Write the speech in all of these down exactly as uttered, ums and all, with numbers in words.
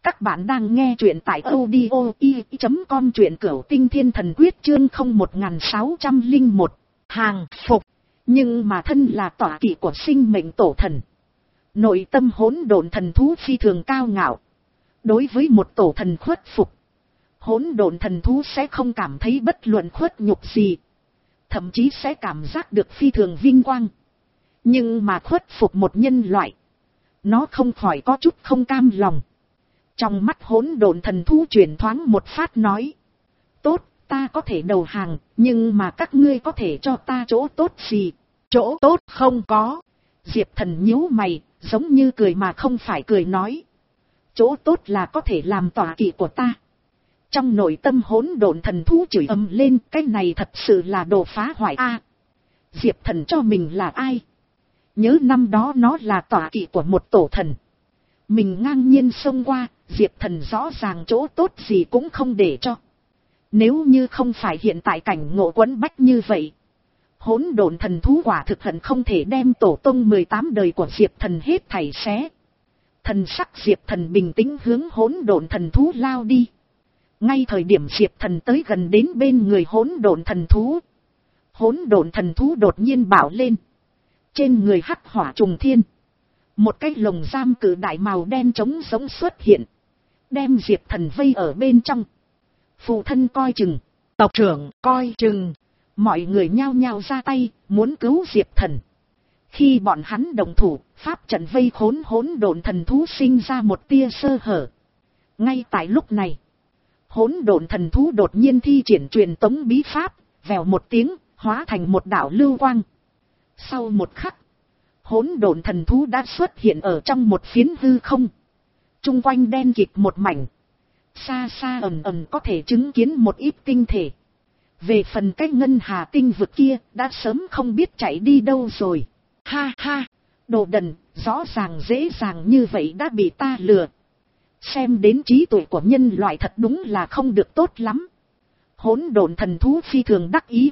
Các bạn đang nghe truyện tại audio i chấm com, truyện Cửu Tinh Thiên Thần Quyết chương không một sáu không một. Hàng phục. Nhưng mà thân là tọa kỵ của sinh mệnh tổ thần, nội tâm hỗn độn thần thú phi thường cao ngạo. Đối với một tổ thần khuất phục, hỗn độn thần thú sẽ không cảm thấy bất luận khuất nhục gì, thậm chí sẽ cảm giác được phi thường vinh quang. Nhưng mà khuất phục một nhân loại, nó không khỏi có chút không cam lòng. Trong mắt hỗn độn thần thú chuyển thoáng một phát nói: tốt, ta có thể đầu hàng, nhưng mà các ngươi có thể cho ta chỗ tốt gì? Chỗ tốt không có. Diệp Thần nhíu mày, giống như cười mà không phải cười nói: chỗ tốt là có thể làm tọa kỵ của ta. Trong nội tâm hỗn độn thần thú chửi ầm lên, cái này thật sự là đồ phá hoại a. Diệp Thần cho mình là ai? Nhớ năm đó nó là tọa kỵ của một tổ thần, mình ngang nhiên xông qua, Diệp Thần rõ ràng chỗ tốt gì cũng không để cho. Nếu như không phải hiện tại cảnh ngộ quấn bách như vậy, hỗn độn thần thú quả thực hận không thể đem tổ tông mười tám đời của Diệp Thần hết thảy xé. Thần sắc Diệp Thần bình tĩnh hướng hỗn độn thần thú lao đi. Ngay thời điểm Diệp Thần tới gần đến bên người hỗn độn thần thú, hỗn độn thần thú đột nhiên bảo lên. Trên người hắc hỏa trùng thiên, một cái lồng giam cự đại màu đen trống giống xuất hiện, đem Diệp Thần vây ở bên trong. Phụ thân coi chừng, tộc trưởng coi chừng. Mọi người nhao nhao ra tay, muốn cứu Diệp Thần. Khi bọn hắn đồng thủ, pháp trận vây khốn hỗn độn thần thú sinh ra một tia sơ hở. Ngay tại lúc này, hỗn độn thần thú đột nhiên thi triển truyền tống bí pháp, vèo một tiếng, hóa thành một đạo lưu quang. Sau một khắc, hỗn độn thần thú đã xuất hiện ở trong một phiến hư không. Trung quanh đen kịt một mảnh. Xa xa ầm ầm có thể chứng kiến một ít tinh thể. Về phần cái ngân hà tinh vực kia, đã sớm không biết chạy đi đâu rồi. Ha ha, đồ đần, rõ ràng dễ dàng như vậy đã bị ta lừa. Xem đến trí tuệ của nhân loại thật đúng là không được tốt lắm. Hỗn độn thần thú phi thường đắc ý.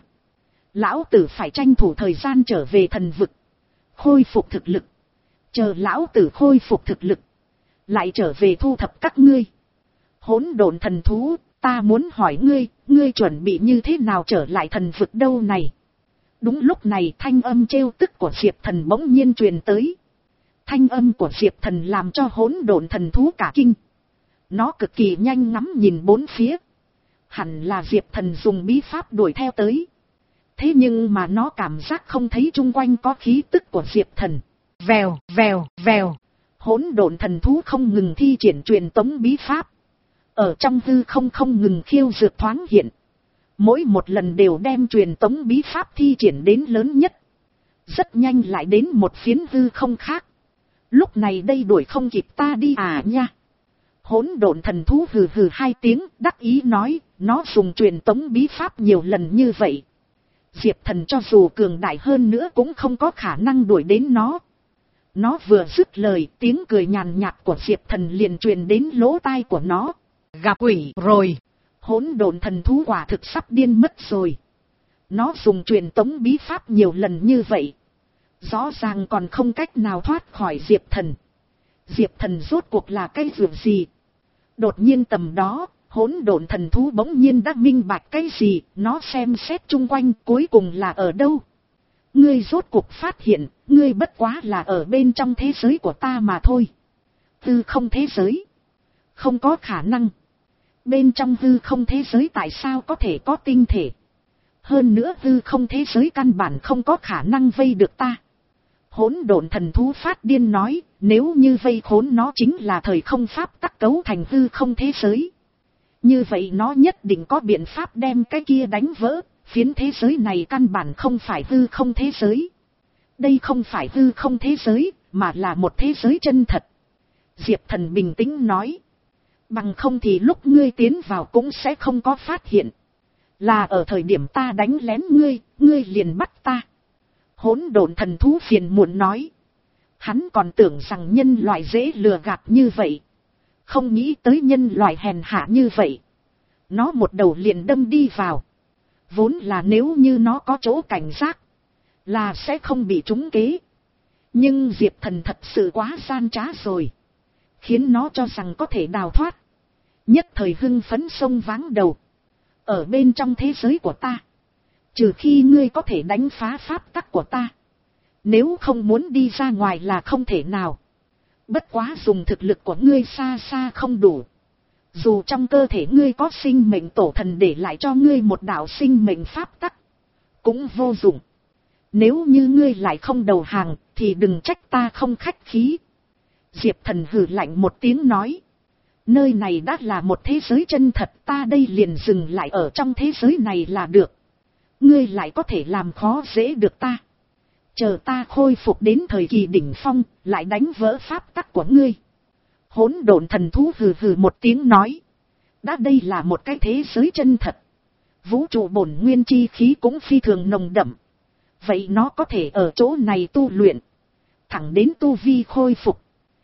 Lão tử phải tranh thủ thời gian trở về thần vực, khôi phục thực lực. Chờ lão tử khôi phục thực lực, lại trở về thu thập các ngươi. Hỗn độn thần thú, ta muốn hỏi ngươi, ngươi chuẩn bị như thế nào trở lại thần vực đâu này? Đúng lúc này thanh âm trêu tức của Diệp Thần bỗng nhiên truyền tới. Thanh âm của Diệp Thần làm cho hỗn độn thần thú cả kinh. Nó cực kỳ nhanh ngắm nhìn bốn phía. Hẳn là Diệp Thần dùng bí pháp đuổi theo tới. Thế nhưng mà nó cảm giác không thấy chung quanh có khí tức của Diệp Thần. Vèo, vèo, vèo. Hỗn độn thần thú không ngừng thi triển truyền tống bí pháp. Ở trong hư không không ngừng khiêu dược thoáng hiện. Mỗi một lần đều đem truyền tống bí pháp thi triển đến lớn nhất. Rất nhanh lại đến một phiến hư không khác. Lúc này đây đuổi không kịp ta đi à nha. Hỗn độn thần thú hừ hừ hai tiếng, đắc ý nói, nó dùng truyền tống bí pháp nhiều lần như vậy. Diệp Thần cho dù cường đại hơn nữa cũng không có khả năng đuổi đến nó. Nó vừa dứt lời, tiếng cười nhàn nhạt của Diệp Thần liền truyền đến lỗ tai của nó. Gặp quỷ rồi. Hỗn độn thần thú quả thực sắp điên mất rồi. Nó dùng truyền tống bí pháp nhiều lần như vậy, rõ ràng còn không cách nào thoát khỏi Diệp Thần. Diệp Thần rốt cuộc là cái việc gì? Đột nhiên tầm đó, hỗn độn thần thú bỗng nhiên đã minh bạch cái gì, nó xem xét chung quanh cuối cùng là ở đâu. Ngươi rốt cuộc phát hiện, ngươi bất quá là ở bên trong thế giới của ta mà thôi. Hư không thế giới? Không có khả năng. Bên trong hư không thế giới tại sao có thể có tinh thể? Hơn nữa hư không thế giới căn bản không có khả năng vây được ta. Hỗn độn thần thú phát điên nói, nếu như vây khốn nó chính là thời không pháp tắc cấu thành hư không thế giới. Như vậy nó nhất định có biện pháp đem cái kia đánh vỡ, phiến thế giới này căn bản không phải hư không thế giới. Đây không phải hư không thế giới, mà là một thế giới chân thật. Diệp Thần bình tĩnh nói. Bằng không thì lúc ngươi tiến vào cũng sẽ không có phát hiện. Là ở thời điểm ta đánh lén ngươi, ngươi liền bắt ta. Hỗn độn thần thú phiền muộn nói. Hắn còn tưởng rằng nhân loại dễ lừa gạt như vậy. Không nghĩ tới nhân loại hèn hạ như vậy. Nó một đầu liền đâm đi vào. Vốn là nếu như nó có chỗ cảnh giác, là sẽ không bị trúng kế. Nhưng Diệp Thần thật sự quá gian trá rồi. khiến nó cho rằng có thể đào thoát. Nhất thời hưng phấn sông váng đầu. Ở bên trong thế giới của ta, trừ khi ngươi có thể đánh phá pháp tắc của ta, nếu không muốn đi ra ngoài là không thể nào. Bất quá dùng thực lực của ngươi xa xa không đủ. Dù trong cơ thể ngươi có sinh mệnh tổ thần để lại cho ngươi một đạo sinh mệnh pháp tắc, cũng vô dụng. Nếu như ngươi lại không đầu hàng, thì đừng trách ta không khách khí. Diệp Thần hừ lạnh một tiếng nói. Nơi này đã là một thế giới chân thật, ta đây liền dừng lại ở trong thế giới này là được. Ngươi lại có thể làm khó dễ được ta. Chờ ta khôi phục đến thời kỳ đỉnh phong, lại đánh vỡ pháp tắc của ngươi. Hỗn độn thần thú hừ hừ một tiếng nói. Đã đây là một cái thế giới chân thật. Vũ trụ bổn nguyên chi khí cũng phi thường nồng đậm. Vậy nó có thể ở chỗ này tu luyện. Thẳng đến tu vi khôi phục.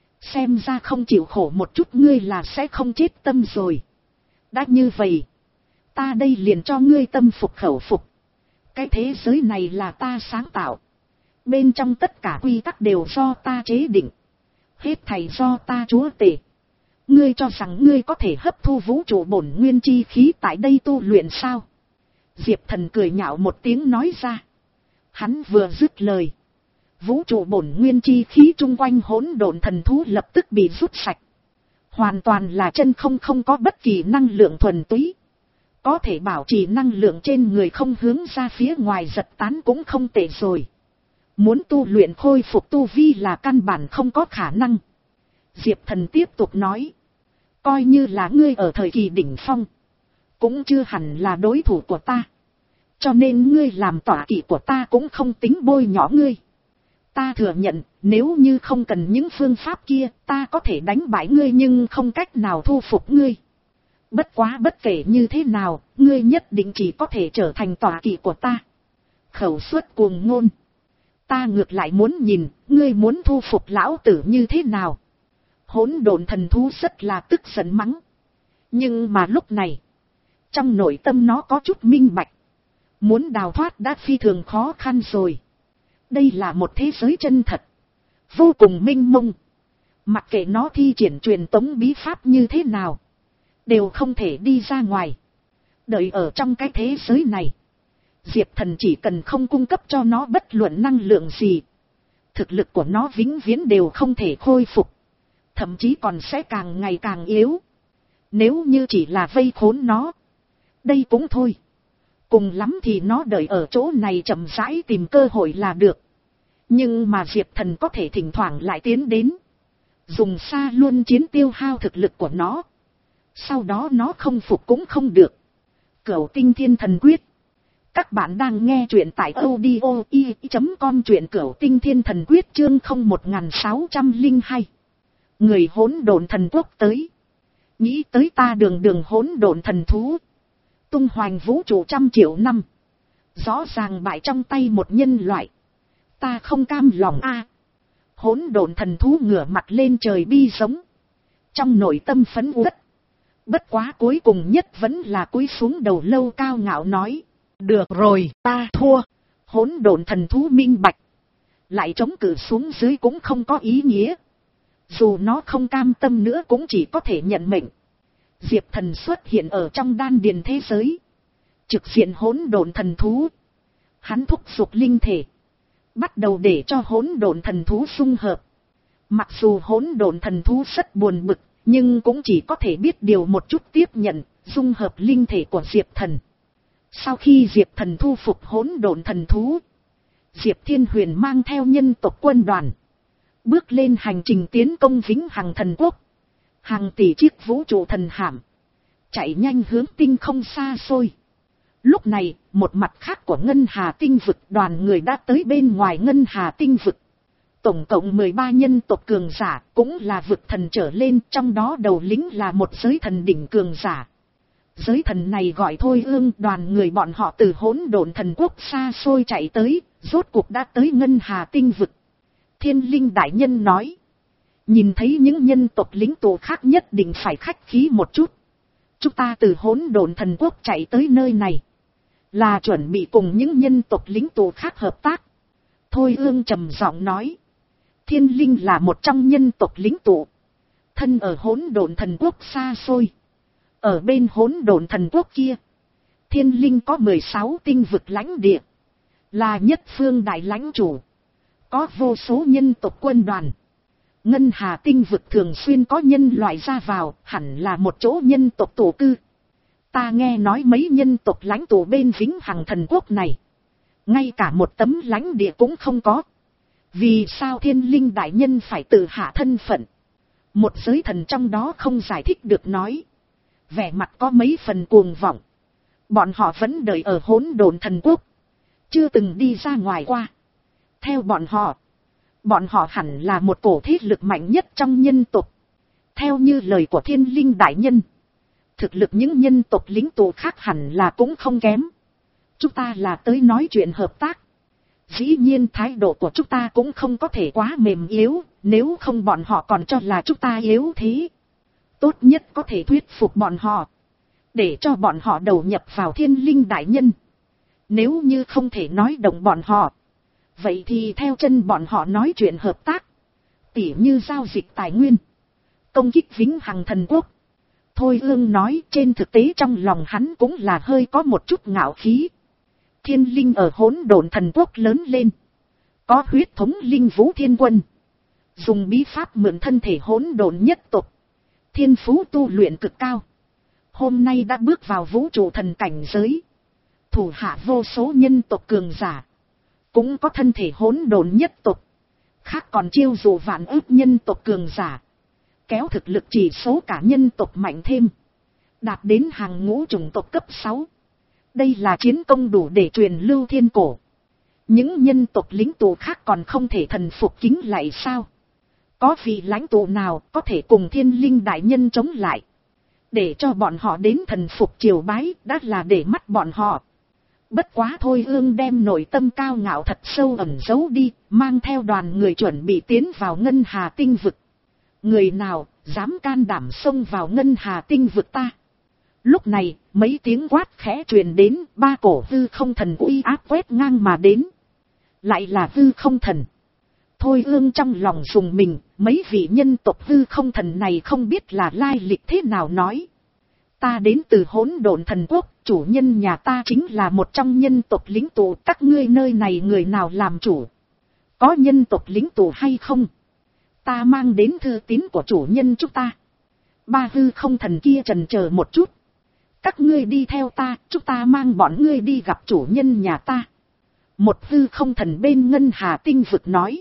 Xem ra không chịu khổ một chút ngươi là sẽ không chết tâm rồi. Đã như vậy, ta đây liền cho ngươi tâm phục khẩu phục. Cái thế giới này là ta sáng tạo. Bên trong tất cả quy tắc đều do ta chế định. Hết thảy do ta chúa tể. Ngươi cho rằng ngươi có thể hấp thu vũ trụ bổn nguyên chi khí tại đây tu luyện sao? Diệp Thần cười nhạo một tiếng nói ra. Hắn vừa dứt lời, vũ trụ bổn nguyên chi khí chung quanh hỗn độn thần thú lập tức bị rút sạch. Hoàn toàn là chân không, không có bất kỳ năng lượng thuần túy. Có thể bảo trì năng lượng trên người không hướng ra phía ngoài giật tán cũng không tệ rồi. Muốn tu luyện khôi phục tu vi là căn bản không có khả năng. Diệp Thần tiếp tục nói. Coi như là ngươi ở thời kỳ đỉnh phong, cũng chưa hẳn là đối thủ của ta. Cho nên ngươi làm tọa kỵ của ta cũng không tính bôi nhỏ ngươi. Ta thừa nhận, nếu như không cần những phương pháp kia, ta có thể đánh bại ngươi nhưng không cách nào thu phục ngươi. Bất quá bất kể như thế nào, ngươi nhất định chỉ có thể trở thành tọa kỵ của ta. Khẩu suất cuồng ngôn. Ta ngược lại muốn nhìn, ngươi muốn thu phục lão tử như thế nào. Hỗn độn thần thú rất là tức giận mắng. Nhưng mà lúc này, trong nội tâm nó có chút minh bạch. Muốn đào thoát đã phi thường khó khăn rồi. Đây là một thế giới chân thật, vô cùng mênh mông. Mặc kệ nó thi triển truyền tống bí pháp như thế nào, đều không thể đi ra ngoài. Đợi ở trong cái thế giới này, Diệp Thần chỉ cần không cung cấp cho nó bất luận năng lượng gì, thực lực của nó vĩnh viễn đều không thể khôi phục. Thậm chí còn sẽ càng ngày càng yếu. Nếu như chỉ là vây khốn nó, đây cũng thôi. Cùng lắm thì nó đợi ở chỗ này chậm rãi tìm cơ hội là được. Nhưng mà Diệp Thần có thể thỉnh thoảng lại tiến đến, dùng xa luôn chiến tiêu hao thực lực của nó. Sau đó nó không phục cũng không được. Cửu Tinh Thiên Thần Quyết. Các bạn đang nghe truyện tại audio i chấm com, truyện Cửu Tinh Thiên Thần Quyết chương không một sáu không hai. Người hỗn độn thần quốc tới. Nghĩ tới ta đường đường hỗn độn thần thú, tung hoành vũ trụ trăm triệu năm, rõ ràng bại trong tay một nhân loại. Ta không cam lòng a. Hỗn độn thần thú ngửa mặt lên trời bi giống, trong nội tâm phấn uất. Bất quá cuối cùng nhất vẫn là cúi xuống đầu lâu cao ngạo nói. Được rồi, ta thua. Hỗn độn thần thú minh bạch, lại chống cự xuống dưới cũng không có ý nghĩa. Dù nó không cam tâm nữa cũng chỉ có thể nhận mệnh. Diệp Thần xuất hiện ở trong đan điền thế giới, trực diện hỗn độn thần thú. Hắn thúc giục linh thể, bắt đầu để cho hỗn độn thần thú xung hợp. Mặc dù hỗn độn thần thú rất buồn bực, nhưng cũng chỉ có thể biết điều một chút tiếp nhận, dung hợp linh thể của Diệp Thần. Sau khi Diệp Thần thu phục hỗn độn thần thú, Diệp Thiên Huyền mang theo nhân tộc quân đoàn, bước lên hành trình tiến công vĩnh hằng thần quốc. Hàng tỷ chiếc vũ trụ thần hạm chạy nhanh hướng tinh không xa xôi. Lúc này, một mặt khác của Ngân Hà tinh vực đoàn người đã tới bên ngoài Ngân Hà tinh vực. Tổng cộng mười ba nhân tộc cường giả, cũng là vực thần trở lên, trong đó đầu lĩnh là một giới thần đỉnh cường giả. Giới thần này gọi Thôi Ương, đoàn người bọn họ từ hỗn độn thần quốc xa xôi chạy tới, rốt cuộc đã tới Ngân Hà tinh vực. Thiên Linh đại nhân nói, nhìn thấy những nhân tộc lính tù khác nhất định phải khách khí một chút. Chúng ta từ hỗn độn thần quốc chạy tới nơi này, là chuẩn bị cùng những nhân tộc lính tù khác hợp tác. Thôi Ương trầm giọng nói, Thiên Linh là một trong nhân tộc lính tù, Thân ở hỗn độn thần quốc xa xôi. Ở bên hỗn độn thần quốc kia, thiên linh có mười sáu tinh vực lãnh địa. Là nhất phương đại lãnh chủ. Có vô số nhân tộc quân đoàn. Ngân Hà tinh vực thường xuyên có nhân loại ra vào, hẳn là một chỗ nhân tộc tổ cư. Ta nghe nói mấy nhân tộc lãnh tụ bên Vĩnh Hằng thần quốc này, ngay cả một tấm lãnh địa cũng không có. Vì sao thiên linh đại nhân phải tự hạ thân phận? Một giới thần trong đó không giải thích được nói. Vẻ mặt có mấy phần cuồng vọng. Bọn họ vẫn đợi ở hỗn độn thần quốc, chưa từng đi ra ngoài qua. Theo bọn họ, bọn họ hẳn là một cổ thế lực mạnh nhất trong nhân tộc. Theo như lời của thiên linh đại nhân, thực lực những nhân tộc lính tù khác hẳn là cũng không kém. Chúng ta là tới nói chuyện hợp tác. Dĩ nhiên thái độ của chúng ta cũng không có thể quá mềm yếu, nếu không bọn họ còn cho là chúng ta yếu thế. Tốt nhất có thể thuyết phục bọn họ, để cho bọn họ đầu nhập vào thiên linh đại nhân. Nếu như không thể nói động bọn họ, vậy thì theo chân bọn họ nói chuyện hợp tác. Tỉ như giao dịch tài nguyên, công kích Vĩnh Hằng thần quốc. Thôi Ương nói, trên thực tế trong lòng hắn cũng là hơi có một chút ngạo khí. Thiên linh ở hỗn độn thần quốc lớn lên, có huyết thống linh vũ thiên quân, dùng bí pháp mượn thân thể hỗn độn nhất tộc, thiên phú tu luyện cực cao. Hôm nay đã bước vào vũ trụ thần cảnh giới, thủ hạ vô số nhân tộc cường giả, cũng có thân thể hỗn độn nhất tộc, khác còn chiêu dụ vạn ức nhân tộc cường giả, kéo thực lực chỉ số cả nhân tộc mạnh thêm, đạt đến hàng ngũ chủng tộc cấp sáu. Đây là chiến công đủ để truyền lưu thiên cổ. Những nhân tộc lính tù khác còn không thể thần phục kính lại sao? Có vị lãnh tụ nào có thể cùng thiên linh đại nhân chống lại? Để cho bọn họ đến thần phục triều bái đã là để mắt bọn họ. Bất quá Thôi Ương đem nội tâm cao ngạo thật sâu ẩn giấu đi, mang theo đoàn người chuẩn bị tiến vào Ngân Hà tinh vực. Người nào dám can đảm xông vào Ngân Hà tinh vực ta? Lúc này, mấy tiếng quát khẽ truyền đến, ba cổ hư không thần uy áp quét ngang mà đến. Lại là hư không thần. Thôi Ương trong lòng dùng mình, mấy vị nhân tộc hư không thần này không biết là lai lịch thế nào nói. Ta đến từ hỗn độn thần quốc, chủ nhân nhà ta chính là một trong nhân tộc lính tù, các ngươi nơi này người nào làm chủ? Có nhân tộc lính tù hay không? Ta mang đến thư tín của chủ nhân chúng ta. Ba hư không thần kia chần chờ một chút. Các ngươi đi theo ta, chúng ta mang bọn ngươi đi gặp chủ nhân nhà ta. Một hư không thần bên Ngân Hà tinh vực nói.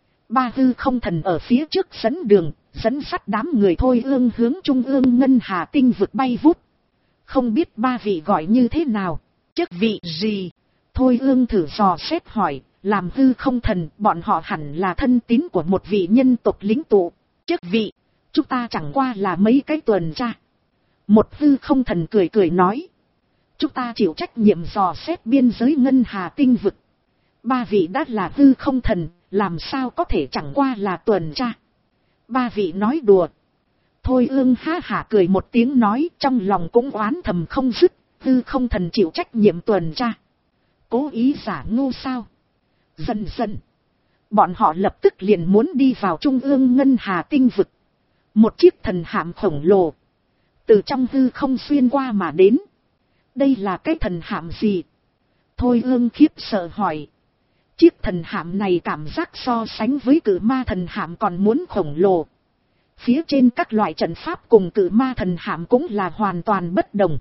Ba hư không thần ở phía trước dẫn đường, dẫn dắt đám người Thôi Ương hướng trung ương Ngân Hà tinh vực bay vút. Không biết ba vị gọi như thế nào, chức vị gì? Thôi Ương thử dò xét hỏi, làm hư không thần, bọn họ hẳn là thân tín của một vị nhân tộc lính tụ. Chức vị, chúng ta chẳng qua là mấy cái tuần tra. Một hư không thần cười cười nói. Chúng ta chịu trách nhiệm dò xét biên giới Ngân Hà tinh vực. Ba vị đã là hư không thần, làm sao có thể chẳng qua là tuần tra. Ba vị nói đùa. Thôi Ương ha hả cười một tiếng nói, trong lòng cũng oán thầm không dứt. Hư không thần chịu trách nhiệm tuần tra, cố ý giả ngu sao? Dần dần, bọn họ lập tức liền muốn đi vào trung ương Ngân Hà tinh vực. Một chiếc thần hạm khổng lồ từ trong hư không xuyên qua mà đến. Đây là cái thần hạm gì? Thôi Ương khiếp sợ hỏi. Chiếc thần hạm này cảm giác so sánh với cử ma thần hạm còn muốn khổng lồ. Phía trên các loại trận pháp cùng cử ma thần hạm cũng là hoàn toàn bất đồng.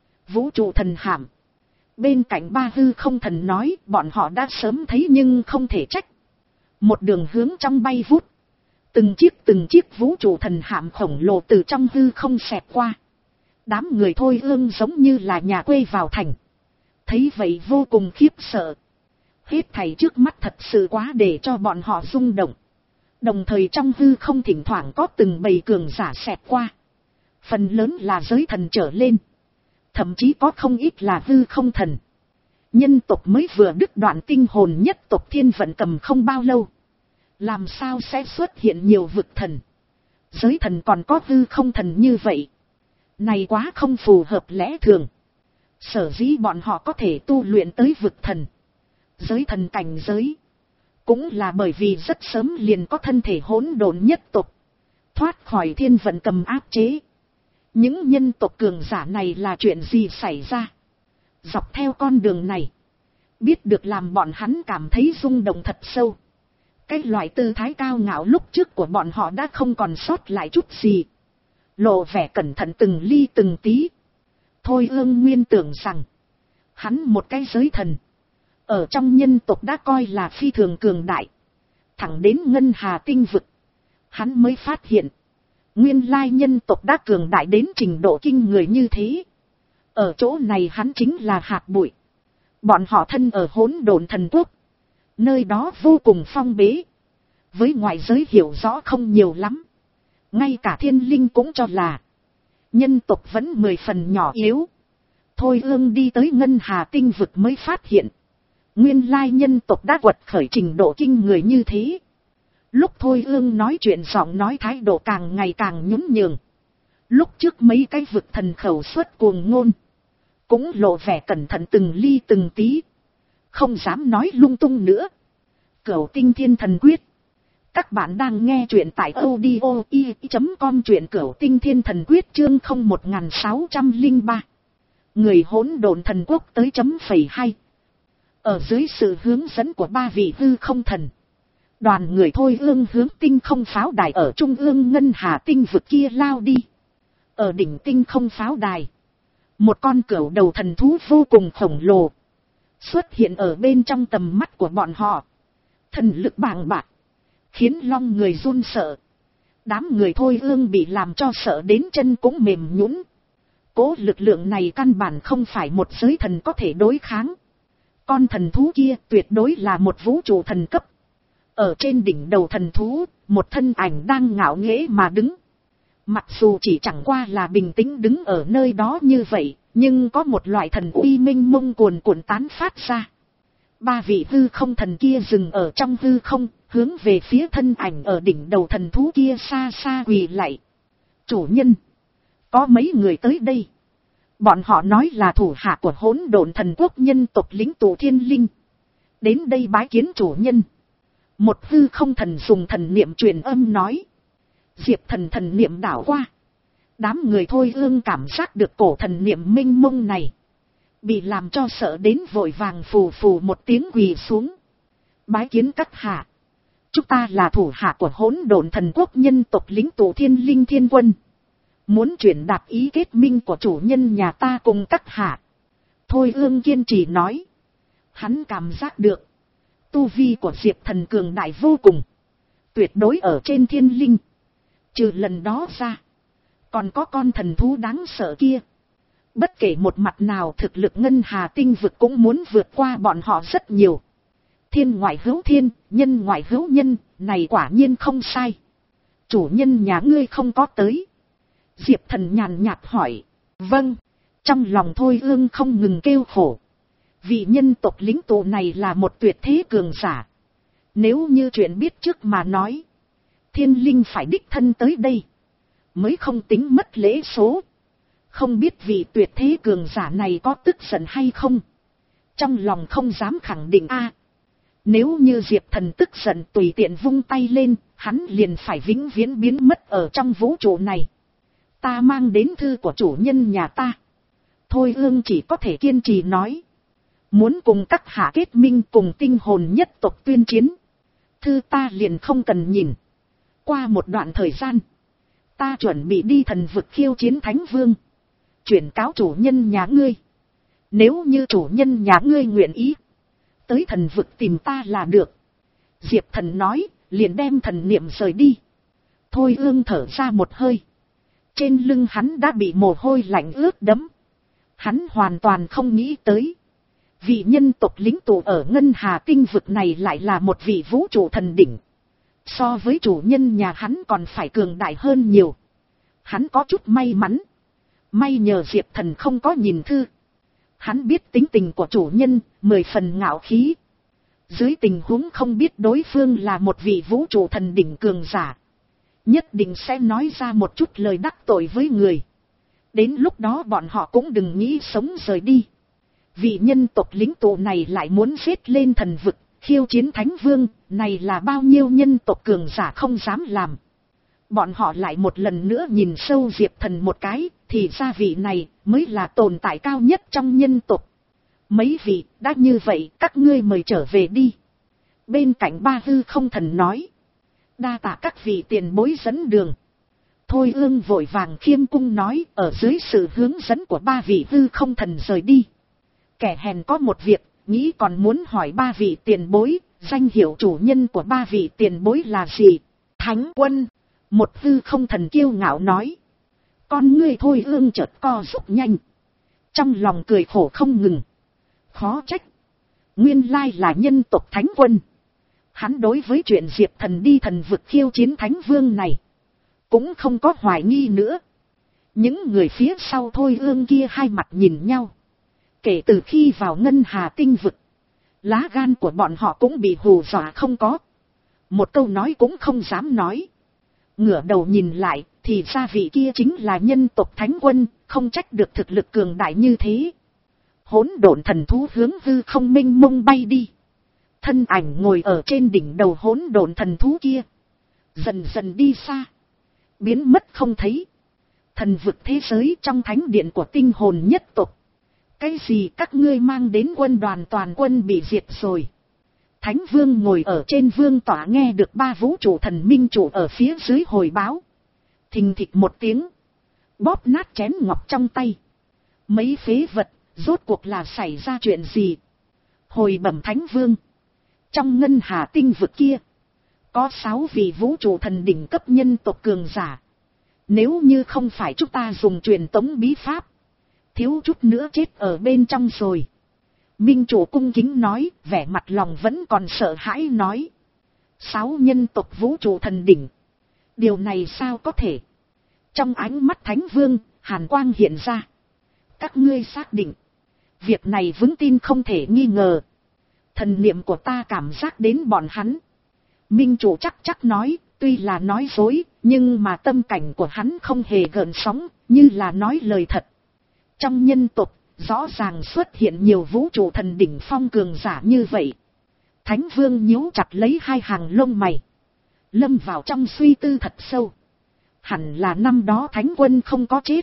Vũ trụ thần hạm. Bên cạnh ba hư không thần nói, bọn họ đã sớm thấy nhưng không thể trách. Một đường hướng trong bay vút. Từng chiếc từng chiếc vũ trụ thần hạm khổng lồ từ trong hư không xẹt qua. Đám người Thôi Ương giống như là nhà quê vào thành. Thấy vậy vô cùng khiếp sợ. Hết thảy trước mắt thật sự quá để cho bọn họ rung động. Đồng thời trong hư không thỉnh thoảng có từng bầy cường giả xẹt qua. Phần lớn là giới thần trở lên. Thậm chí có không ít là hư không thần. Nhân tộc mới vừa đứt đoạn tinh hồn nhất tộc thiên vận cầm không bao lâu. Làm sao sẽ xuất hiện nhiều vực thần? Giới thần còn có hư không thần như vậy. Này quá không phù hợp lẽ thường. Sở dĩ bọn họ có thể tu luyện tới vực thần, giới thần cảnh giới, cũng là bởi vì rất sớm liền có thân thể hỗn độn nhất tộc. thoát khỏi thiên vận cầm áp chế. Những nhân tộc cường giả này là chuyện gì xảy ra? Dọc theo con đường này, biết được làm bọn hắn cảm thấy rung động thật sâu. Cái loại tư thái cao ngạo lúc trước của bọn họ đã không còn sót lại chút gì. Lộ vẻ cẩn thận từng ly từng tí. Thôi Ương nguyên tưởng rằng, hắn một cái giới thần, ở trong nhân tộc đã coi là phi thường cường đại. Thẳng đến Ngân Hà tinh vực, hắn mới phát hiện, nguyên lai nhân tộc đã cường đại đến trình độ kinh người như thế. Ở chỗ này hắn chính là hạt bụi. Bọn họ thân ở hỗn độn thần quốc, nơi đó vô cùng phong bế, với ngoại giới hiểu rõ không nhiều lắm. Ngay cả thiên linh cũng cho là nhân tộc vẫn mười phần nhỏ yếu. Thôi Ương đi tới Ngân Hà tinh vực mới phát hiện, nguyên lai nhân tộc đã quật khởi trình độ kinh người như thế. Lúc Thôi Ương nói chuyện giọng nói thái độ càng ngày càng nhún nhường. Lúc trước mấy cái vực thần khẩu suất cuồng ngôn, cũng lộ vẻ cẩn thận từng ly từng tí, không dám nói lung tung nữa. Cửu Tinh Thiên Thần Quyết. Các bạn đang nghe truyện tại audio i chấm com, truyện Cửu Tinh Thiên Thần Quyết chương không một sáu không ba. Người hỗn độn thần quốc tới chấm phẩy hai. Ở dưới sự hướng dẫn của ba vị hư không thần, đoàn người Thôi Ương hướng tinh không pháo đài ở trung ương Ngân Hà tinh vực kia lao đi. Ở đỉnh tinh không pháo đài, một con cửu đầu thần thú vô cùng khổng lồ xuất hiện ở bên trong tầm mắt của bọn họ. Thần lực bàng bạc, khiến long người run sợ. Đám người Thôi Ương bị làm cho sợ đến chân cũng mềm nhũn. Cố lực lượng này căn bản không phải một giới thần có thể đối kháng. Con thần thú kia tuyệt đối là một vũ trụ thần cấp. Ở trên đỉnh đầu thần thú, một thân ảnh đang ngạo nghễ mà đứng. Mặc dù chỉ chẳng qua là bình tĩnh đứng ở nơi đó như vậy, nhưng có một loại thần uy minh mông cuồn cuộn tán phát ra. Ba vị hư không thần kia dừng ở trong hư không, hướng về phía thân ảnh ở đỉnh đầu thần thú kia xa xa quỳ lạy. Chủ nhân, có mấy người tới đây. Bọn họ nói là thủ hạ của hỗn độn thần quốc nhân tộc lĩnh tụ thiên linh. Đến đây bái kiến chủ nhân. Một hư không thần dùng thần niệm truyền âm nói. Diệp thần thần niệm đảo qua. Đám người Thôi Ương cảm giác được cổ thần niệm minh mông này, bị làm cho sợ đến vội vàng phù phù một tiếng quỳ xuống. Bái kiến các hạ. Chúng ta là thủ hạ của hỗn độn thần quốc nhân tộc lĩnh tụ thiên linh thiên quân. Muốn truyền đạt ý kết minh của chủ nhân nhà ta cùng các hạ. Thôi Ương kiên trì nói. Hắn cảm giác được tu vi của Diệp thần cường đại vô cùng, tuyệt đối ở trên thiên linh. Trừ lần đó ra, còn có con thần thú đáng sợ kia. Bất kể một mặt nào, thực lực Ngân Hà tinh vực cũng muốn vượt qua bọn họ rất nhiều. Thiên ngoại hữu thiên, nhân ngoại hữu nhân, này quả nhiên không sai. Chủ nhân nhà ngươi không có tới. Diệp thần nhàn nhạt hỏi. Vâng. Trong lòng Thôi Ương không ngừng kêu khổ. Vị nhân tộc lính tụ này là một tuyệt thế cường giả. Nếu như chuyện biết trước mà nói, thiên linh phải đích thân tới đây, mới không tính mất lễ số. Không biết vị tuyệt thế cường giả này có tức giận hay không. Trong lòng không dám khẳng định a. Nếu như Diệp thần tức giận tùy tiện vung tay lên, hắn liền phải vĩnh viễn biến mất ở trong vũ trụ này. Ta mang đến thư của chủ nhân nhà ta. Thôi Ương chỉ có thể kiên trì nói. Muốn cùng các hạ kết minh cùng tinh hồn nhất tộc tuyên chiến. Thư ta liền không cần nhìn. Qua một đoạn thời gian, ta chuẩn bị đi thần vực khiêu chiến Thánh Vương. Chuyển cáo chủ nhân nhà ngươi. Nếu như chủ nhân nhà ngươi nguyện ý, tới thần vực tìm ta là được. Diệp thần nói, liền đem thần niệm rời đi. Thôi Ương thở ra một hơi. Trên lưng hắn đã bị mồ hôi lạnh ướt đẫm. Hắn hoàn toàn không nghĩ tới, vị nhân tộc lính tụ ở Ngân Hà tinh vực này lại là một vị vũ trụ thần đỉnh. So với chủ nhân nhà hắn còn phải cường đại hơn nhiều. Hắn có chút may mắn. May nhờ Diệp thần không có nhìn thư. Hắn biết tính tình của chủ nhân, mười phần ngạo khí. Dưới tình huống không biết đối phương là một vị vũ trụ thần đỉnh cường giả, nhất định sẽ nói ra một chút lời đắc tội với người. Đến lúc đó bọn họ cũng đừng nghĩ sống rời đi. Vị nhân tộc lính tụ này lại muốn giết lên thần vực, khiêu chiến Thánh Vương, này là bao nhiêu nhân tộc cường giả không dám làm. Bọn họ lại một lần nữa nhìn sâu Diệp Thần một cái, thì ra vị này mới là tồn tại cao nhất trong nhân tộc. Mấy vị, đã như vậy các ngươi mời trở về đi. Bên cạnh ba hư không thần nói. Đa tạ các vị tiền bối dẫn đường. Thôi Ương vội vàng khiêm cung nói, ở dưới sự hướng dẫn của ba vị hư không thần rời đi. Kẻ hèn có một việc, nghĩ còn muốn hỏi ba vị tiền bối, danh hiệu chủ nhân của ba vị tiền bối là gì? Thánh Quân. Một hư không thần kiêu ngạo nói. Con ngươi Thôi Ương chợt co rút nhanh. Trong lòng cười khổ không ngừng. Khó trách. Nguyên lai là nhân tộc Thánh Quân. Hắn đối với chuyện Diệp Thần đi thần vực khiêu chiến Thánh Vương này cũng không có hoài nghi nữa. Những người phía sau Thôi Ương kia hai mặt nhìn nhau. Kể từ khi vào Ngân Hà Tinh vực, lá gan của bọn họ cũng bị hù dọa không có. Một câu nói cũng không dám nói. Ngửa đầu nhìn lại, thì ra vị kia chính là nhân tộc Thánh Quân, không trách được thực lực cường đại như thế. Hỗn độn thần thú hướng hư không minh mông bay đi. Thân ảnh ngồi ở trên đỉnh đầu hỗn độn thần thú kia. Dần dần đi xa. Biến mất không thấy. Thần vực thế giới trong thánh điện của tinh hồn nhất tộc. Cái gì các ngươi mang đến quân đoàn toàn quân bị diệt rồi. Thánh Vương ngồi ở trên vương tỏa nghe được ba vũ trụ thần minh trụ ở phía dưới hồi báo. Thình thịch một tiếng. Bóp nát chén ngọc trong tay. Mấy phế vật, rốt cuộc là xảy ra chuyện gì? Hồi bẩm Thánh Vương. Trong Ngân Hà Tinh vực kia, có sáu vị vũ trụ thần đỉnh cấp nhân tộc cường giả. Nếu như không phải chúng ta dùng truyền tống bí pháp, thiếu chút nữa chết ở bên trong rồi. Minh chủ cung kính nói, vẻ mặt lòng vẫn còn sợ hãi nói. Sáu nhân tộc vũ trụ thần đỉnh. Điều này sao có thể? Trong ánh mắt Thánh Vương, hàn quang hiện ra. Các ngươi xác định. Việc này vững tin không thể nghi ngờ. Thần niệm của ta cảm giác đến bọn hắn. Minh chủ chắc chắc nói, tuy là nói dối, nhưng mà tâm cảnh của hắn không hề gợn sóng, như là nói lời thật. Trong nhân tộc, rõ ràng xuất hiện nhiều vũ trụ thần đỉnh phong cường giả như vậy. Thánh Vương nhíu chặt lấy hai hàng lông mày. Lâm vào trong suy tư thật sâu. Hẳn là năm đó Thánh Quân không có chết,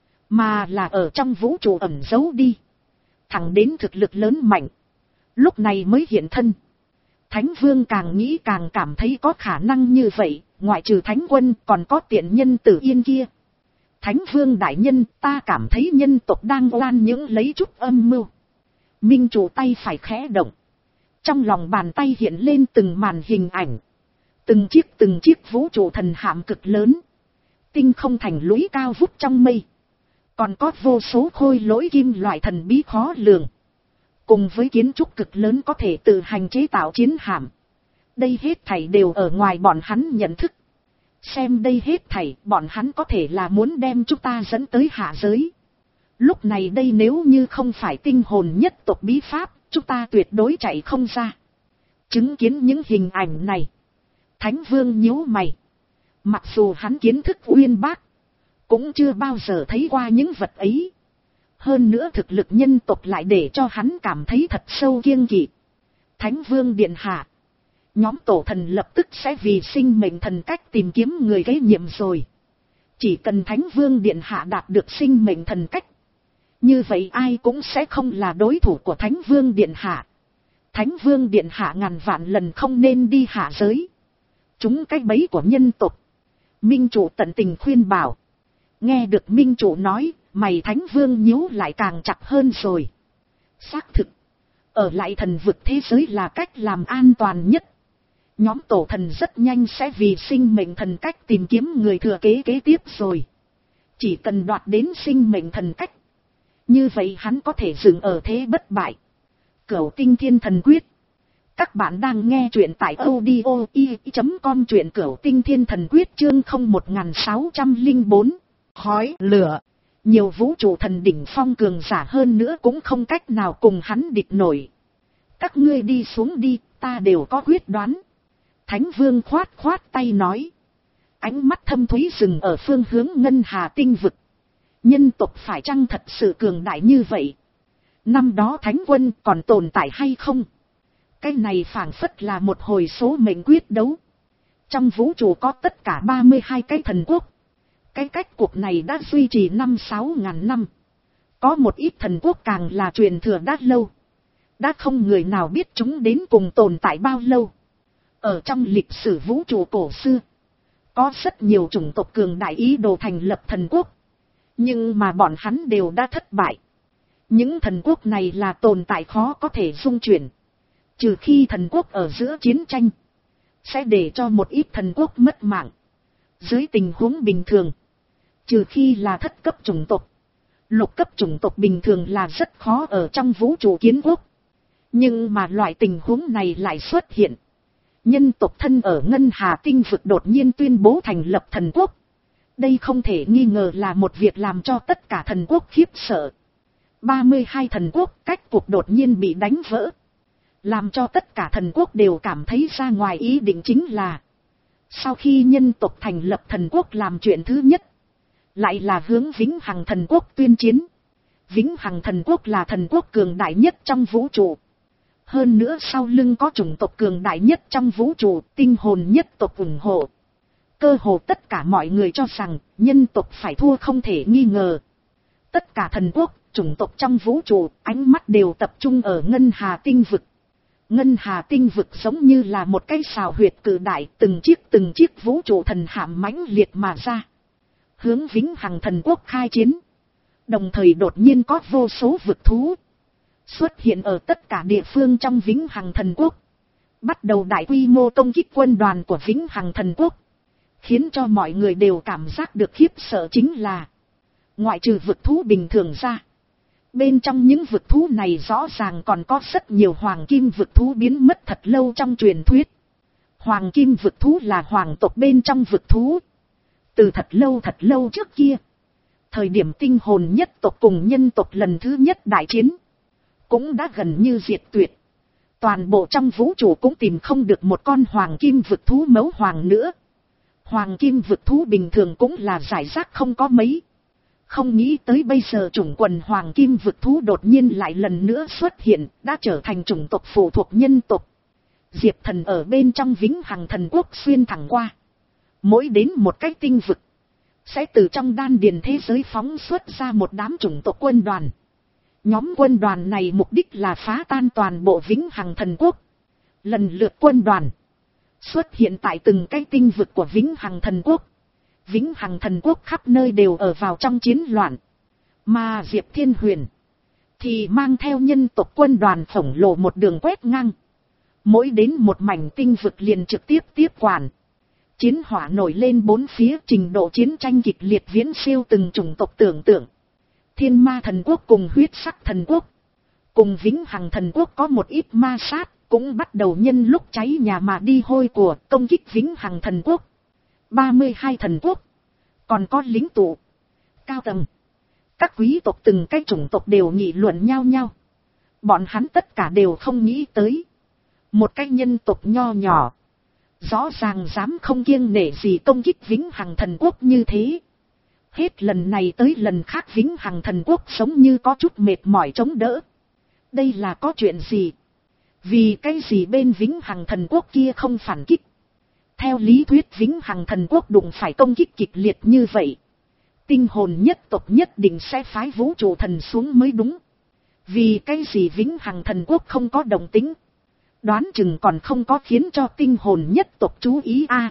mà là ở trong vũ trụ ẩn giấu đi. Thẳng đến thực lực lớn mạnh, lúc này mới hiện thân. Thánh Vương càng nghĩ càng cảm thấy có khả năng như vậy, ngoại trừ Thánh Quân còn có tiện nhân Tử Yên kia. Thánh Vương đại nhân, ta cảm thấy nhân tộc đang oan những lấy chút âm mưu. Minh chủ tay phải khẽ động. Trong lòng bàn tay hiện lên từng màn hình ảnh. Từng chiếc từng chiếc vũ trụ thần hạm cực lớn. Tinh không thành lũy cao vút trong mây. Còn có vô số khôi lỗi kim loại thần bí khó lường. Cùng với kiến trúc cực lớn có thể tự hành chế tạo chiến hạm. Đây hết thảy đều ở ngoài bọn hắn nhận thức. Xem đây hết thảy, bọn hắn có thể là muốn đem chúng ta dẫn tới hạ giới. Lúc này đây nếu như không phải tinh hồn nhất tộc bí pháp, chúng ta tuyệt đối chạy không ra. Chứng kiến những hình ảnh này, Thánh Vương nhíu mày. Mặc dù hắn kiến thức uyên bác, cũng chưa bao giờ thấy qua những vật ấy. Hơn nữa thực lực nhân tộc lại để cho hắn cảm thấy thật sâu kiêng kỵ. Thánh Vương điện hạ, nhóm tổ thần lập tức sẽ vì sinh mệnh thần cách tìm kiếm người kế nhiệm rồi. Chỉ cần Thánh Vương điện hạ đạt được sinh mệnh thần cách, như vậy ai cũng sẽ không là đối thủ của Thánh Vương điện hạ. Thánh Vương điện hạ ngàn vạn lần không nên đi hạ giới. Chúng cái bẫy của nhân tộc. Minh chủ tận tình khuyên bảo. Nghe được Minh chủ nói, mày Thánh Vương nhíu lại càng chặt hơn rồi. Xác thực, ở lại thần vực thế giới là cách làm an toàn nhất. Nhóm tổ thần rất nhanh sẽ vì sinh mệnh thần cách tìm kiếm người thừa kế kế tiếp rồi. Chỉ cần đoạt đến sinh mệnh thần cách, như vậy hắn có thể dừng ở thế bất bại. Cửu Tinh Thiên Thần Quyết. Các bạn đang nghe truyện tại audio i chấm com, truyện Cửu Tinh Thiên Thần Quyết chương không một sáu không bốn. Khói lửa. Nhiều vũ trụ thần đỉnh phong cường giả hơn nữa cũng không cách nào cùng hắn địch nổi. Các ngươi đi xuống đi, ta đều có quyết đoán. Thánh Vương khoát khoát tay nói. Ánh mắt thâm thúy dừng ở phương hướng Ngân Hà Tinh vực. Nhân tộc phải chăng thật sự cường đại như vậy? Năm đó Thánh Quân còn tồn tại hay không? Cái này phảng phất là một hồi số mệnh quyết đấu. trong vũ trụ có tất cả ba mươi hai cái thần quốc. Cái cách cuộc này đã duy trì năm sáu ngàn năm. Có một ít thần quốc càng là truyền thừa đã lâu. Đã không người nào biết chúng đến cùng tồn tại bao lâu. Ở trong lịch sử vũ trụ cổ xưa, có rất nhiều chủng tộc cường đại ý đồ thành lập thần quốc. Nhưng mà bọn hắn đều đã thất bại. Những thần quốc này là tồn tại khó có thể dung chuyển. Trừ khi thần quốc ở giữa chiến tranh, sẽ để cho một ít thần quốc mất mạng. Dưới tình huống bình thường, trừ khi là thất cấp chủng tộc, lục cấp chủng tộc bình thường là rất khó ở trong vũ trụ kiến quốc. Nhưng mà loại tình huống này lại xuất hiện. Nhân tộc thân ở Ngân Hà tinh vực đột nhiên tuyên bố thành lập thần quốc. Đây không thể nghi ngờ là một việc làm cho tất cả thần quốc khiếp sợ. ba mươi hai thần quốc cách cuộc đột nhiên bị đánh vỡ. Làm cho tất cả thần quốc đều cảm thấy ra ngoài ý định chính là, sau khi nhân tộc thành lập thần quốc làm chuyện thứ nhất, lại là hướng Vĩnh Hằng thần quốc tuyên chiến. Vĩnh Hằng thần quốc là thần quốc cường đại nhất trong vũ trụ. Hơn nữa sau lưng có chủng tộc cường đại nhất trong vũ trụ, tinh hồn nhất tộc ủng hộ. Cơ hồ tất cả mọi người cho rằng nhân tộc phải thua không thể nghi ngờ. Tất cả thần quốc, chủng tộc trong vũ trụ, ánh mắt đều tập trung ở Ngân Hà tinh vực. Ngân Hà tinh vực giống như là một cái sào huyệt cự đại, từng chiếc từng chiếc vũ trụ thần hạm mãnh liệt mà ra, hướng Vĩnh Hằng thần quốc khai chiến. Đồng thời đột nhiên có vô số vực thú xuất hiện ở tất cả địa phương trong Vĩnh Hằng thần quốc, bắt đầu đại quy mô công kích quân đoàn của Vĩnh Hằng thần quốc. Khiến cho mọi người đều cảm giác được khiếp sợ chính là, ngoại trừ vực thú bình thường ra, bên trong những vực thú này rõ ràng còn có rất nhiều hoàng kim vực thú biến mất thật lâu trong truyền thuyết. Hoàng kim vực thú là hoàng tộc bên trong vực thú. Từ thật lâu thật lâu trước kia, thời điểm tinh hồn nhất tộc cùng nhân tộc lần thứ nhất đại chiến, cũng đã gần như diệt tuyệt. Toàn bộ trong vũ trụ cũng tìm không được một con hoàng kim vực thú mẫu hoàng nữa. Hoàng kim vực thú bình thường cũng là giải rác không có mấy. Không nghĩ tới bây giờ chủng quần hoàng kim vực thú đột nhiên lại lần nữa xuất hiện, đã trở thành chủng tộc phụ thuộc nhân tộc. Diệp Thần ở bên trong Vĩnh Hằng thần quốc xuyên thẳng qua. Mỗi đến một cái tinh vực, sẽ từ trong đan điền thế giới phóng xuất ra một đám chủng tộc quân đoàn. Nhóm quân đoàn này mục đích là phá tan toàn bộ Vĩnh Hằng thần quốc. Lần lượt quân đoàn xuất hiện tại từng cái tinh vực của Vĩnh Hằng thần quốc. Vĩnh Hằng thần quốc khắp nơi đều ở vào trong chiến loạn. Mà Diệp Thiên Huyền thì mang theo nhân tộc quân đoàn khổng lồ một đường quét ngang. Mỗi đến một mảnh tinh vực liền trực tiếp tiếp quản. Chiến hỏa nổi lên bốn phía, trình độ chiến tranh kịch liệt viễn siêu từng chủng tộc tưởng tượng. Thiên Ma thần quốc cùng Huyết Sắc thần quốc, cùng Vĩnh Hằng thần quốc có một ít ma sát, cũng bắt đầu nhân lúc cháy nhà mà đi hôi của công kích Vĩnh Hằng thần quốc. ba mươi hai thần quốc, còn có lính tụ, cao tầng, các quý tộc từng cái chủng tộc đều nghị luận nhau nhau. Bọn hắn tất cả đều không nghĩ tới, một cái nhân tộc nho nhỏ, rõ ràng dám không kiêng nể gì công kích Vĩnh Hằng thần quốc như thế. Hết lần này tới lần khác Vĩnh Hằng thần quốc giống như có chút mệt mỏi chống đỡ. Đây là có chuyện gì? Vì cái gì bên Vĩnh Hằng thần quốc kia không phản kích? Theo lý thuyết Vĩnh Hằng thần quốc đụng phải công kích kịch liệt như vậy, tinh hồn nhất tộc nhất định sẽ phái vũ trụ thần xuống mới đúng. Vì cái gì Vĩnh Hằng thần quốc không có động tính? Đoán chừng còn không có khiến cho tinh hồn nhất tộc chú ý a,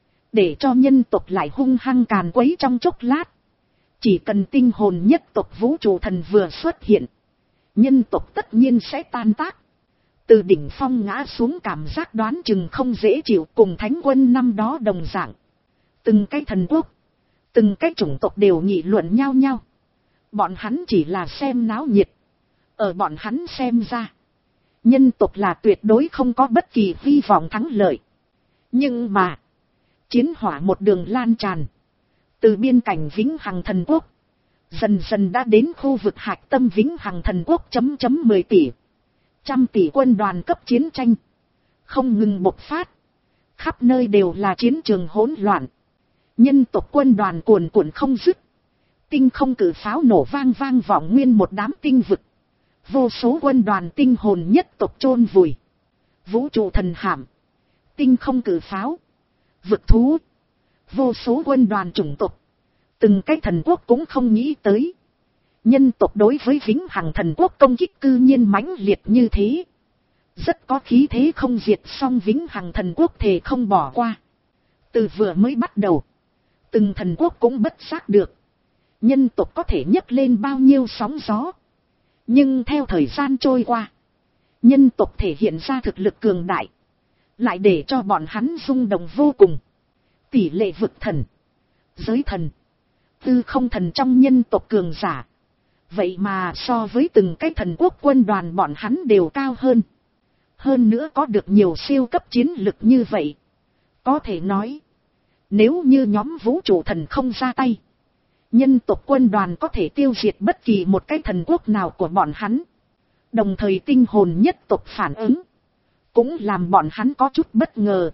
để cho nhân tộc lại hung hăng càn quấy trong chốc lát. Chỉ cần tinh hồn nhất tộc vũ trụ thần vừa xuất hiện, nhân tộc tất nhiên sẽ tan tác. Từ đỉnh phong ngã xuống cảm giác đoán chừng không dễ chịu, cùng Thánh quân năm đó đồng dạng. Từng cái thần quốc, từng cái chủng tộc đều nghị luận nhau nhau. Bọn hắn chỉ là xem náo nhiệt. Ở bọn hắn xem ra, nhân tộc là tuyệt đối không có bất kỳ hy vọng thắng lợi. Nhưng mà, chiến hỏa một đường lan tràn, từ biên cảnh Vĩnh Hằng thần quốc, dần dần đã đến khu vực hạch tâm Vĩnh Hằng thần quốc chấm chấm mười tỷ. Trăm tỷ quân đoàn cấp chiến tranh, không ngừng bộc phát. Khắp nơi đều là chiến trường hỗn loạn. Nhân tộc quân đoàn cuồn cuộn không dứt. Tinh không cử pháo nổ vang vang vọng nguyên một đám tinh vực. Vô số quân đoàn tinh hồn nhất tộc chôn vùi. Vũ trụ thần hạm, tinh không cử pháo, vực thú, vô số quân đoàn chủng tộc, từng cái thần quốc cũng không nghĩ tới. Nhân tộc đối với vĩnh hằng thần quốc công kích cư nhiên mãnh liệt như thế. Rất có khí thế không diệt xong vĩnh hằng thần quốc thề không bỏ qua. Từ vừa mới bắt đầu, từng thần quốc cũng bất giác được nhân tộc có thể nhấc lên bao nhiêu sóng gió. Nhưng theo thời gian trôi qua, nhân tộc thể hiện ra thực lực cường đại, lại để cho bọn hắn rung động vô cùng. Tỷ lệ vực thần, giới thần, tư không thần trong nhân tộc cường giả, vậy mà so với từng cái thần quốc quân đoàn bọn hắn đều cao hơn. Hơn nữa có được nhiều siêu cấp chiến lực như vậy. Có thể nói, nếu như nhóm vũ trụ thần không ra tay, nhân tộc quân đoàn có thể tiêu diệt bất kỳ một cái thần quốc nào của bọn hắn. Đồng thời tinh hồn nhất tộc phản ứng, cũng làm bọn hắn có chút bất ngờ.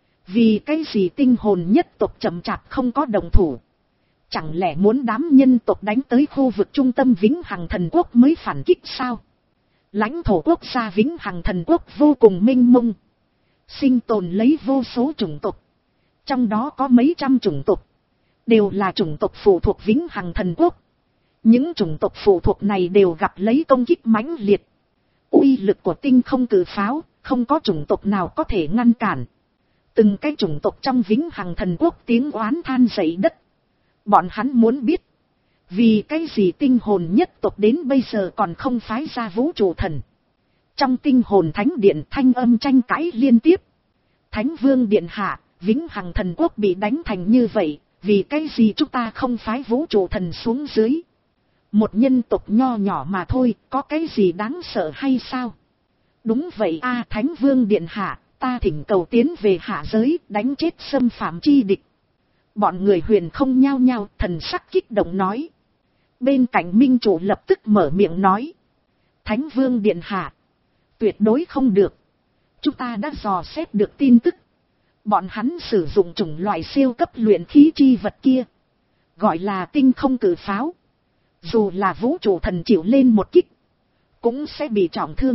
Vì cái gì tinh hồn nhất tộc chậm chạp không có đồng thủ? Chẳng lẽ muốn đám nhân tộc đánh tới khu vực trung tâm vĩnh hằng thần quốc mới phản kích sao? Lãnh thổ quốc gia vĩnh hằng thần quốc vô cùng mênh mông, sinh tồn lấy vô số chủng tộc, trong đó có mấy trăm chủng tộc đều là chủng tộc phụ thuộc vĩnh hằng thần quốc. Những chủng tộc phụ thuộc này đều gặp lấy công kích mãnh liệt. Uy lực của tinh không cử pháo, không có chủng tộc nào có thể ngăn cản. Từng cái chủng tộc trong vĩnh hằng thần quốc tiếng oán than dậy đất. Bọn hắn muốn biết, vì cái gì tinh hồn nhất tộc đến bây giờ còn không phái ra vũ trụ thần. Trong tinh hồn thánh điện thanh âm tranh cãi liên tiếp. Thánh vương điện hạ, vĩnh hằng thần quốc bị đánh thành như vậy, vì cái gì chúng ta không phái vũ trụ thần xuống dưới? Một nhân tộc nho nhỏ mà thôi, có cái gì đáng sợ hay sao? Đúng vậy a, thánh vương điện hạ, ta thỉnh cầu tiến về hạ giới, đánh chết xâm phạm chi địch. Bọn người huyền không nhao nhao, thần sắc kích động nói. Bên cạnh minh chủ lập tức mở miệng nói. Thánh vương điện hạ, tuyệt đối không được. Chúng ta đã dò xét được tin tức. Bọn hắn sử dụng chủng loại siêu cấp luyện khí chi vật kia, gọi là tinh không cử pháo. Dù là vũ trụ thần chịu lên một kích, cũng sẽ bị trọng thương.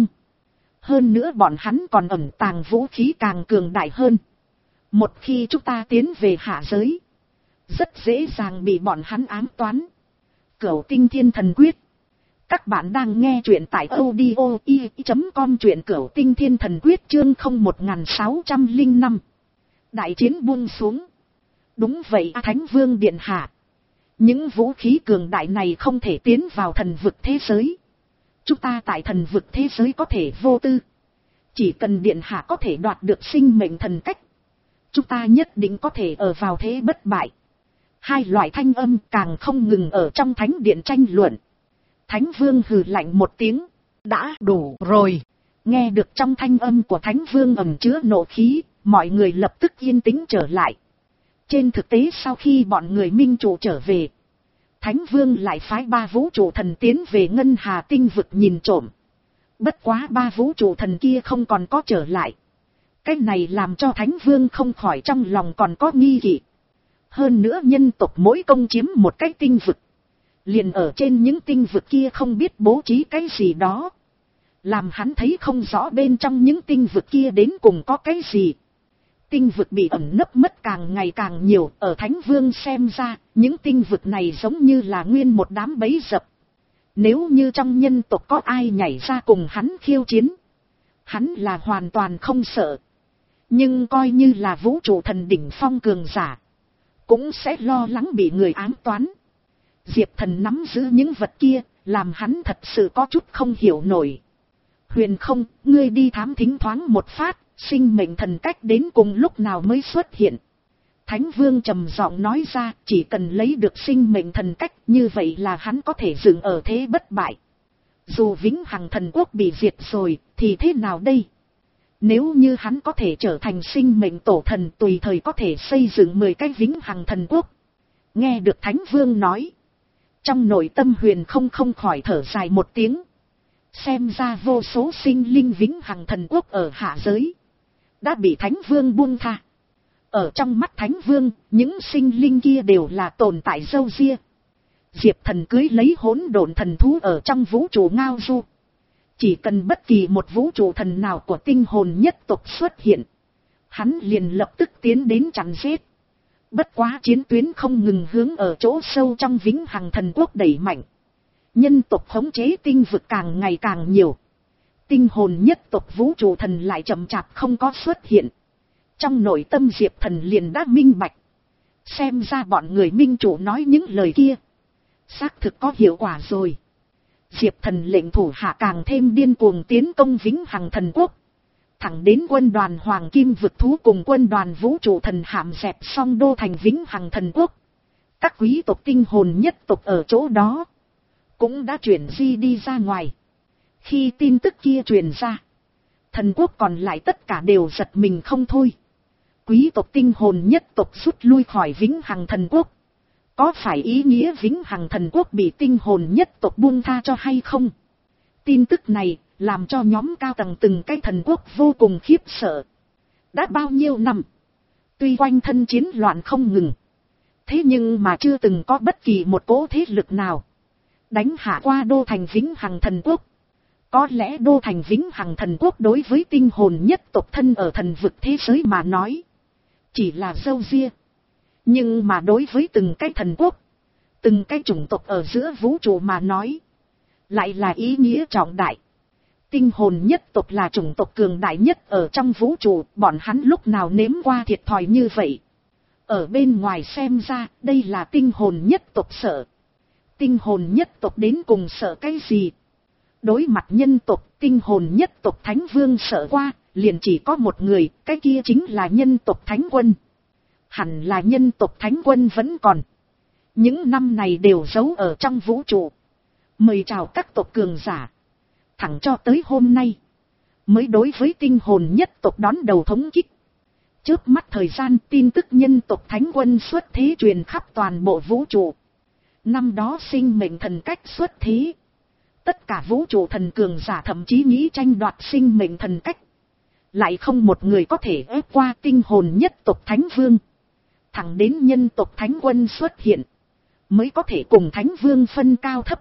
Hơn nữa bọn hắn còn ẩn tàng vũ khí càng cường đại hơn. Một khi chúng ta tiến về hạ giới, rất dễ dàng bị bọn hắn ám toán. Cửu tinh thiên thần quyết. Các bạn đang nghe truyện tại audio i chấm com, truyện cửu tinh thiên thần quyết chương không một sáu không năm. Đại chiến buông xuống. Đúng vậy Thánh vương điện hạ. Những vũ khí cường đại này không thể tiến vào thần vực thế giới. Chúng ta tại thần vực thế giới có thể vô tư. Chỉ cần điện hạ có thể đoạt được sinh mệnh thần cách, chúng ta nhất định có thể ở vào thế bất bại. Hai loại thanh âm càng không ngừng ở trong thánh điện tranh luận. Thánh vương hừ lạnh một tiếng. Đã đủ rồi. Nghe được trong thanh âm của thánh vương ẩn chứa nộ khí, mọi người lập tức yên tĩnh trở lại. Trên thực tế sau khi bọn người minh chủ trở về, thánh vương lại phái ba vũ trụ thần tiến về ngân hà tinh vực nhìn trộm. Bất quá ba vũ trụ thần kia không còn có trở lại. Cái này làm cho thánh vương không khỏi trong lòng còn có nghi kỵ. Hơn nữa nhân tộc mỗi công chiếm một cái tinh vực, liền ở trên những tinh vực kia không biết bố trí cái gì đó, làm hắn thấy không rõ bên trong những tinh vực kia đến cùng có cái gì. Tinh vực bị ẩn nấp mất càng ngày càng nhiều, ở thánh vương xem ra, những tinh vực này giống như là nguyên một đám bẫy dập. Nếu như trong nhân tộc có ai nhảy ra cùng hắn khiêu chiến, hắn là hoàn toàn không sợ. Nhưng coi như là vũ trụ thần đỉnh phong cường giả, cũng sẽ lo lắng bị người ám toán. Diệp Thần nắm giữ những vật kia, làm hắn thật sự có chút không hiểu nổi. Huyền không, ngươi đi thám thính thoáng một phát, sinh mệnh thần cách đến cùng lúc nào mới xuất hiện. Thánh vương trầm giọng nói ra, chỉ cần lấy được sinh mệnh thần cách, như vậy là hắn có thể dừng ở thế bất bại. Dù vĩnh hằng thần quốc bị diệt rồi, thì thế nào đây? Nếu như hắn có thể trở thành sinh mệnh tổ thần, tùy thời có thể xây dựng mười cái vĩnh hằng thần quốc. Nghe được thánh vương nói, trong nội tâm huyền không không khỏi thở dài một tiếng. Xem ra vô số sinh linh vĩnh hằng thần quốc ở hạ giới đã bị thánh vương buông tha. Ở trong mắt thánh vương, những sinh linh kia đều là tồn tại râu ria. Diệp Thần cưới lấy hỗn độn thần thú ở trong vũ trụ ngao du. Chỉ cần bất kỳ một vũ trụ thần nào của tinh hồn nhất tộc xuất hiện, hắn liền lập tức tiến đến chặn giết. Bất quá chiến tuyến không ngừng hướng ở chỗ sâu trong Vĩnh Hằng Thần Quốc đẩy mạnh. Nhân tộc khống chế tinh vực càng ngày càng nhiều. Tinh hồn nhất tộc vũ trụ thần lại chậm chạp không có xuất hiện. Trong nội tâm Diệp Thần liền đã minh bạch. Xem ra bọn người minh chủ nói những lời kia xác thực có hiệu quả rồi. Diệp Thần lệnh thủ hạ càng thêm điên cuồng tiến công Vĩnh Hằng Thần Quốc. Thẳng đến quân đoàn Hoàng Kim Vực Thú cùng quân đoàn vũ trụ thần hạm dẹp xong đô thành Vĩnh Hằng Thần Quốc. Các quý tộc tinh hồn nhất tộc ở chỗ đó cũng đã chuyển di đi ra ngoài. Khi tin tức kia truyền ra, thần quốc còn lại tất cả đều giật mình không thôi. Quý tộc tinh hồn nhất tộc rút lui khỏi Vĩnh Hằng Thần Quốc. Có phải ý nghĩa Vĩnh Hằng Thần Quốc bị tinh hồn nhất tộc buông tha cho hay không? Tin tức này làm cho nhóm cao tầng từng cái thần quốc vô cùng khiếp sợ. Đã bao nhiêu năm, tuy quanh thân chiến loạn không ngừng, thế nhưng mà chưa từng có bất kỳ một cỗ thế lực nào đánh hạ qua đô thành Vĩnh Hằng Thần Quốc. Có lẽ đô thành Vĩnh Hằng Thần Quốc đối với tinh hồn nhất tộc thân ở thần vực thế giới mà nói chỉ là râu ria. Nhưng mà đối với từng cái thần quốc, từng cái chủng tộc ở giữa vũ trụ mà nói lại là ý nghĩa trọng đại. Tinh hồn nhất tộc là chủng tộc cường đại nhất ở trong vũ trụ, bọn hắn lúc nào nếm qua thiệt thòi như vậy. Ở bên ngoài xem ra, đây là tinh hồn nhất tộc sợ. Tinh hồn nhất tộc đến cùng sợ cái gì? Đối mặt nhân tộc, tinh hồn nhất tộc Thánh Vương sợ qua, liền chỉ có một người, cái kia chính là nhân tộc Thánh Quân. Hẳn là nhân tộc Thánh Quân vẫn còn. Những năm này đều giấu ở trong vũ trụ. Mời chào các tộc cường giả. Thẳng cho tới hôm nay mới đối với tinh hồn nhất tộc đón đầu thống kích. Chớp mắt thời gian, tin tức nhân tộc Thánh Quân xuất thế truyền khắp toàn bộ vũ trụ. Năm đó sinh mệnh thần cách xuất thế. Tất cả vũ trụ thần cường giả thậm chí nghĩ tranh đoạt sinh mệnh thần cách. Lại không một người có thể ép qua tinh hồn nhất tộc Thánh Vương. Thẳng đến nhân tộc Thánh Quân xuất hiện mới có thể cùng Thánh Vương phân cao thấp.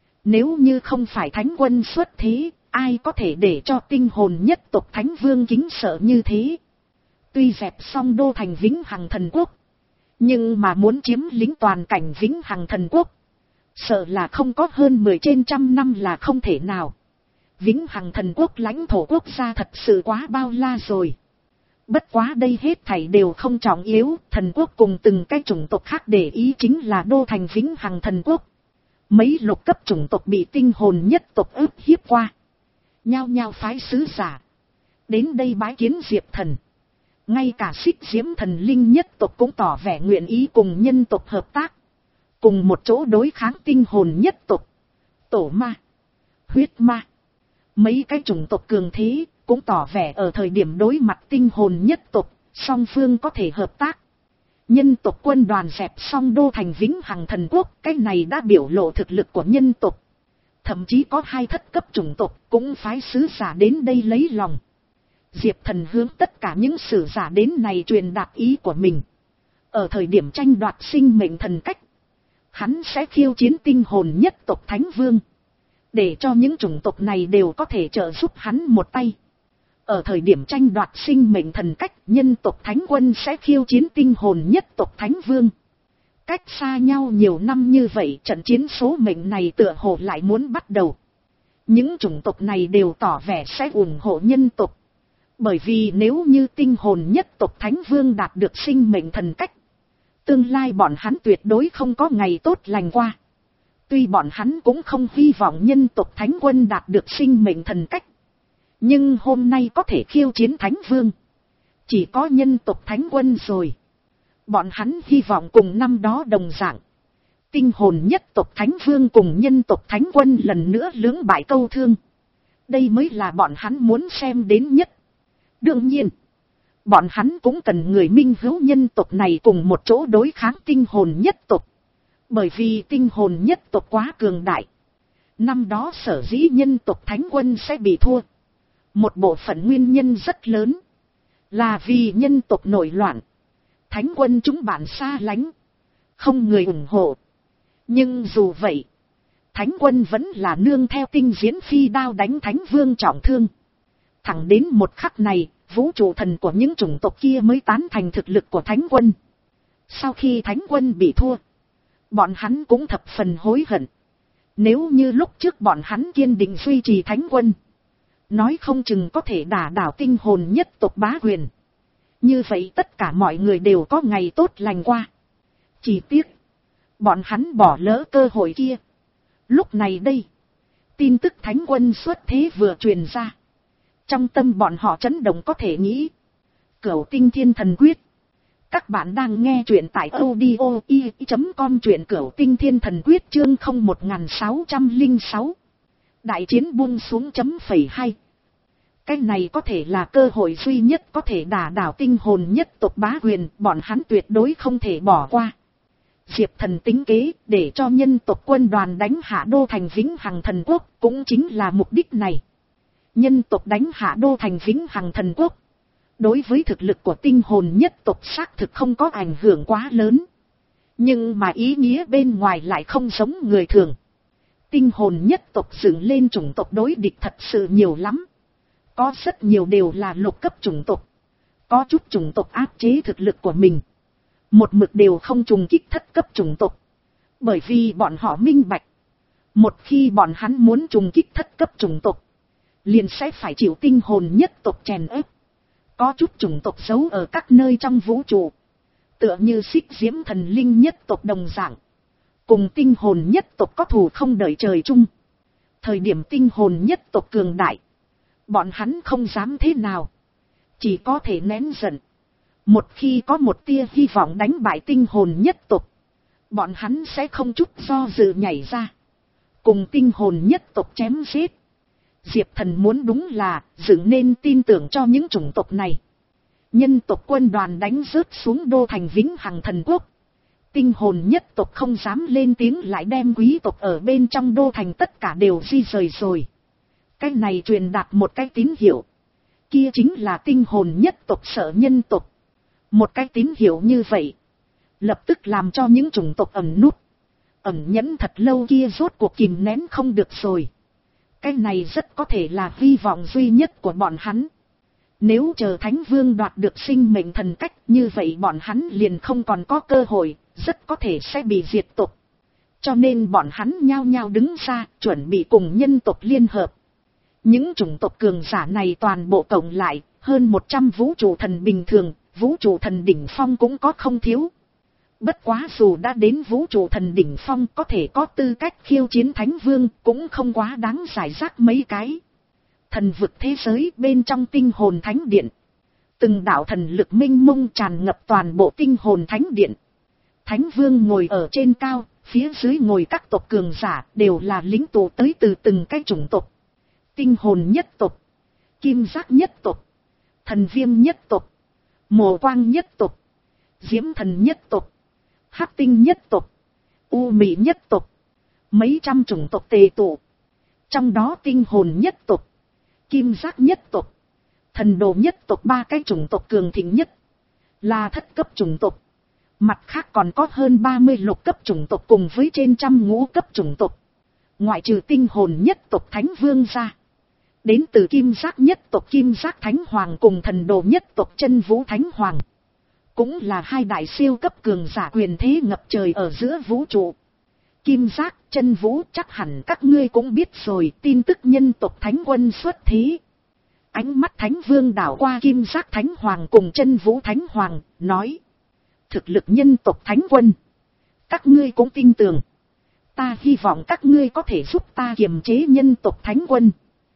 Nếu như không phải Thánh Quân xuất thế, ai có thể để cho tinh hồn nhất tộc Thánh Vương kính sợ như thế? Tuy dẹp xong đô thành Vĩnh Hằng Thần Quốc, nhưng mà muốn chiếm lĩnh toàn cảnh Vĩnh Hằng Thần Quốc, sợ là không có hơn mười trên trăm năm là không thể nào. Vĩnh Hằng Thần Quốc lãnh thổ quốc gia thật sự quá bao la rồi. Bất quá đây hết thảy đều không trọng yếu, thần quốc cùng từng cái chủng tộc khác để ý chính là đô thành Vĩnh Hằng Thần Quốc. Mấy lục cấp chủng tộc bị tinh hồn nhất tộc ức hiếp qua, nhao nhao phái sứ giả đến đây bái kiến Diệp Thần. Ngay cả Xích Diễm Thần Linh nhất tộc cũng tỏ vẻ nguyện ý cùng nhân tộc hợp tác, cùng một chỗ đối kháng tinh hồn nhất tộc. Tổ ma, huyết ma, mấy cái chủng tộc cường thế cũng tỏ vẻ ở thời điểm đối mặt tinh hồn nhất tộc, song phương có thể hợp tác. Nhân tộc quân đoàn dẹp xong đô thành Vĩnh Hằng Thần Quốc, cái này đã biểu lộ thực lực của nhân tộc. Thậm chí có hai thất cấp chủng tộc cũng phái sứ giả đến đây lấy lòng. Diệp Thần hướng tất cả những sử giả đến này truyền đạt ý của mình. Ở thời điểm tranh đoạt sinh mệnh thần cách, hắn sẽ khiêu chiến tinh hồn nhất tộc Thánh Vương, để cho những chủng tộc này đều có thể trợ giúp hắn một tay. Ở thời điểm tranh đoạt sinh mệnh thần cách, nhân tộc Thánh Quân sẽ khiêu chiến tinh hồn nhất tộc Thánh Vương. Cách xa nhau nhiều năm như vậy, trận chiến số mệnh này tựa hồ lại muốn bắt đầu. Những chủng tộc này đều tỏ vẻ sẽ ủng hộ nhân tộc. Bởi vì nếu như tinh hồn nhất tộc Thánh Vương đạt được sinh mệnh thần cách, tương lai bọn hắn tuyệt đối không có ngày tốt lành qua. Tuy bọn hắn cũng không hy vọng nhân tộc Thánh Quân đạt được sinh mệnh thần cách, nhưng hôm nay có thể khiêu chiến Thánh Vương chỉ có nhân tộc Thánh Quân rồi. Bọn hắn hy vọng cùng năm đó đồng dạng, tinh hồn nhất tộc Thánh Vương cùng nhân tộc Thánh Quân lần nữa lưỡng bại câu thương. Đây mới là bọn hắn muốn xem đến nhất. Đương nhiên, bọn hắn cũng cần người minh hữu nhân tộc này cùng một chỗ đối kháng tinh hồn nhất tộc. Bởi vì tinh hồn nhất tộc quá cường đại. Năm đó sở dĩ nhân tộc Thánh Quân sẽ bị thua, một bộ phận nguyên nhân rất lớn là vì nhân tộc nổi loạn, Thánh Quân chúng bạn xa lánh, không người ủng hộ. Nhưng dù vậy, Thánh Quân vẫn là nương theo tinh diễn phi đao đánh Thánh Vương trọng thương. Thẳng đến một khắc này, vũ trụ thần của những chủng tộc kia mới tán thành thực lực của thánh quân. Sau khi thánh quân bị thua, bọn hắn cũng thập phần hối hận. Nếu như lúc trước bọn hắn kiên định duy trì thánh quân, nói không chừng có thể đả đảo tinh hồn nhất tộc bá quyền. Như vậy tất cả mọi người đều có ngày tốt lành qua. Chỉ tiếc, bọn hắn bỏ lỡ cơ hội kia. Lúc này đây, tin tức thánh quân xuất thế vừa truyền ra. Trong tâm bọn họ chấn động có thể nghĩ. Cửu tinh thiên thần quyết. Các bạn đang nghe truyện tại audio i chấm com, truyện Cửu tinh thiên thần quyết chương không một sáu không sáu. Đại chiến buông xuống chấm phẩy hai. Cái này có thể là cơ hội duy nhất có thể đả đảo tinh hồn nhất tộc bá quyền, bọn hắn tuyệt đối không thể bỏ qua. Diệp Thần tính kế để cho nhân tộc quân đoàn đánh hạ đô thành Vĩnh Hằng Thần Quốc, cũng chính là mục đích này. Nhân tộc đánh hạ đô thành Vĩnh Hằng Thần Quốc, đối với thực lực của tinh hồn nhất tộc xác thực không có ảnh hưởng quá lớn. Nhưng mà ý nghĩa bên ngoài lại không giống người thường. Tinh hồn nhất tộc dựng lên chủng tộc đối địch thật sự nhiều lắm. Có rất nhiều đều là lục cấp chủng tộc. Có chút chủng tộc áp chế thực lực của mình. Một mực đều không trùng kích thất cấp chủng tộc. Bởi vì bọn họ minh bạch. Một khi bọn hắn muốn trùng kích thất cấp chủng tộc, liền sẽ phải chịu tinh hồn nhất tộc chèn ép. Có chút chủng tộc giấu ở các nơi trong vũ trụ. Tựa như Xích Diễm thần linh nhất tộc đồng dạng. Cùng tinh hồn nhất tộc có thù không đợi trời chung. Thời điểm tinh hồn nhất tộc cường đại, bọn hắn không dám thế nào. Chỉ có thể nén giận. Một khi có một tia hy vọng đánh bại tinh hồn nhất tộc, bọn hắn sẽ không chút do dự nhảy ra. Cùng tinh hồn nhất tộc chém giết. Diệp Thần muốn đúng là dựng nên tin tưởng cho những chủng tộc này. Nhân tộc quân đoàn đánh rớt xuống đô thành Vĩnh Hằng Thần Quốc. Tinh hồn nhất tộc không dám lên tiếng, lại đem quý tộc ở bên trong đô thành tất cả đều di rời rồi. Cái này truyền đạt một cái tín hiệu. Kia chính là tinh hồn nhất tộc sợ nhân tộc. Một cái tín hiệu như vậy, lập tức làm cho những chủng tộc ẩn nút, ẩn nhẫn thật lâu kia rốt cuộc kìm nén không được rồi. Cái này rất có thể là hy vọng duy nhất của bọn hắn. Nếu chờ Thánh Vương đoạt được sinh mệnh thần cách, như vậy bọn hắn liền không còn có cơ hội, rất có thể sẽ bị diệt tộc. Cho nên bọn hắn nhao nhao đứng ra, chuẩn bị cùng nhân tộc liên hợp. Những chủng tộc cường giả này toàn bộ cộng lại, hơn một trăm vũ trụ thần bình thường, vũ trụ thần đỉnh phong cũng có không thiếu. Bất quá dù đã đến vũ trụ thần đỉnh phong, có thể có tư cách khiêu chiến Thánh Vương cũng không quá đáng giải rác mấy cái. Thần vực thế giới bên trong tinh hồn thánh điện, từng đạo thần lực minh mông tràn ngập toàn bộ tinh hồn thánh điện. Thánh Vương ngồi ở trên cao, phía dưới ngồi các tộc cường giả, đều là lính tụ tới từ từng cái chủng tộc. Tinh hồn nhất tộc, kim giác nhất tộc, thần viêm nhất tộc, mộ quang nhất tộc, diễm thần nhất tộc, hắc tinh nhất tộc, u mị nhất tộc. Mấy trăm chủng tộc tề tụ. Trong đó tinh hồn nhất tộc, kim giác nhất tộc, thần đồ nhất tộc ba cái chủng tộc cường thịnh nhất, là thất cấp chủng tộc. Mặt khác còn có hơn ba mươi lục cấp chủng tộc cùng với trên trăm ngũ cấp chủng tộc. Ngoại trừ tinh hồn nhất tộc Thánh Vương ra, đến từ kim giác nhất tộc Kim Giác Thánh Hoàng cùng thần đồ nhất tộc Chân Vũ Thánh Hoàng, cũng là hai đại siêu cấp cường giả quyền thế ngập trời ở giữa vũ trụ. Kim Giác, Chân Vũ chắc hẳn các ngươi cũng biết rồi, tin tức nhân tộc Thánh Quân xuất thế. Ánh mắt Thánh Vương đảo qua Kim Giác Thánh Hoàng cùng Chân Vũ Thánh Hoàng, nói: thực lực nhân tộc Thánh Quân, các ngươi cũng tin tưởng. Ta hy vọng các ngươi có thể giúp ta kiềm chế nhân tộc Thánh Quân.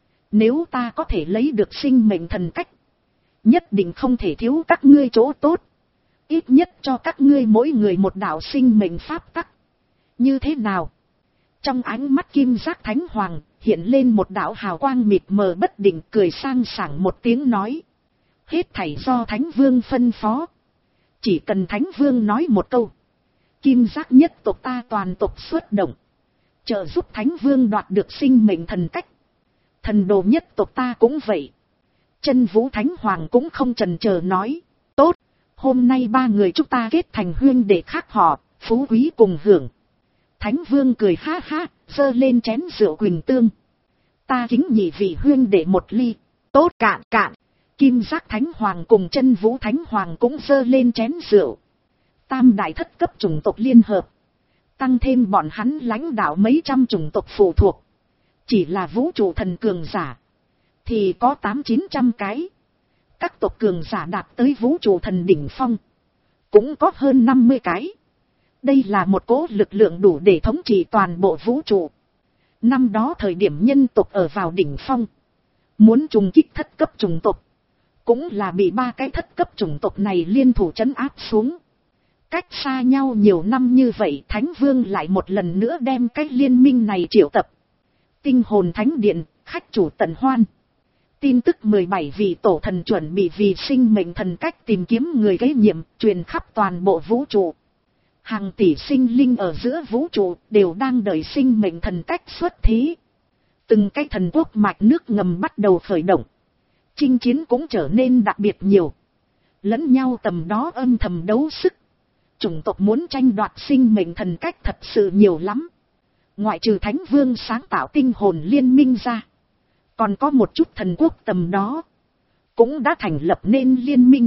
Nếu ta có thể lấy được sinh mệnh thần cách, nhất định không thể thiếu các ngươi chỗ tốt. Ít nhất cho các ngươi mỗi người một đạo sinh mệnh pháp tắc. Như thế nào? Trong ánh mắt Kim Giác Thánh Hoàng hiện lên một đạo hào quang mịt mờ bất định, cười sang sảng một tiếng nói: hết thảy do Thánh Vương phân phó. Chỉ cần Thánh Vương nói một câu, Kim Giác nhất tộc ta toàn tộc xuất động, trợ giúp Thánh Vương đoạt được sinh mệnh thần cách. Thần đồ nhất tộc ta cũng vậy. Chân Vũ Thánh Hoàng cũng không chần chờ nói: tốt, hôm nay ba người chúng ta kết thành huyên đệ khác họ, phú quý cùng hưởng. Thánh Vương cười ha ha, giơ lên chén rượu quỳnh tương. Ta kính nhị vị huyên đệ một ly. Tốt, cạn cạn. Kim Giác Thánh Hoàng cùng Chân Vũ Thánh Hoàng cũng giơ lên chén rượu. Tam đại thất cấp chủng tộc liên hợp. Tăng thêm bọn hắn lãnh đạo mấy trăm chủng tộc phụ thuộc. Chỉ là vũ trụ thần cường giả. Thì có tám chín trăm cái. Các tộc cường giả đạt tới vũ trụ thần đỉnh phong. Cũng có hơn năm mươi cái. Đây là một cỗ lực lượng đủ để thống trị toàn bộ vũ trụ. Năm đó thời điểm nhân tộc ở vào đỉnh phong. Muốn trùng kích thất cấp chủng tộc. Cũng là bị ba cái thất cấp chủng tộc này liên thủ trấn áp xuống. Cách xa nhau nhiều năm như vậy, Thánh Vương lại một lần nữa đem cái liên minh này triệu tập. Tinh hồn thánh điện, khách chủ tận hoan. Tin tức mười bảy vị tổ thần chuẩn bị vì sinh mệnh thần cách tìm kiếm người kế nhiệm, truyền khắp toàn bộ vũ trụ. Hàng tỷ sinh linh ở giữa vũ trụ đều đang đợi sinh mệnh thần cách xuất thế. Từng cái thần quốc mạch nước ngầm bắt đầu khởi động. Chinh chiến cũng trở nên đặc biệt nhiều. Lẫn nhau tầm đó âm thầm đấu sức. Chủng tộc muốn tranh đoạt sinh mệnh thần cách thật sự nhiều lắm. Ngoại trừ Thánh Vương sáng tạo tinh hồn liên minh ra. Còn có một chút thần quốc tầm đó. Cũng đã thành lập nên liên minh.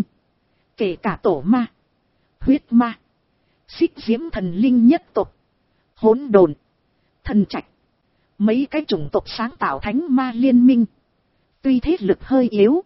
Kể cả tổ ma. Huyết ma. Xích diễm thần linh nhất tộc. Hỗn độn. Thần trạch. Mấy cái chủng tộc sáng tạo thánh ma liên minh. Tuy thế lực hơi yếu.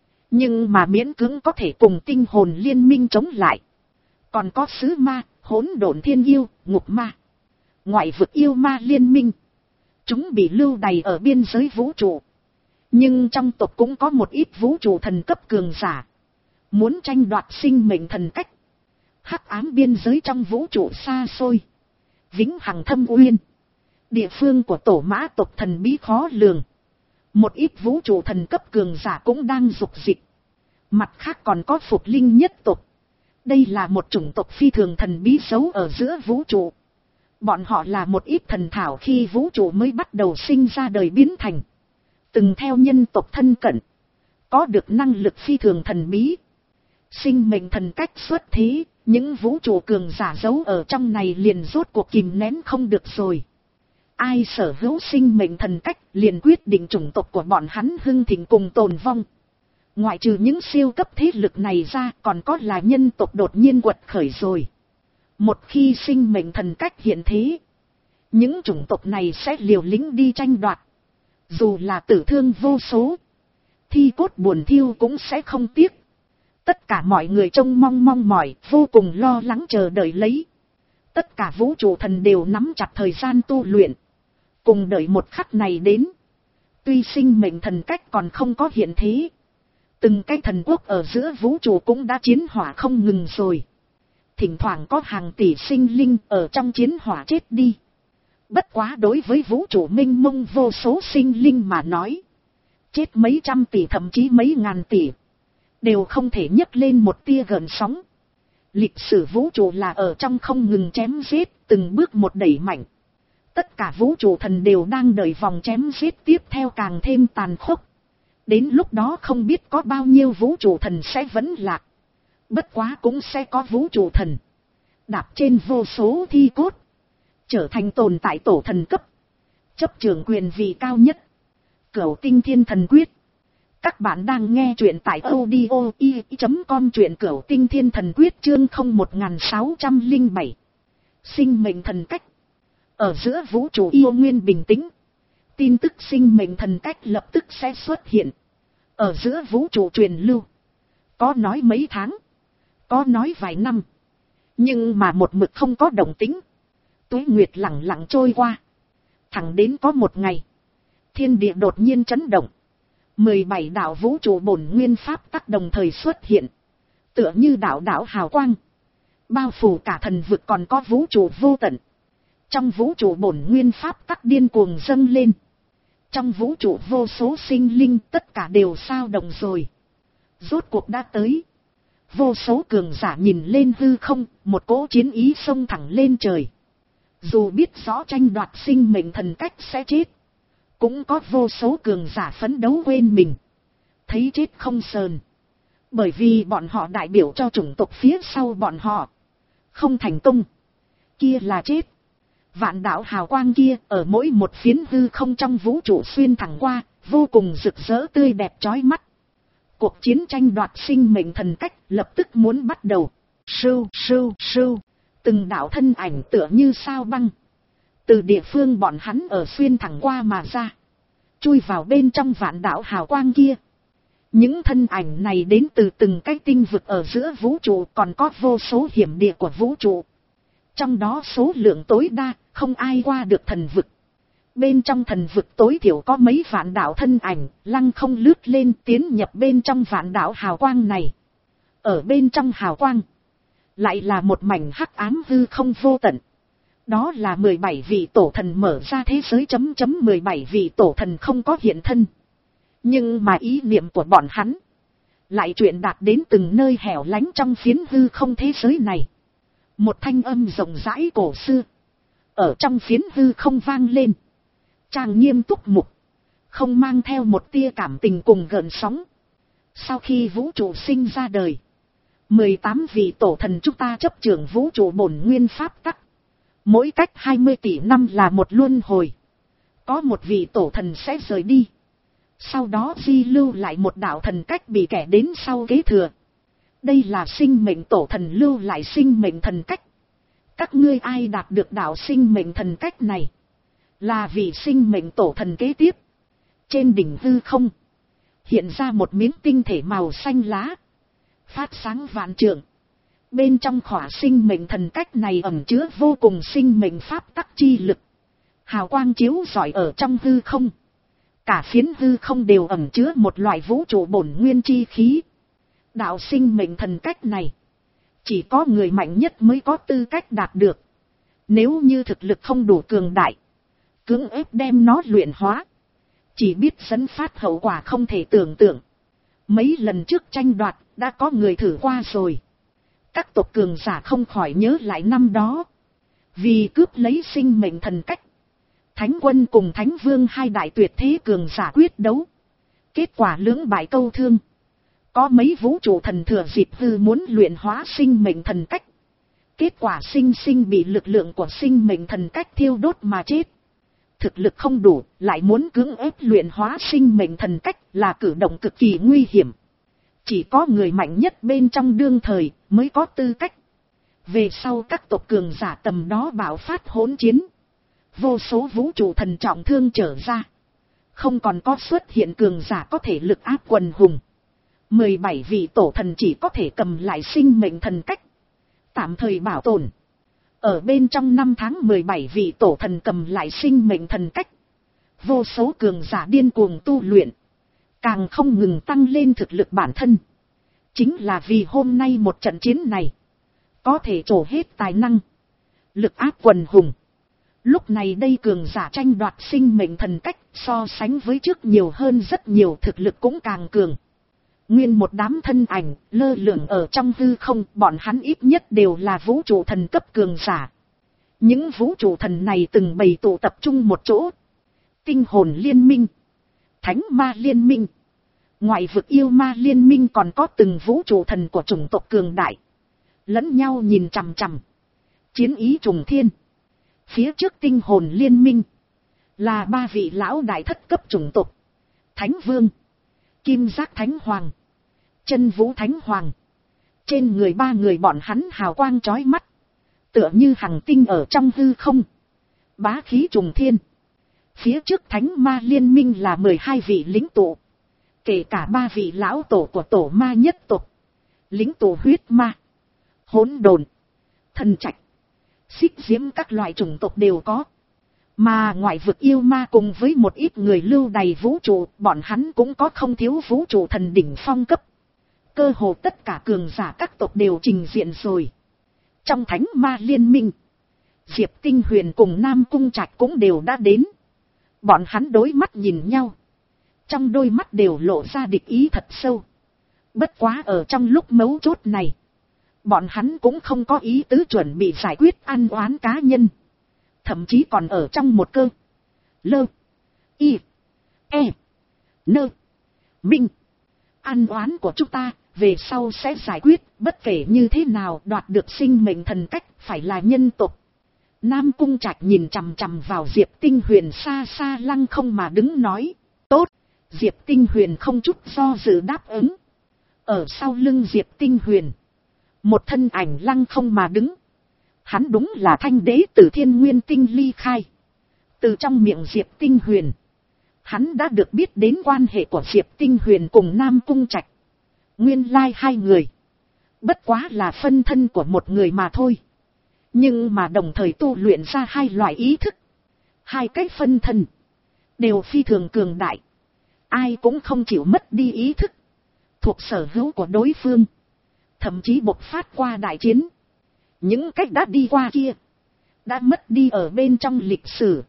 Nhưng mà miễn cưỡng có thể cùng tinh hồn liên minh chống lại. Còn có sứ ma, hỗn độn thiên yêu, ngục ma. Ngoại vực yêu ma liên minh. Chúng bị lưu đày ở biên giới vũ trụ. Nhưng trong tộc cũng có một ít vũ trụ thần cấp cường giả. Muốn tranh đoạt sinh mệnh thần cách. Hắc ám biên giới trong vũ trụ xa xôi. Vĩnh hằng thâm uyên. Địa phương của tổ mã tộc thần bí khó lường. Một ít vũ trụ thần cấp cường giả cũng đang dục dịch. Mặt khác còn có phục linh nhất tộc. Đây là một chủng tộc phi thường thần bí giấu ở giữa vũ trụ. Bọn họ là một ít thần thảo khi vũ trụ mới bắt đầu sinh ra đời biến thành. Từng theo nhân tộc thân cận. Có được năng lực phi thường thần bí. Sinh mệnh thần cách xuất thế. Những vũ trụ cường giả giấu ở trong này liền rốt cuộc kìm nén không được rồi. Ai sở hữu sinh mệnh thần cách liền quyết định chủng tộc của bọn hắn hưng thịnh cùng tồn vong. Ngoại trừ những siêu cấp thế lực này ra còn có là nhân tộc đột nhiên quật khởi rồi. Một khi sinh mệnh thần cách hiện thế. Những chủng tộc này sẽ liều lĩnh đi tranh đoạt. Dù là tử thương vô số. Thi cốt buồn thiêu cũng sẽ không tiếc. Tất cả mọi người trông mong mong mỏi, vô cùng lo lắng chờ đợi lấy. Tất cả vũ trụ thần đều nắm chặt thời gian tu luyện. Cùng đợi một khắc này đến. Tuy sinh mệnh thần cách còn không có hiện thế. Từng cái thần quốc ở giữa vũ trụ cũng đã chiến hỏa không ngừng rồi. Thỉnh thoảng có hàng tỷ sinh linh ở trong chiến hỏa chết đi. Bất quá đối với vũ trụ mênh mông vô số sinh linh mà nói. Chết mấy trăm tỷ thậm chí mấy ngàn tỷ. Đều không thể nhấc lên một tia gợn sóng. Lịch sử vũ trụ là ở trong không ngừng chém giết, từng bước một đẩy mạnh. Tất cả vũ trụ thần đều đang đợi vòng chém giết tiếp theo càng thêm tàn khốc. Đến lúc đó không biết có bao nhiêu vũ trụ thần sẽ vẫn lạc. Bất quá cũng sẽ có vũ trụ thần. Đạp trên vô số thi cốt. Trở thành tồn tại tổ thần cấp. Chấp trưởng quyền vị cao nhất. Cửu tinh thiên thần quyết. Các bạn đang nghe truyện tại audio i chấm com truyện Cửu tinh thiên thần quyết chương không một sáu không bảy. Sinh mệnh thần cách. Ở giữa vũ trụ yêu nguyên bình tĩnh. Tin tức sinh mệnh thần cách lập tức sẽ xuất hiện. Ở giữa vũ trụ truyền lưu. Có nói mấy tháng. Có nói vài năm. Nhưng mà một mực không có động tĩnh. Tuế nguyệt lặng lặng trôi qua. Thẳng đến có một ngày. Thiên địa đột nhiên chấn động. mười bảy đạo vũ trụ bổn nguyên pháp tắc đồng thời xuất hiện. Tựa như đạo đạo hào quang. Bao phủ cả thần vực còn có vũ trụ vô tận. Trong vũ trụ bổn nguyên pháp tắc điên cuồng dâng lên. Trong vũ trụ vô số sinh linh tất cả đều sao động rồi. Rốt cuộc đã tới. Vô số cường giả nhìn lên hư không, một cỗ chiến ý xông thẳng lên trời. Dù biết rõ tranh đoạt sinh mệnh thần cách sẽ chết. Cũng có vô số cường giả phấn đấu quên mình. Thấy chết không sờn. Bởi vì bọn họ đại biểu cho chủng tộc phía sau bọn họ. Không thành công. Kia là chết. Vạn đạo hào quang kia ở mỗi một phiến hư không trong vũ trụ xuyên thẳng qua. Vô cùng rực rỡ tươi đẹp chói mắt. Cuộc chiến tranh đoạt sinh mệnh thần cách lập tức muốn bắt đầu. Sưu sưu sưu. Từng đạo thân ảnh tựa như sao băng. Từ địa phương bọn hắn ở xuyên thẳng qua mà ra. Chui vào bên trong vạn đạo hào quang kia. Những thân ảnh này đến từ từng cái tinh vực ở giữa vũ trụ, còn có vô số hiểm địa của vũ trụ. Trong đó số lượng tối đa, không ai qua được thần vực. Bên trong thần vực tối thiểu có mấy vạn đạo thân ảnh, lăng không lướt lên tiến nhập bên trong vạn đạo hào quang này. Ở bên trong hào quang, lại là một mảnh hắc ám hư không vô tận. Đó là mười bảy vị tổ thần mở ra thế giới chấm chấm mười bảy vị tổ thần không có hiện thân. Nhưng mà ý niệm của bọn hắn lại truyền đạt đến từng nơi hẻo lánh trong phiến hư không thế giới này. Một thanh âm rộng rãi cổ xưa ở trong phiến hư không vang lên, trang nghiêm túc mục, không mang theo một tia cảm tình cùng gợn sóng. Sau khi vũ trụ sinh ra đời, mười tám vị tổ thần chúng ta chấp trưởng vũ trụ bổn nguyên pháp tắc. Mỗi cách hai mươi tỷ năm là một luân hồi. Có một vị tổ thần sẽ rời đi. Sau đó di lưu lại một đạo thần cách bị kẻ đến sau kế thừa. Đây là sinh mệnh tổ thần lưu lại sinh mệnh thần cách. Các ngươi ai đạt được đạo sinh mệnh thần cách này, là vị sinh mệnh tổ thần kế tiếp. Trên đỉnh hư không hiện ra một miếng tinh thể màu xanh lá, phát sáng vạn trượng. Bên trong khỏa sinh mệnh thần cách này ẩn chứa vô cùng sinh mệnh pháp tắc chi lực. Hào quang chiếu rọi ở trong hư không. Cả phiến hư không đều ẩn chứa một loại vũ trụ bổn nguyên chi khí. Đạo sinh mệnh thần cách này, chỉ có người mạnh nhất mới có tư cách đạt được. Nếu như thực lực không đủ cường đại, cưỡng ép đem nó luyện hóa, chỉ biết dẫn phát hậu quả không thể tưởng tượng. Mấy lần trước tranh đoạt, đã có người thử qua rồi. Các tộc cường giả không khỏi nhớ lại năm đó. Vì cướp lấy sinh mệnh thần cách, Thánh quân cùng Thánh vương hai đại tuyệt thế cường giả quyết đấu. Kết quả lưỡng bại câu thương. Có mấy vũ trụ thần thừa dịp hư muốn luyện hóa sinh mệnh thần cách. Kết quả sinh sinh bị lực lượng của sinh mệnh thần cách thiêu đốt mà chết. Thực lực không đủ, lại muốn cưỡng ép luyện hóa sinh mệnh thần cách là cử động cực kỳ nguy hiểm. Chỉ có người mạnh nhất bên trong đương thời mới có tư cách. Về sau các tộc cường giả tầm đó bạo phát hỗn chiến. Vô số vũ trụ thần trọng thương trở ra. Không còn có xuất hiện cường giả có thể lực áp quần hùng. mười bảy vị tổ thần chỉ có thể cầm lại sinh mệnh thần cách, tạm thời bảo tồn. Ở bên trong năm tháng mười bảy vị tổ thần cầm lại sinh mệnh thần cách. Vô số cường giả điên cuồng tu luyện. Càng không ngừng tăng lên thực lực bản thân. Chính là vì hôm nay một trận chiến này có thể trổ hết tài năng, lực áp quần hùng. Lúc này đây cường giả tranh đoạt sinh mệnh thần cách so sánh với trước nhiều hơn rất nhiều, thực lực cũng càng cường. Nguyên một đám thân ảnh lơ lửng ở trong hư không, bọn hắn ít nhất đều là vũ trụ thần cấp cường giả. Những vũ trụ thần này từng bầy tụ tập trung một chỗ. Tinh hồn liên minh, thánh ma liên minh, ngoại vực yêu ma liên minh, còn có từng vũ trụ thần của chủng tộc cường đại. Lẫn nhau nhìn chằm chằm, chiến ý trùng thiên. Phía trước tinh hồn liên minh là ba vị lão đại thất cấp chủng tộc: Thánh vương, Kim Giác Thánh hoàng, Chân Vũ Thánh hoàng. Trên người ba người bọn hắn hào quang chói mắt, tựa như hằng tinh ở trong hư không, bá khí trùng thiên. Phía trước thánh ma liên minh là mười hai vị lĩnh tụ, kể cả ba vị lão tổ của tổ ma nhất tộc: lĩnh tụ huyết ma, hỗn độn, thần trạch, xích diễm, các loại chủng tộc đều có. Mà ngoại vực yêu ma cùng với một ít người lưu đầy vũ trụ, bọn hắn cũng có không thiếu vũ trụ thần đỉnh phong cấp. Cơ hồ tất cả cường giả các tộc đều trình diện rồi. Trong thánh ma liên minh, Diệp Tinh Huyền cùng Nam Cung Trạch cũng đều đã đến. Bọn hắn đối mắt nhìn nhau, trong đôi mắt đều lộ ra địch ý thật sâu. Bất quá ở trong lúc mấu chốt này, bọn hắn cũng không có ý tứ chuẩn bị giải quyết ăn oán cá nhân. Thậm chí còn ở trong một cơ lơ y e nơ minh. Ăn oán của chúng ta về sau sẽ giải quyết, bất kể như thế nào đoạt được sinh mệnh thần cách phải là nhân tộc. Nam Cung Trạch nhìn chằm chằm vào Diệp Tinh Huyền, xa xa lăng không mà đứng nói. Tốt. Diệp Tinh Huyền không chút do dự đáp ứng. Ở sau lưng Diệp Tinh Huyền, một thân ảnh lăng không mà đứng. Hắn đúng là Thanh Đế từ Thiên Nguyên Tinh ly khai. Từ trong miệng Diệp Tinh Huyền, hắn đã được biết đến quan hệ của Diệp Tinh Huyền cùng Nam Cung Trạch. Nguyên lai hai người bất quá là phân thân của một người mà thôi. Nhưng mà đồng thời tu luyện ra hai loại ý thức. Hai cái phân thân đều phi thường cường đại. Ai cũng không chịu mất đi ý thức thuộc sở hữu của đối phương. Thậm chí bộc phát qua đại chiến. Những cách đã đi qua kia đã mất đi ở bên trong lịch sử.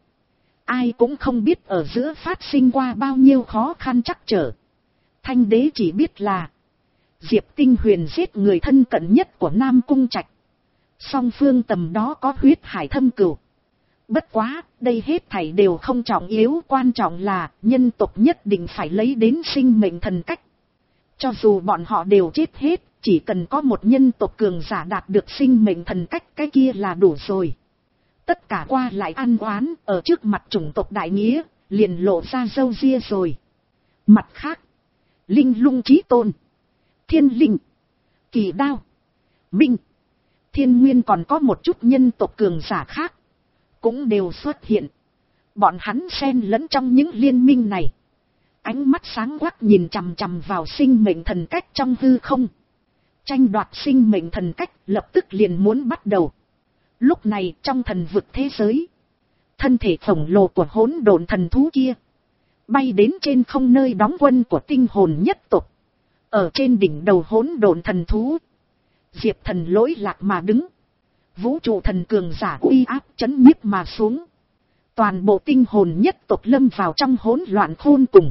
Ai cũng không biết ở giữa phát sinh qua bao nhiêu khó khăn trắc trở. Thanh Đế chỉ biết là Diệp Tinh Huyền giết người thân cận nhất của Nam Cung Trạch. Song phương tầm đó có huyết hải thâm cửu. Bất quá, đây hết thảy đều không trọng yếu, quan trọng là nhân tộc nhất định phải lấy đến sinh mệnh thần cách. Cho dù bọn họ đều chết hết, chỉ cần có một nhân tộc cường giả đạt được sinh mệnh thần cách, cái kia là đủ rồi. Tất cả qua lại ăn oán, ở trước mặt chủng tộc đại nghĩa, liền lộ ra râu ria rồi. Mặt khác, Linh Lung Chí Tôn, Thiên Linh, Kỳ Đao, Minh, Thiên Nguyên còn có một chút nhân tộc cường giả khác cũng đều xuất hiện. Bọn hắn xen lẫn trong những liên minh này, ánh mắt sáng quắc nhìn chằm chằm vào sinh mệnh thần cách trong hư không. Tranh đoạt sinh mệnh thần cách lập tức liền muốn bắt đầu. Lúc này trong thần vực thế giới, thân thể khổng lồ của hỗn độn thần thú kia bay đến trên không nơi đóng quân của tinh hồn nhất tộc. Ở trên đỉnh đầu hỗn độn thần thú, Diệp Thần lỗi lạc mà đứng. Vũ trụ thần cường giả uy áp chấn nhiếp mà xuống. Toàn bộ tinh hồn nhất tộc lâm vào trong hỗn loạn khôn cùng.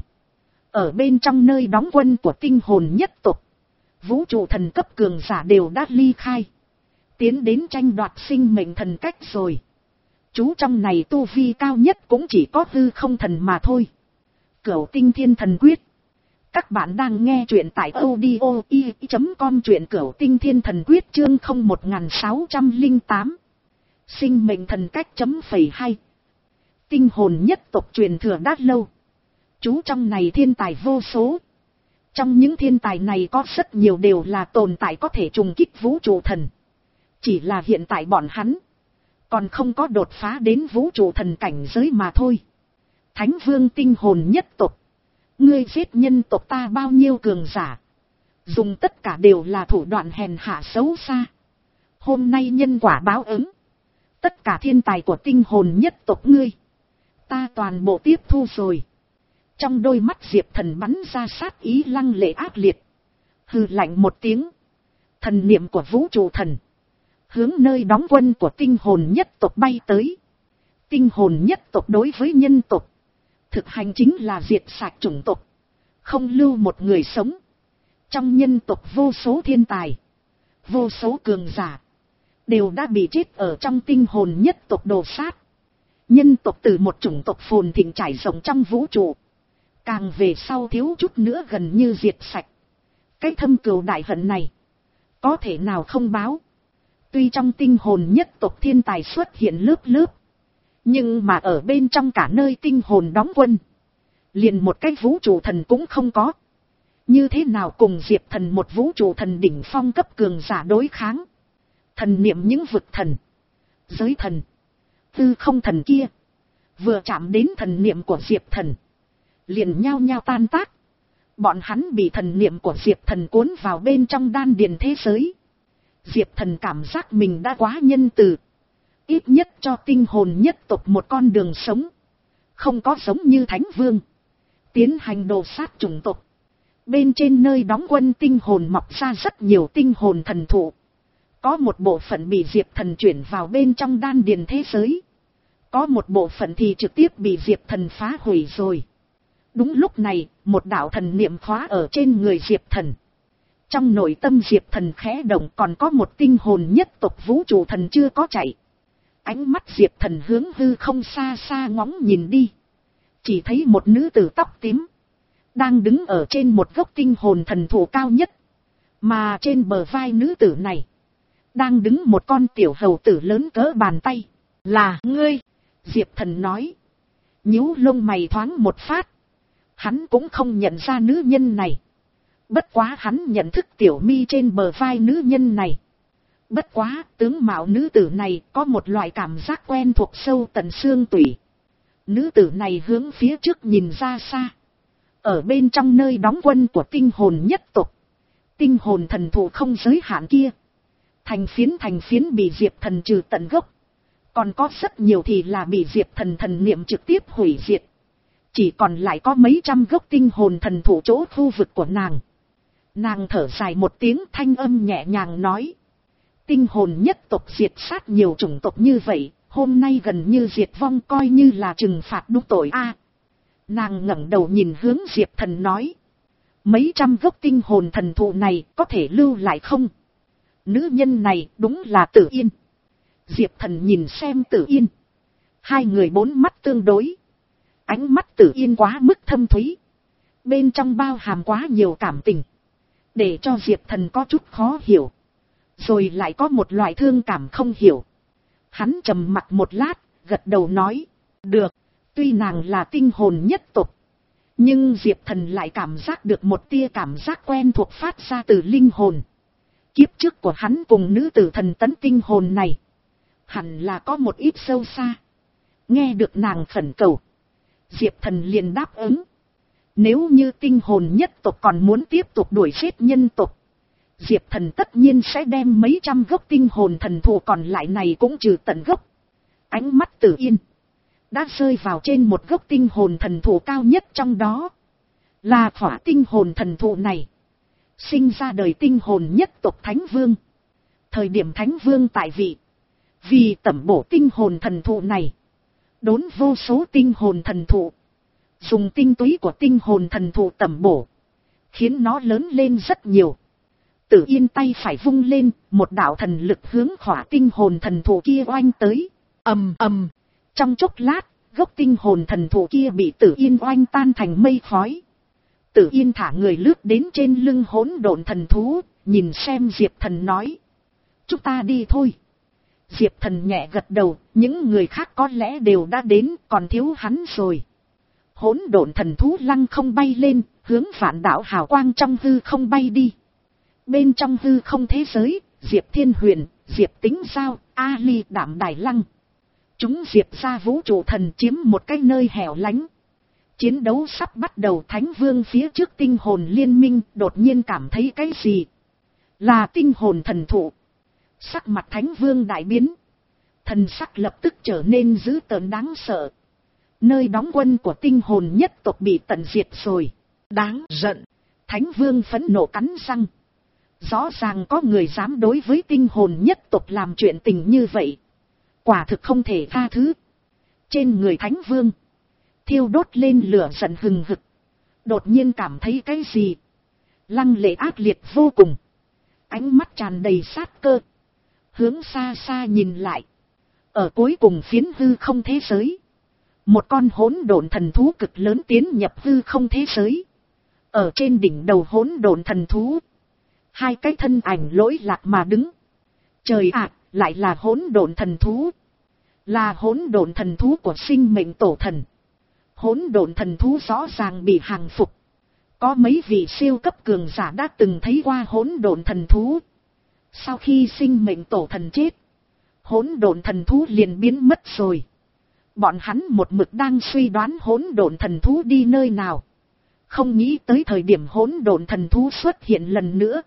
Ở bên trong nơi đóng quân của tinh hồn nhất tộc, vũ trụ thần cấp cường giả đều đã ly khai, tiến đến tranh đoạt sinh mệnh thần cách rồi. Chú trong này tu vi cao nhất cũng chỉ có hư không thần mà thôi. Cửu Tinh Thiên Thần Quyết. Các bạn đang nghe truyện tại audio i chấm com, truyện Cửu Tinh Thiên Thần Quyết chương không một sáu không tám. Sinh mệnh thần cách chấm phẩy hai. Tinh hồn nhất tộc truyền thừa đã lâu. Chú trong này thiên tài vô số. Trong những thiên tài này có rất nhiều đều là tồn tại có thể trùng kích vũ trụ thần. Chỉ là hiện tại bọn hắn còn không có đột phá đến vũ trụ thần cảnh giới mà thôi. Thánh Vương tinh hồn nhất tộc, ngươi giết nhân tộc ta bao nhiêu cường giả, dùng tất cả đều là thủ đoạn hèn hạ xấu xa. Hôm nay nhân quả báo ứng, tất cả thiên tài của tinh hồn nhất tộc ngươi, ta toàn bộ tiếp thu rồi. Trong đôi mắt Diệp Thần bắn ra sát ý lăng lệ ác liệt. Hừ lạnh một tiếng, thần niệm của vũ trụ thần hướng nơi đóng quân của tinh hồn nhất tộc bay tới. Tinh hồn nhất tộc đối với nhân tộc thực hành chính là diệt sạch chủng tộc, không lưu một người sống. Trong nhân tộc vô số thiên tài, vô số cường giả đều đã bị chết ở trong tinh hồn nhất tộc đồ sát. Nhân tộc từ một chủng tộc phồn thịnh trải rộng trong vũ trụ, càng về sau thiếu chút nữa gần như diệt sạch. Cái thâm cừu đại hận này có thể nào không báo? Tuy trong tinh hồn nhất tộc thiên tài xuất hiện lớp lớp, nhưng mà ở bên trong cả nơi tinh hồn đóng quân, liền một cái vũ trụ thần cũng không có. Như thế nào cùng Diệp Thần một vũ trụ thần đỉnh phong cấp cường giả đối kháng? Thần niệm những vực thần, giới thần, tư không thần kia vừa chạm đến thần niệm của Diệp Thần, liền nhao nhao tan tác. Bọn hắn bị thần niệm của Diệp Thần cuốn vào bên trong đan điền thế giới. Diệp Thần cảm giác mình đã quá nhân từ, ít nhất cho tinh hồn nhất tộc một con đường sống, không có giống như Thánh Vương tiến hành đồ sát chủng tộc. Bên trên nơi đóng quân tinh hồn mọc ra rất nhiều tinh hồn thần thụ, có một bộ phận bị Diệp Thần chuyển vào bên trong đan điền thế giới, có một bộ phận thì trực tiếp bị Diệp Thần phá hủy rồi. Đúng lúc này, một đạo thần niệm khóa ở trên người Diệp Thần. Trong nội tâm Diệp Thần khẽ động, còn có một tinh hồn nhất tộc vũ trụ thần chưa có chạy. Ánh mắt Diệp Thần hướng hư không xa xa ngóng nhìn đi, chỉ thấy một nữ tử tóc tím đang đứng ở trên một gốc tinh hồn thần thụ cao nhất, mà trên bờ vai nữ tử này đang đứng một con tiểu hầu tử lớn cỡ bàn tay. Là ngươi? Diệp Thần nói. Nhíu lông mày thoáng một phát, hắn cũng không nhận ra nữ nhân này, Bất quá hắn nhận thức Tiểu Mi trên bờ vai nữ nhân này. Bất quá tướng mạo nữ tử này có một loại cảm giác quen thuộc sâu tận xương tủy. Nữ tử này hướng phía trước nhìn ra xa. Ở bên trong nơi đóng quân của tinh hồn nhất tộc. Tinh hồn thần thụ không giới hạn kia. Thành phiến thành phiến bị Diệp Thần trừ tận gốc. Còn có rất nhiều thì là bị Diệp Thần thần niệm trực tiếp hủy diệt. Chỉ còn lại có mấy trăm gốc tinh hồn thần thụ chỗ khu vực của nàng. Nàng thở dài một tiếng, thanh âm nhẹ nhàng nói. Tinh hồn nhất tộc diệt sát nhiều chủng tộc như vậy, hôm nay gần như diệt vong, coi như là trừng phạt đúng tội a. Nàng ngẩng đầu nhìn hướng Diệp Thần nói. Mấy trăm gốc tinh hồn thần thụ này có thể lưu lại không? Nữ nhân này đúng là Tử Yên. Diệp Thần nhìn xem Tử Yên. Hai người bốn mắt tương đối. Ánh mắt Tử Yên quá mức thâm thúy. Bên trong bao hàm quá nhiều cảm tình. Để cho Diệp Thần có chút khó hiểu. Rồi lại có một loại thương cảm không hiểu. Hắn trầm mặc một lát, gật đầu nói. Được, tuy nàng là tinh hồn nhất tộc. Nhưng Diệp Thần lại cảm giác được một tia cảm giác quen thuộc phát ra từ linh hồn. Kiếp trước của hắn cùng nữ tử thần tấn tinh hồn này. Hẳn là có một ít sâu xa. Nghe được nàng khẩn cầu. Diệp Thần liền đáp ứng. Nếu như tinh hồn nhất tộc còn muốn tiếp tục đuổi giết nhân tộc. Diệp Thần tất nhiên sẽ đem mấy trăm gốc tinh hồn thần thụ còn lại này cũng trừ tận gốc. Ánh mắt Tử Yên đã rơi vào trên một gốc tinh hồn thần thụ cao nhất trong đó. Là khỏa tinh hồn thần thụ này. Sinh ra đời tinh hồn nhất tộc Thánh Vương. Thời điểm Thánh Vương tại vị. Vì tẩm bổ tinh hồn thần thụ này. Đốn vô số tinh hồn thần thụ. Dùng tinh túy của tinh hồn thần thụ tẩm bổ. Khiến nó lớn lên rất nhiều. Tử Yên tay phải vung lên, một đạo thần lực hướng khỏa tinh hồn thần thụ kia oanh tới. Ầm ầm. Trong chốc lát, gốc tinh hồn thần thụ kia bị Tử Yên oanh tan thành mây khói. Tử Yên thả người lướt đến trên lưng hỗn độn thần thú, nhìn xem Diệp Thần nói. Chúng ta đi thôi. Diệp Thần nhẹ gật đầu, những người khác có lẽ đều đã đến, còn thiếu hắn rồi. Hỗn độn thần thú lăng không bay lên, hướng vạn đạo hào quang trong hư không bay đi. Bên trong hư không thế giới, Diệp Thiên Huyền, Diệp Tính Giao, A Ly Đảm Đài Lăng. Chúng Diệp ra vũ trụ thần chiếm một cái nơi hẻo lánh. Chiến đấu sắp bắt đầu, Thánh Vương phía trước tinh hồn liên minh đột nhiên cảm thấy cái gì? Là tinh hồn thần thụ. Sắc mặt Thánh Vương đại biến. Thần sắc lập tức trở nên dữ tợn đáng sợ. Nơi đóng quân của tinh hồn nhất tộc bị tận diệt rồi. Đáng giận. Thánh Vương phẫn nộ cắn răng. Rõ ràng có người dám đối với tinh hồn nhất tộc làm chuyện tình như vậy. Quả thực không thể tha thứ. Trên người Thánh Vương thiêu đốt lên lửa giận hừng hực. Đột nhiên cảm thấy cái gì? Lăng lệ ác liệt vô cùng. Ánh mắt tràn đầy sát cơ. Hướng xa xa nhìn lại. Ở cuối cùng phiến hư không thế giới. Một con hỗn độn thần thú cực lớn tiến nhập hư không thế giới. Ở trên đỉnh đầu hỗn độn thần thú. Hai cái thân ảnh lỗi lạc mà đứng. Trời ạ, lại là hỗn độn thần thú. Là hỗn độn thần thú của sinh mệnh tổ thần. Hỗn độn thần thú rõ ràng bị hàng phục. Có mấy vị siêu cấp cường giả đã từng thấy qua hỗn độn thần thú. Sau khi sinh mệnh tổ thần chết, hỗn độn thần thú liền biến mất rồi. Bọn hắn một mực đang suy đoán hỗn độn thần thú đi nơi nào. Không nghĩ tới thời điểm hỗn độn thần thú xuất hiện lần nữa.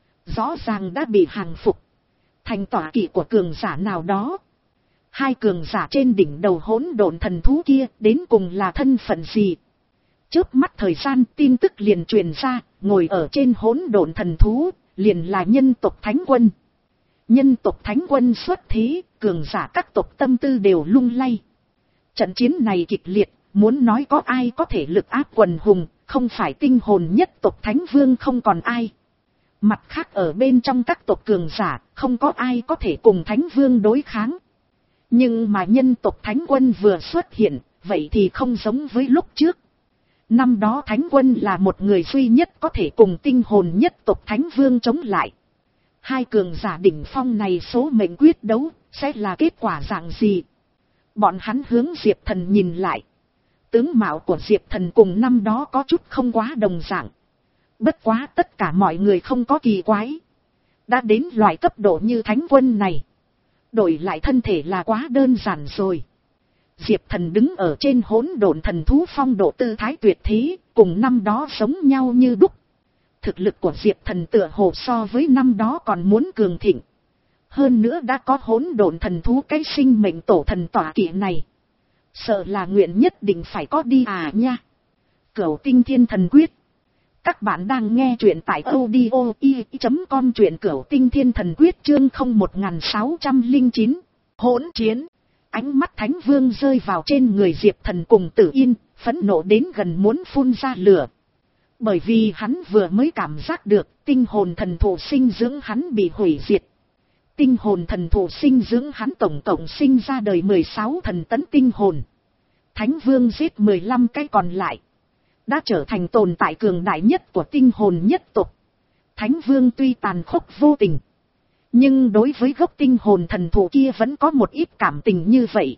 Rõ ràng đã bị hàng phục. Thành tọa kỵ của cường giả nào đó. Hai cường giả trên đỉnh đầu hỗn độn thần thú kia đến cùng là thân phận gì? Chớp mắt thời gian tin tức liền truyền ra, ngồi ở trên hỗn độn thần thú, liền là nhân tộc Thánh Quân. Nhân tộc Thánh Quân xuất thế, cường giả các tộc tâm tư đều lung lay. Trận chiến này kịch liệt, muốn nói có ai có thể lực áp quần hùng, không phải tinh hồn nhất tộc Thánh Vương không còn ai. Mặt khác ở bên trong các tộc cường giả, không có ai có thể cùng Thánh Vương đối kháng. Nhưng mà nhân tộc Thánh Quân vừa xuất hiện, vậy thì không giống với lúc trước. Năm đó Thánh Quân là một người duy nhất có thể cùng tinh hồn nhất tộc Thánh Vương chống lại. Hai cường giả đỉnh phong này số mệnh quyết đấu, sẽ là kết quả dạng gì? Bọn hắn hướng Diệp Thần nhìn lại. Tướng mạo của Diệp Thần cùng năm đó có chút không quá đồng dạng. Bất quá tất cả mọi người không có kỳ quái. Đã đến loại cấp độ như thánh quân này. Đổi lại thân thể là quá đơn giản rồi. Diệp Thần đứng ở trên hỗn độn thần thú phong độ tư thái tuyệt thế, cùng năm đó giống nhau như đúc. Thực lực của Diệp Thần tựa hồ so với năm đó còn muốn cường thịnh. Hơn nữa đã có hỗn độn thần thú cái sinh mệnh tổ thần tỏa kỵ này. Sợ là nguyện nhất định phải có đi à nha. Cửu Tinh Thiên Thần Quyết. Các bạn đang nghe truyện tại audio i chấm com, truyện Cửu Tinh Thiên Thần Quyết chương không một sáu không chín. Hỗn chiến. Ánh mắt Thánh Vương rơi vào trên người Diệp Thần cùng Tử Yên, phẫn nộ đến gần muốn phun ra lửa. Bởi vì hắn vừa mới cảm giác được tinh hồn thần thụ sinh dưỡng hắn bị hủy diệt. Tinh hồn thần thụ sinh dưỡng hắn tổng tổng sinh ra đời mười sáu thần tấn tinh hồn. Thánh Vương giết mười lăm cái còn lại. Đã trở thành tồn tại cường đại nhất của tinh hồn nhất tộc. Thánh Vương tuy tàn khốc vô tình, nhưng đối với gốc tinh hồn thần thụ kia vẫn có một ít cảm tình như vậy.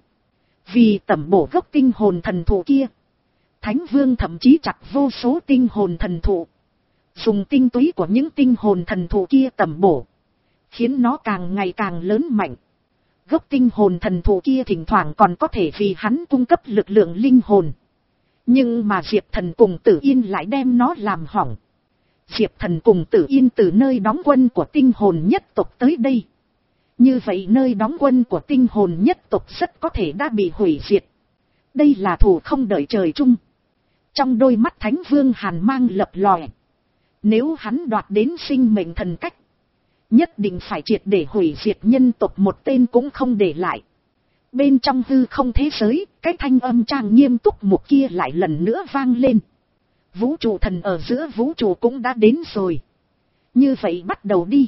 Vì tẩm bổ gốc tinh hồn thần thụ kia, Thánh Vương thậm chí chặt vô số tinh hồn thần thụ. Dùng tinh túy của những tinh hồn thần thụ kia tẩm bổ, khiến nó càng ngày càng lớn mạnh. Gốc tinh hồn thần thụ kia thỉnh thoảng còn có thể vì hắn cung cấp lực lượng linh hồn. Nhưng mà Diệp Thần cùng Tử Yên lại đem nó làm hỏng. Diệp Thần cùng Tử Yên từ nơi đóng quân của tinh hồn nhất tộc tới đây. Như vậy nơi đóng quân của tinh hồn nhất tộc rất có thể đã bị hủy diệt. Đây là thù không đợi trời chung. Trong đôi mắt Thánh Vương hàn mang lập lòe. Nếu hắn đoạt đến sinh mệnh thần cách, nhất định phải triệt để hủy diệt nhân tộc một tên cũng không để lại. Bên trong hư không thế giới, cái thanh âm trang nghiêm túc mục kia lại lần nữa vang lên. Vũ trụ thần ở giữa vũ trụ cũng đã đến rồi. Như vậy bắt đầu đi.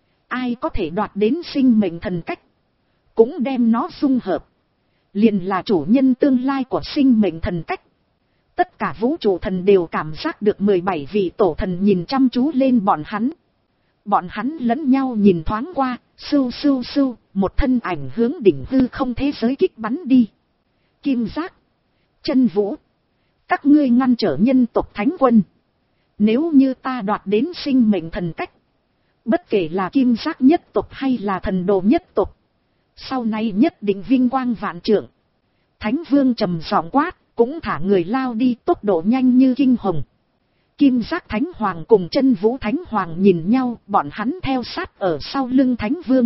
Ai có thể đoạt đến sinh mệnh thần cách, cũng đem nó dung hợp. Liền là chủ nhân tương lai của sinh mệnh thần cách. Tất cả vũ trụ thần đều cảm giác được mười bảy vị tổ thần nhìn chăm chú lên bọn hắn. Bọn hắn lẫn nhau nhìn thoáng qua, sưu sưu sưu, một thân ảnh hướng đỉnh hư không thế giới kích bắn đi. Kim Giác, Chân Vũ, các ngươi ngăn trở nhân tộc thánh quân. Nếu như ta đoạt đến sinh mệnh thần cách, bất kể là Kim Giác nhất tộc hay là thần đồ nhất tộc, sau này nhất định vinh quang vạn trượng. Thánh Vương trầm giọng quát, cũng thả người lao đi, tốc độ nhanh như kinh hồng. Kim Giác Thánh Hoàng cùng Chân Vũ Thánh Hoàng nhìn nhau, bọn hắn theo sát ở sau lưng Thánh Vương.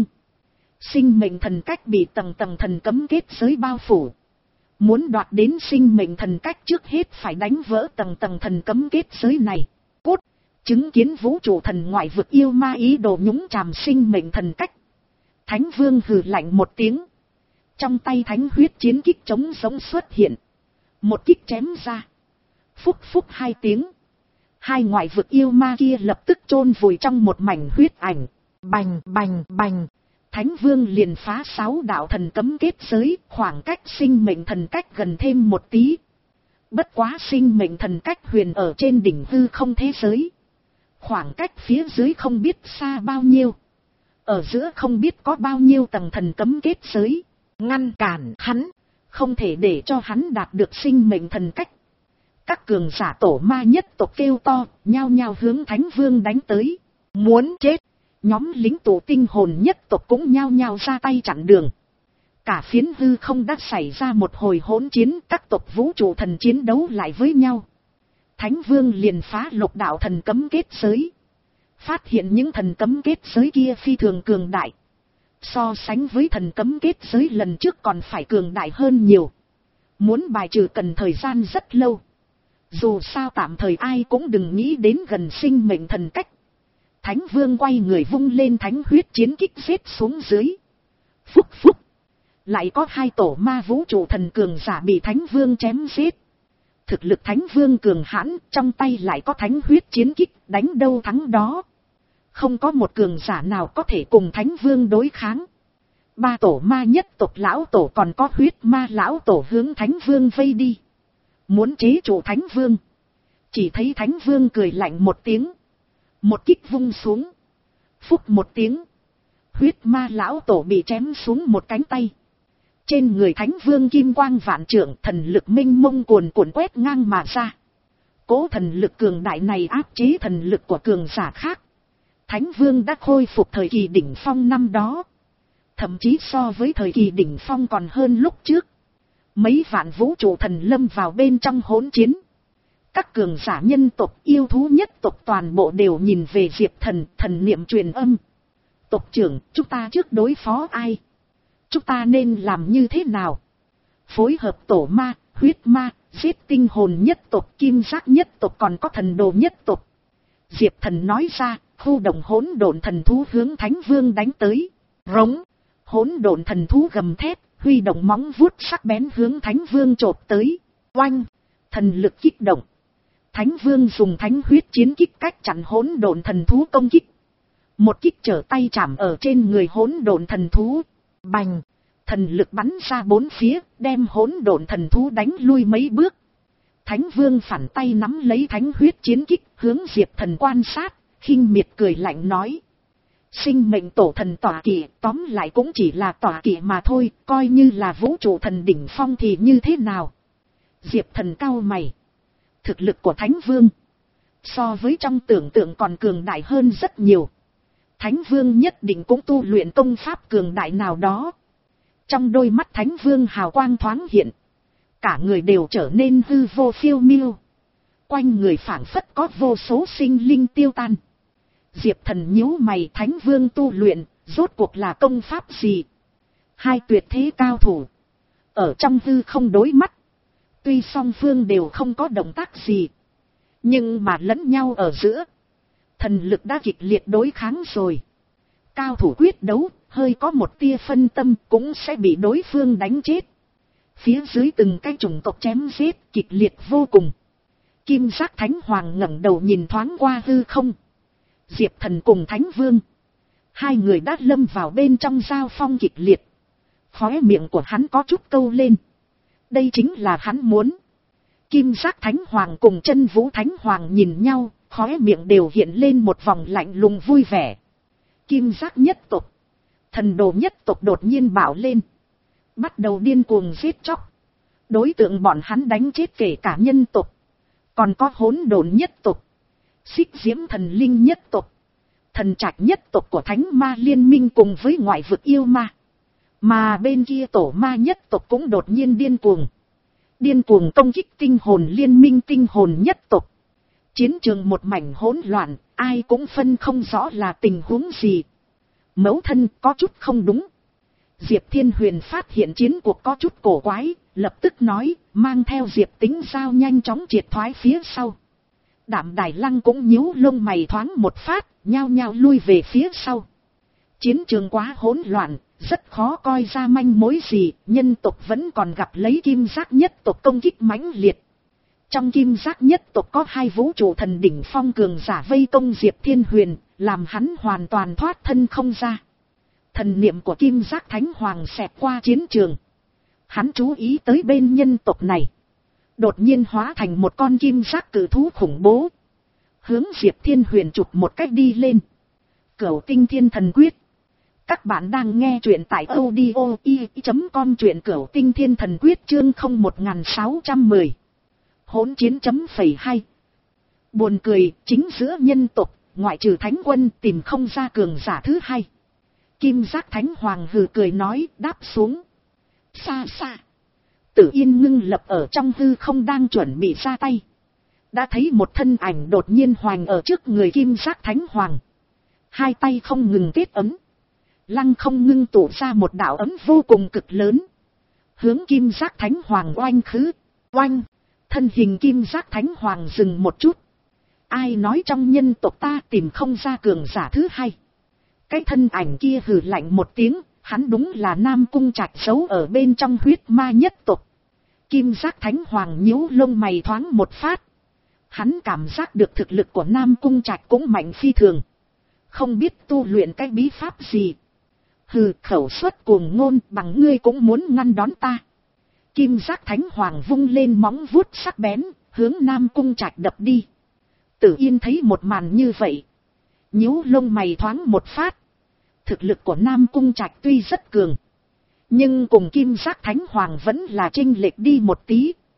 Sinh mệnh thần cách bị tầng tầng thần cấm kết giới bao phủ. Muốn đoạt đến sinh mệnh thần cách trước hết phải đánh vỡ tầng tầng thần cấm kết giới này. Cút, chứng kiến vũ trụ thần ngoại vực yêu ma ý đồ nhúng chàm sinh mệnh thần cách. Thánh Vương hừ lạnh một tiếng. Trong tay thánh huyết chiến kích chống giống xuất hiện. Một kích chém ra. Phúc phúc hai tiếng. Hai ngoại vực yêu ma kia lập tức chôn vùi trong một mảnh huyết ảnh. Bành bành bành. Thánh Vương liền phá sáu đạo thần cấm kết giới, khoảng cách sinh mệnh thần cách gần thêm một tí. Bất quá sinh mệnh thần cách huyền ở trên đỉnh hư không thế giới. Khoảng cách phía dưới không biết xa bao nhiêu. Ở giữa không biết có bao nhiêu tầng thần cấm kết giới. Ngăn cản hắn, không thể để cho hắn đạt được sinh mệnh thần cách. Các cường giả tổ ma nhất tộc kêu to, nhao nhao hướng Thánh Vương đánh tới. Muốn chết, nhóm lính tụ tinh hồn nhất tộc cũng nhao nhao ra tay chặn đường. Cả phiến hư không đã xảy ra một hồi hỗn chiến, các tộc vũ trụ thần chiến đấu lại với nhau. Thánh Vương liền phá lục đạo thần cấm kết giới. Phát hiện những thần cấm kết giới kia phi thường cường đại. So sánh với thần cấm kết giới lần trước còn phải cường đại hơn nhiều. Muốn bài trừ cần thời gian rất lâu. Dù sao tạm thời ai cũng đừng nghĩ đến gần sinh mệnh thần cách. Thánh Vương quay người vung lên thánh huyết chiến kích giết xuống dưới. Phúc phúc. Lại có hai tổ ma vũ trụ thần cường giả bị Thánh Vương chém giết. Thực lực Thánh Vương cường hãn, trong tay lại có thánh huyết chiến kích, đánh đâu thắng đó. Không có một cường giả nào có thể cùng Thánh Vương đối kháng. Ba tổ ma nhất tộc lão tổ còn có huyết ma lão tổ hướng Thánh Vương vây đi. Muốn chế trụ Thánh Vương. Chỉ thấy Thánh Vương cười lạnh một tiếng. Một kích vung xuống. Phúc một tiếng. Huyết ma lão tổ bị chém xuống một cánh tay. Trên người Thánh Vương kim quang vạn trượng, thần lực minh mông cuồn cuộn quét ngang mà ra. Cố thần lực cường đại này áp chế thần lực của cường giả khác. Thánh Vương đã khôi phục thời kỳ đỉnh phong năm đó. Thậm chí so với thời kỳ đỉnh phong còn hơn lúc trước. Mấy vạn vũ trụ thần lâm vào bên trong hỗn chiến. Các cường giả nhân tộc yêu thú nhất tộc toàn bộ đều nhìn về Diệp Thần, thần niệm truyền âm. Tộc trưởng, chúng ta trước đối phó ai? Chúng ta nên làm như thế nào? Phối hợp tổ ma, huyết ma, giết tinh hồn nhất tộc, kim giác nhất tộc còn có thần đồ nhất tộc. Diệp Thần nói ra, khu động hỗn độn thần thú hướng Thánh Vương đánh tới. Rống, hỗn độn thần thú gầm thét, huy động móng vuốt sắc bén hướng Thánh Vương chộp tới. Oanh, thần lực kích động. Thánh Vương dùng thánh huyết chiến kích cách chặn hỗn độn thần thú công kích. Một kích trở tay chạm ở trên người hỗn độn thần thú. Bành, thần lực bắn ra bốn phía, đem hỗn độn thần thú đánh lui mấy bước. Thánh Vương phản tay nắm lấy thánh huyết chiến kích, hướng Diệp Thần quan sát, khinh miệt cười lạnh nói. Sinh mệnh tổ thần tọa kỵ, tóm lại cũng chỉ là tọa kỵ mà thôi, coi như là vũ trụ thần đỉnh phong thì như thế nào? Diệp Thần cau mày. Thực lực của Thánh Vương, so với trong tưởng tượng còn cường đại hơn rất nhiều. Thánh Vương nhất định cũng tu luyện công pháp cường đại nào đó. Trong đôi mắt Thánh Vương hào quang thoáng hiện. Cả người đều trở nên hư vô phiêu miêu. Quanh người phảng phất có vô số sinh linh tiêu tan. Diệp Thần nhíu mày, Thánh Vương tu luyện, rốt cuộc là công pháp gì? Hai tuyệt thế cao thủ. Ở trong hư không đối mắt. Tuy song phương đều không có động tác gì. Nhưng mà lẫn nhau ở giữa. Thần lực đã kịch liệt đối kháng rồi. Cao thủ quyết đấu, hơi có một tia phân tâm cũng sẽ bị đối phương đánh chết. Phía dưới từng cái chủng tộc chém giết kịch liệt vô cùng. Kim giác Thánh Hoàng ngẩng đầu nhìn thoáng qua hư không. Diệp Thần cùng Thánh Vương. Hai người đã lâm vào bên trong giao phong kịch liệt. Khóe miệng của hắn có chút câu lên. Đây chính là hắn muốn. Kim giác Thánh Hoàng cùng Chân Vũ Thánh Hoàng nhìn nhau, khóe miệng đều hiện lên một vòng lạnh lùng vui vẻ. Kim giác nhất tộc, thần đồ nhất tộc đột nhiên bạo lên. Bắt đầu điên cuồng giết chóc. Đối tượng bọn hắn đánh chết kể cả nhân tộc. Còn có hỗn độn nhất tộc, Xích Diễm thần linh nhất tộc, thần trạch nhất tộc của Thánh Ma Liên Minh cùng với ngoại vực yêu ma. Mà bên kia tổ ma nhất tộc cũng đột nhiên điên cuồng. Điên cuồng công kích tinh hồn liên minh tinh hồn nhất tộc. Chiến trường một mảnh hỗn loạn, ai cũng phân không rõ là tình huống gì. Mẫu thân có chút không đúng. Diệp Thiên Huyền phát hiện chiến cuộc có chút cổ quái, lập tức nói, mang theo Diệp Tính Giao nhanh chóng triệt thoái phía sau. Đạm Đài Lăng cũng nhíu lông mày thoáng một phát, nhao nhao lui về phía sau. Chiến trường quá hỗn loạn, rất khó coi ra manh mối gì, nhân tộc vẫn còn gặp lấy kim giác nhất tộc công kích mãnh liệt. Trong kim giác nhất tộc có hai vũ trụ thần đỉnh phong cường giả vây công Diệp Thiên Huyền, làm hắn hoàn toàn thoát thân không ra. Thần niệm của kim giác Thánh Hoàng xẹt qua chiến trường. Hắn chú ý tới bên nhân tộc này. Đột nhiên hóa thành một con kim giác cử thú khủng bố. Hướng Diệp Thiên Huyền chụp một cách đi lên. Cửu Tinh Thiên Thần Quyết. Các bạn đang nghe truyện tại audio i chấm com, truyện Cửu Tinh Thiên Thần Quyết chương không một sáu một không. Hỗn chiến chấm phẩy hai. Buồn cười, chính giữa nhân tộc, ngoại trừ Thánh Quân tìm không ra cường giả thứ hai. Kim giác Thánh Hoàng hừ cười nói, đáp xuống. Xa xa. Tử Yên ngưng lập ở trong hư không đang chuẩn bị ra tay. Đã thấy một thân ảnh đột nhiên hoành ở trước người kim giác Thánh Hoàng. Hai tay không ngừng kết ấm. Lăng không ngưng tụ ra một đạo ấm vô cùng cực lớn. Hướng kim giác Thánh Hoàng oanh khứ. Oanh. Thân hình kim giác Thánh Hoàng dừng một chút. Ai nói trong nhân tộc ta tìm không ra cường giả thứ hai. Cái thân ảnh kia hừ lạnh một tiếng. Hắn đúng là Nam Cung Trạch giấu ở bên trong huyết ma nhất tộc. Kim giác Thánh Hoàng nhíu lông mày thoáng một phát. Hắn cảm giác được thực lực của Nam Cung Trạch cũng mạnh phi thường. Không biết tu luyện cái bí pháp gì. Hừ, khẩu suất cuồng ngôn, bằng ngươi cũng muốn ngăn đón ta. Kim giác Thánh Hoàng vung lên móng vuốt sắc bén, hướng Nam Cung Trạch đập đi. Tử Yên thấy một màn như vậy. Nhíu lông mày thoáng một phát. Thực lực của Nam Cung Trạch tuy rất cường. Nhưng cùng kim giác Thánh Hoàng vẫn là chênh lệch đi một tí.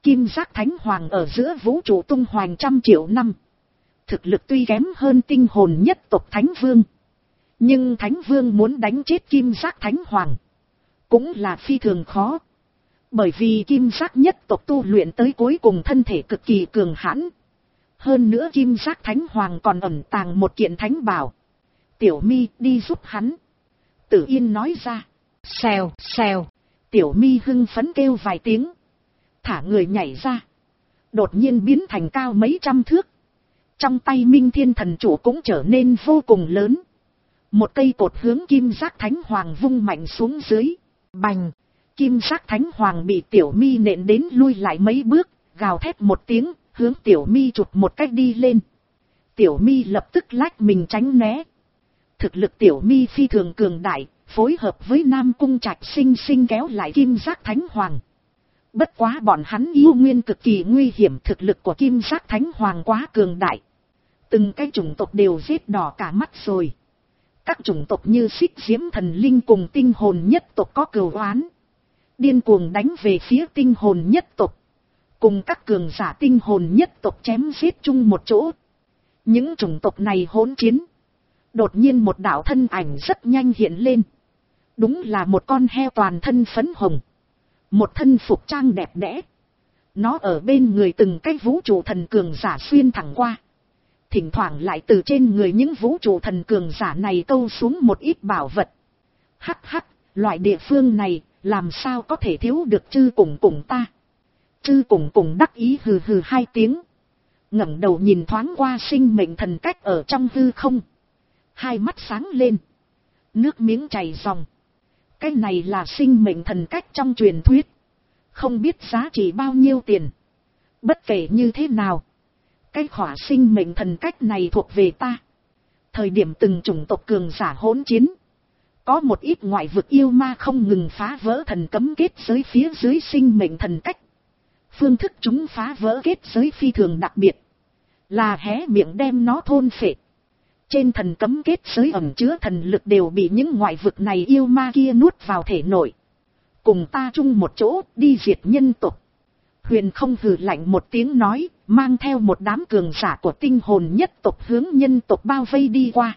Kim giác thánh hoàng ở giữa vũ trụ tung hoành trăm triệu năm. Thực lực tuy kém hơn tinh hồn nhất tộc thánh vương. Nhưng thánh vương muốn đánh chết kim giác thánh hoàng cũng là phi thường khó. Bởi vì kim giác nhất tộc tu luyện tới cuối cùng thân thể cực kỳ cường hãn. Hơn nữa kim giác thánh hoàng còn ẩn tàng một kiện thánh bảo. Tiểu Mi đi giúp hắn. Tử Yên nói ra. Xèo xèo. Tiểu Mi hưng phấn kêu vài tiếng. Thả người nhảy ra. Đột nhiên biến thành cao mấy trăm thước. Trong tay Minh Thiên Thần Chủ cũng trở nên vô cùng lớn. Một cây cột hướng kim giác thánh hoàng vung mạnh xuống dưới. Bành. Kim giác thánh hoàng bị Tiểu Mi nện đến lui lại mấy bước. Gào thét một tiếng. Hướng Tiểu Mi chụp một cách đi lên. Tiểu Mi lập tức lách mình tránh né. Thực lực Tiểu Mi phi thường cường đại. Phối hợp với Nam Cung Trạch sinh sinh kéo lại kim giác thánh hoàng. Bất quá bọn hắn yêu nguyên cực kỳ nguy hiểm. Thực lực của kim giác thánh hoàng quá cường đại. Từng cái chủng tộc đều giết đỏ cả mắt rồi. Các chủng tộc như Xích Diễm Thần Linh cùng tinh hồn nhất tộc có cừu oán. Điên cuồng đánh về phía tinh hồn nhất tộc. Cùng các cường giả tinh hồn nhất tộc chém giết chung một chỗ. Những chủng tộc này hỗn chiến. Đột nhiên một đạo thân ảnh rất nhanh hiện lên. Đúng là một con heo toàn thân phấn hồng. Một thân phục trang đẹp đẽ. Nó ở bên người từng cái vũ trụ thần cường giả xuyên thẳng qua. Thỉnh thoảng lại từ trên người những vũ trụ thần cường giả này câu xuống một ít bảo vật. Hắc hắc, loại địa phương này làm sao có thể thiếu được Chư Cùng Cùng ta. Chư Cùng Cùng đắc ý hừ hừ hai tiếng. Ngẩng đầu nhìn thoáng qua sinh mệnh thần cách ở trong hư không. Hai mắt sáng lên. Nước miếng chảy ròng. Cái này là sinh mệnh thần cách trong truyền thuyết. Không biết giá trị bao nhiêu tiền. Bất kể như thế nào. Cái khỏa sinh mệnh thần cách này thuộc về ta. Thời điểm từng chủng tộc cường giả hỗn chiến. Có một ít ngoại vực yêu ma không ngừng phá vỡ thần cấm kết giới phía dưới sinh mệnh thần cách. Phương thức chúng phá vỡ kết giới phi thường đặc biệt. Là hé miệng đem nó thôn phệ. Trên thần cấm kết giới ẩn chứa thần lực đều bị những ngoại vực này yêu ma kia nuốt vào thể nội. Cùng ta chung một chỗ đi diệt nhân tộc. Huyền không hừ lạnh một tiếng nói, mang theo một đám cường giả của tinh hồn nhất tộc hướng nhân tộc bao vây đi qua.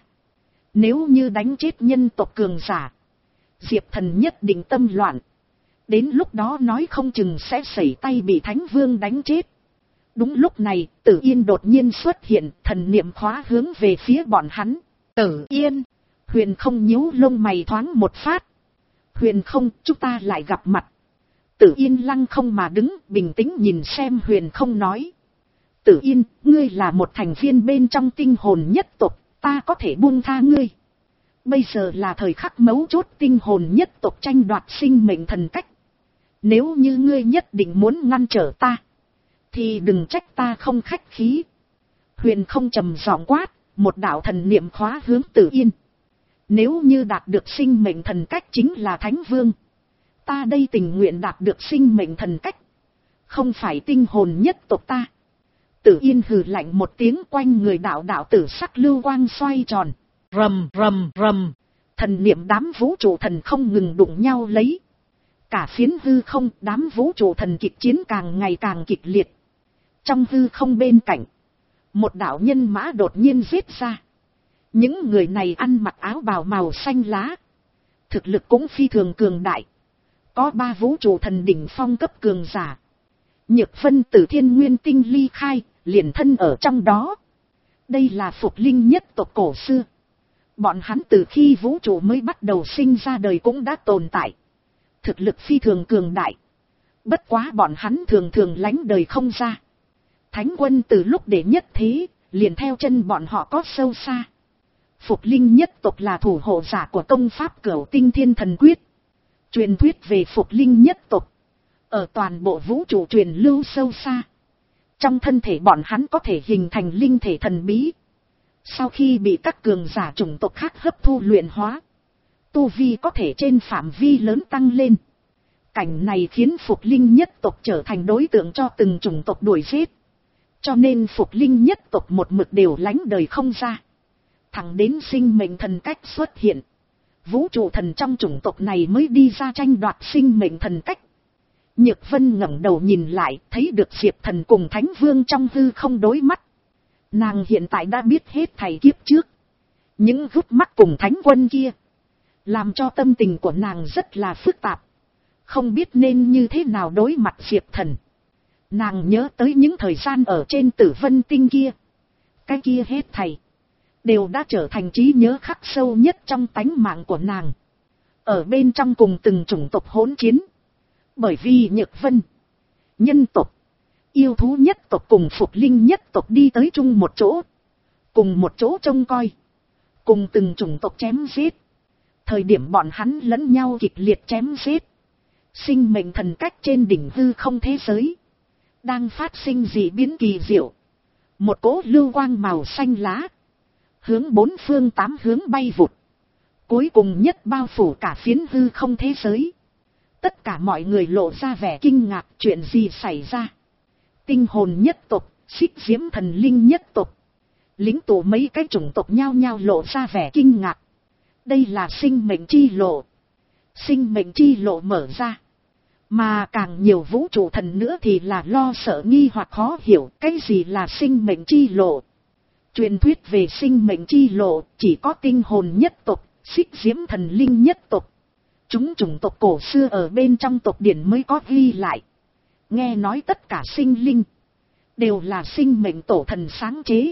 Nếu như đánh chết nhân tộc cường giả, Diệp Thần nhất định tâm loạn. Đến lúc đó nói không chừng sẽ sẩy tay bị Thánh Vương đánh chết. Đúng lúc này, Tử Yên đột nhiên xuất hiện, thần niệm khóa hướng về phía bọn hắn. Tử Yên, Huyền không nhíu lông mày thoáng một phát. Huyền không, chúng ta lại gặp mặt. Tử Yên lăng không mà đứng, bình tĩnh nhìn xem Huyền không nói. Tử Yên, ngươi là một thành viên bên trong tinh hồn nhất tộc, ta có thể buông tha ngươi. Bây giờ là thời khắc mấu chốt tinh hồn nhất tộc tranh đoạt sinh mệnh thần cách. Nếu như ngươi nhất định muốn ngăn trở ta, thì đừng trách ta không khách khí. Huyền không trầm giọng quát, một đạo thần niệm khóa hướng Tử Yên. Nếu như đạt được sinh mệnh thần cách chính là Thánh Vương. Ta đây tình nguyện đạt được sinh mệnh thần cách. Không phải tinh hồn nhất tộc ta. Tử Yên hừ lạnh một tiếng, quanh người đạo đạo tử sắc lưu quang xoay tròn. Rầm rầm rầm. Thần niệm đám vũ trụ thần không ngừng đụng nhau lấy. Cả phiến hư không, đám vũ trụ thần kịch chiến càng ngày càng kịch liệt. Trong hư không bên cạnh, một đạo nhân mã đột nhiên giết ra. Những người này ăn mặc áo bào màu xanh lá. Thực lực cũng phi thường cường đại. Có ba vũ trụ thần đỉnh phong cấp cường giả. Nhược phân tử thiên nguyên tinh ly khai, liền thân ở trong đó. Đây là phục linh nhất tộc cổ xưa. Bọn hắn từ khi vũ trụ mới bắt đầu sinh ra đời cũng đã tồn tại. Thực lực phi thường cường đại. Bất quá bọn hắn thường thường lánh đời không ra. Thánh quân từ lúc để nhất thế, liền theo chân bọn họ có sâu xa. Phục linh nhất tộc là thủ hộ giả của công pháp Cửu Tinh Thiên Thần Quyết. Truyền thuyết về phục linh nhất tộc. Ở toàn bộ vũ trụ truyền lưu sâu xa. Trong thân thể bọn hắn có thể hình thành linh thể thần bí. Sau khi bị các cường giả chủng tộc khác hấp thu luyện hóa, tu vi có thể trên phạm vi lớn tăng lên. Cảnh này khiến phục linh nhất tộc trở thành đối tượng cho từng chủng tộc đuổi giết. Cho nên phục linh nhất tộc một mực đều lánh đời không ra. Thẳng đến sinh mệnh thần cách xuất hiện, vũ trụ thần trong chủng tộc này mới đi ra tranh đoạt sinh mệnh thần cách. Nhược Vân ngẩng đầu nhìn lại, thấy được Diệp Thần cùng Thánh Vương trong hư không đối mắt. Nàng hiện tại đã biết hết thảy kiếp trước. Những gút mắt cùng Thánh Quân kia, làm cho tâm tình của nàng rất là phức tạp. Không biết nên như thế nào đối mặt Diệp Thần. Nàng nhớ tới những thời gian ở trên Tử Vân Tinh kia. Cái kia hết thảy đều đã trở thành trí nhớ khắc sâu nhất trong tánh mạng của nàng. Ở bên trong cùng từng chủng tộc hỗn chiến. Bởi vì Nhược Vân, nhân tộc, yêu thú nhất tộc cùng phục linh nhất tộc đi tới chung một chỗ. Cùng một chỗ trông coi. Cùng từng chủng tộc chém giết. Thời điểm bọn hắn lẫn nhau kịch liệt chém giết. Sinh mệnh thần cách trên đỉnh hư không thế giới đang phát sinh dị biến kỳ diệu. Một cỗ lưu quang màu xanh lá hướng bốn phương tám hướng bay vụt. Cuối cùng nhất bao phủ cả phiến hư không thế giới. Tất cả mọi người lộ ra vẻ kinh ngạc, chuyện gì xảy ra. Tinh hồn nhất tộc, Xích Diễm thần linh nhất tộc, lính tụ mấy cái chủng tộc nhao nhao lộ ra vẻ kinh ngạc. Đây là sinh mệnh chi lộ. Sinh mệnh chi lộ mở ra. Mà càng nhiều vũ trụ thần nữa thì là lo sợ nghi hoặc khó hiểu cái gì là sinh mệnh chi lộ. Truyền thuyết về sinh mệnh chi lộ chỉ có tinh hồn nhất tộc, Xích Diễm thần linh nhất tộc. Chúng chủng tộc cổ xưa ở bên trong tộc điển mới có ghi lại. Nghe nói tất cả sinh linh đều là sinh mệnh tổ thần sáng chế.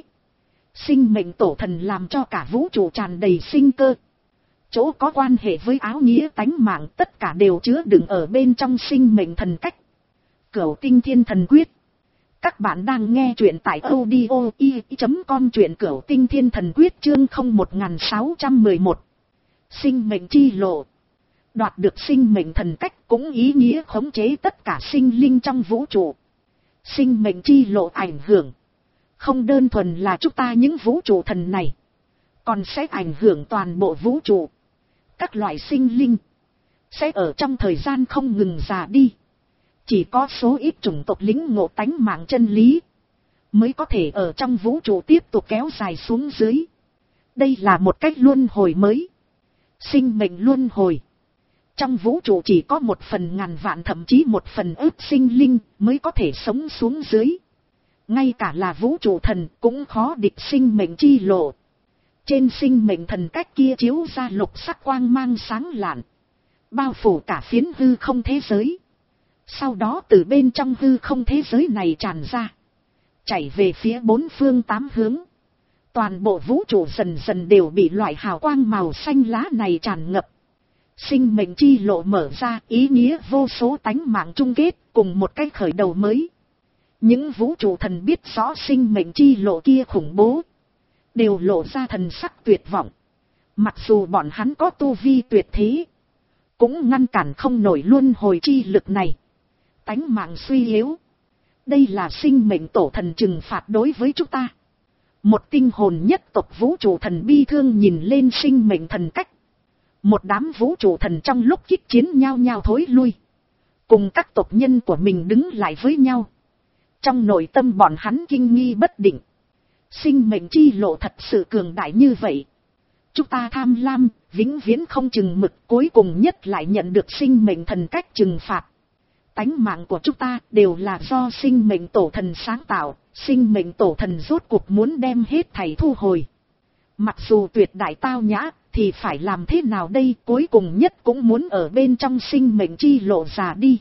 Sinh mệnh tổ thần làm cho cả vũ trụ tràn đầy sinh cơ. Chỗ có quan hệ với áo nghĩa tánh mạng tất cả đều chứa đựng ở bên trong sinh mệnh thần cách. Cửu Tinh Thiên Thần Quyết. Các bạn đang nghe truyện tại audio i chấm com, truyện Cửu Tinh Thiên Thần Quyết chương không một sáu một một. Sinh mệnh chi lộ. Đoạt được sinh mệnh thần cách cũng ý nghĩa khống chế tất cả sinh linh trong vũ trụ. Sinh mệnh chi lộ ảnh hưởng không đơn thuần là chúng ta những vũ trụ thần này, còn sẽ ảnh hưởng toàn bộ vũ trụ. Các loại sinh linh sẽ ở trong thời gian không ngừng già đi. Chỉ có số ít chủng tộc lĩnh ngộ tánh mạng chân lý mới có thể ở trong vũ trụ tiếp tục kéo dài xuống dưới. Đây là một cách luân hồi mới. Sinh mệnh luân hồi. Trong vũ trụ chỉ có một phần ngàn vạn thậm chí một phần ức sinh linh mới có thể sống xuống dưới. Ngay cả là vũ trụ thần cũng khó địch sinh mệnh chi lộ. Trên sinh mệnh thần cách kia chiếu ra lục sắc quang mang sáng lạn, bao phủ cả phiến hư không thế giới. Sau đó từ bên trong hư không thế giới này tràn ra, chảy về phía bốn phương tám hướng. Toàn bộ vũ trụ dần dần đều bị loại hào quang màu xanh lá này tràn ngập. Sinh mệnh chi lộ mở ra ý nghĩa vô số tánh mạng chung kết cùng một cái khởi đầu mới. Những vũ trụ thần biết rõ sinh mệnh chi lộ kia khủng bố, đều lộ ra thần sắc tuyệt vọng. Mặc dù bọn hắn có tu vi tuyệt thế, cũng ngăn cản không nổi luân hồi chi lực này. Tánh mạng suy yếu. Đây là sinh mệnh tổ thần trừng phạt đối với chúng ta. Một tinh hồn nhất tộc vũ trụ thần bi thương nhìn lên sinh mệnh thần cách. Một đám vũ trụ thần trong lúc kích chiến nhau nhau thối lui, cùng các tộc nhân của mình đứng lại với nhau. Trong nội tâm bọn hắn kinh nghi bất định. Sinh mệnh chi lộ thật sự cường đại như vậy. Chúng ta tham lam, vĩnh viễn không chừng mực, cuối cùng nhất lại nhận được sinh mệnh thần cách trừng phạt. Tánh mạng của chúng ta đều là do sinh mệnh tổ thần sáng tạo, sinh mệnh tổ thần rốt cuộc muốn đem hết thảy thu hồi. Mặc dù tuyệt đại tao nhã, thì phải làm thế nào đây, cuối cùng nhất cũng muốn ở bên trong sinh mệnh chi lộ già đi.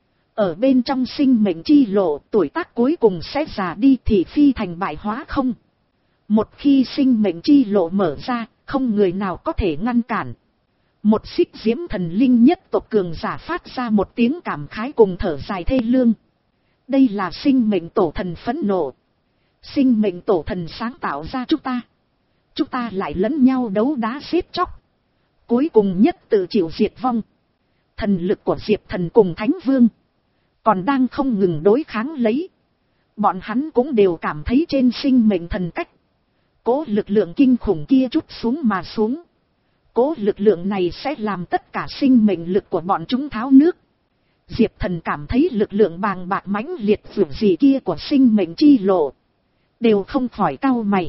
Ở bên trong sinh mệnh chi lộ, tuổi tác cuối cùng sẽ già đi thì phi thành bại hóa không. Một khi sinh mệnh chi lộ mở ra, không người nào có thể ngăn cản. Một Xích Diễm thần linh nhất tộc cường giả phát ra một tiếng cảm khái cùng thở dài thê lương. Đây là sinh mệnh tổ thần phẫn nộ. Sinh mệnh tổ thần sáng tạo ra chúng ta. Chúng ta lại lẫn nhau đấu đá giết chóc. Cuối cùng nhất tự chịu diệt vong. Thần lực của Diệp Thần cùng Thánh Vương còn đang không ngừng đối kháng lấy. Bọn hắn cũng đều cảm thấy trên sinh mệnh thần cách, cố lực lượng kinh khủng kia trút xuống mà xuống. Cố lực lượng này sẽ làm tất cả sinh mệnh lực của bọn chúng tháo nước. Diệp Thần cảm thấy lực lượng bàng bạc mãnh liệt vượt gì kia của sinh mệnh chi lộ, đều không khỏi cau mày.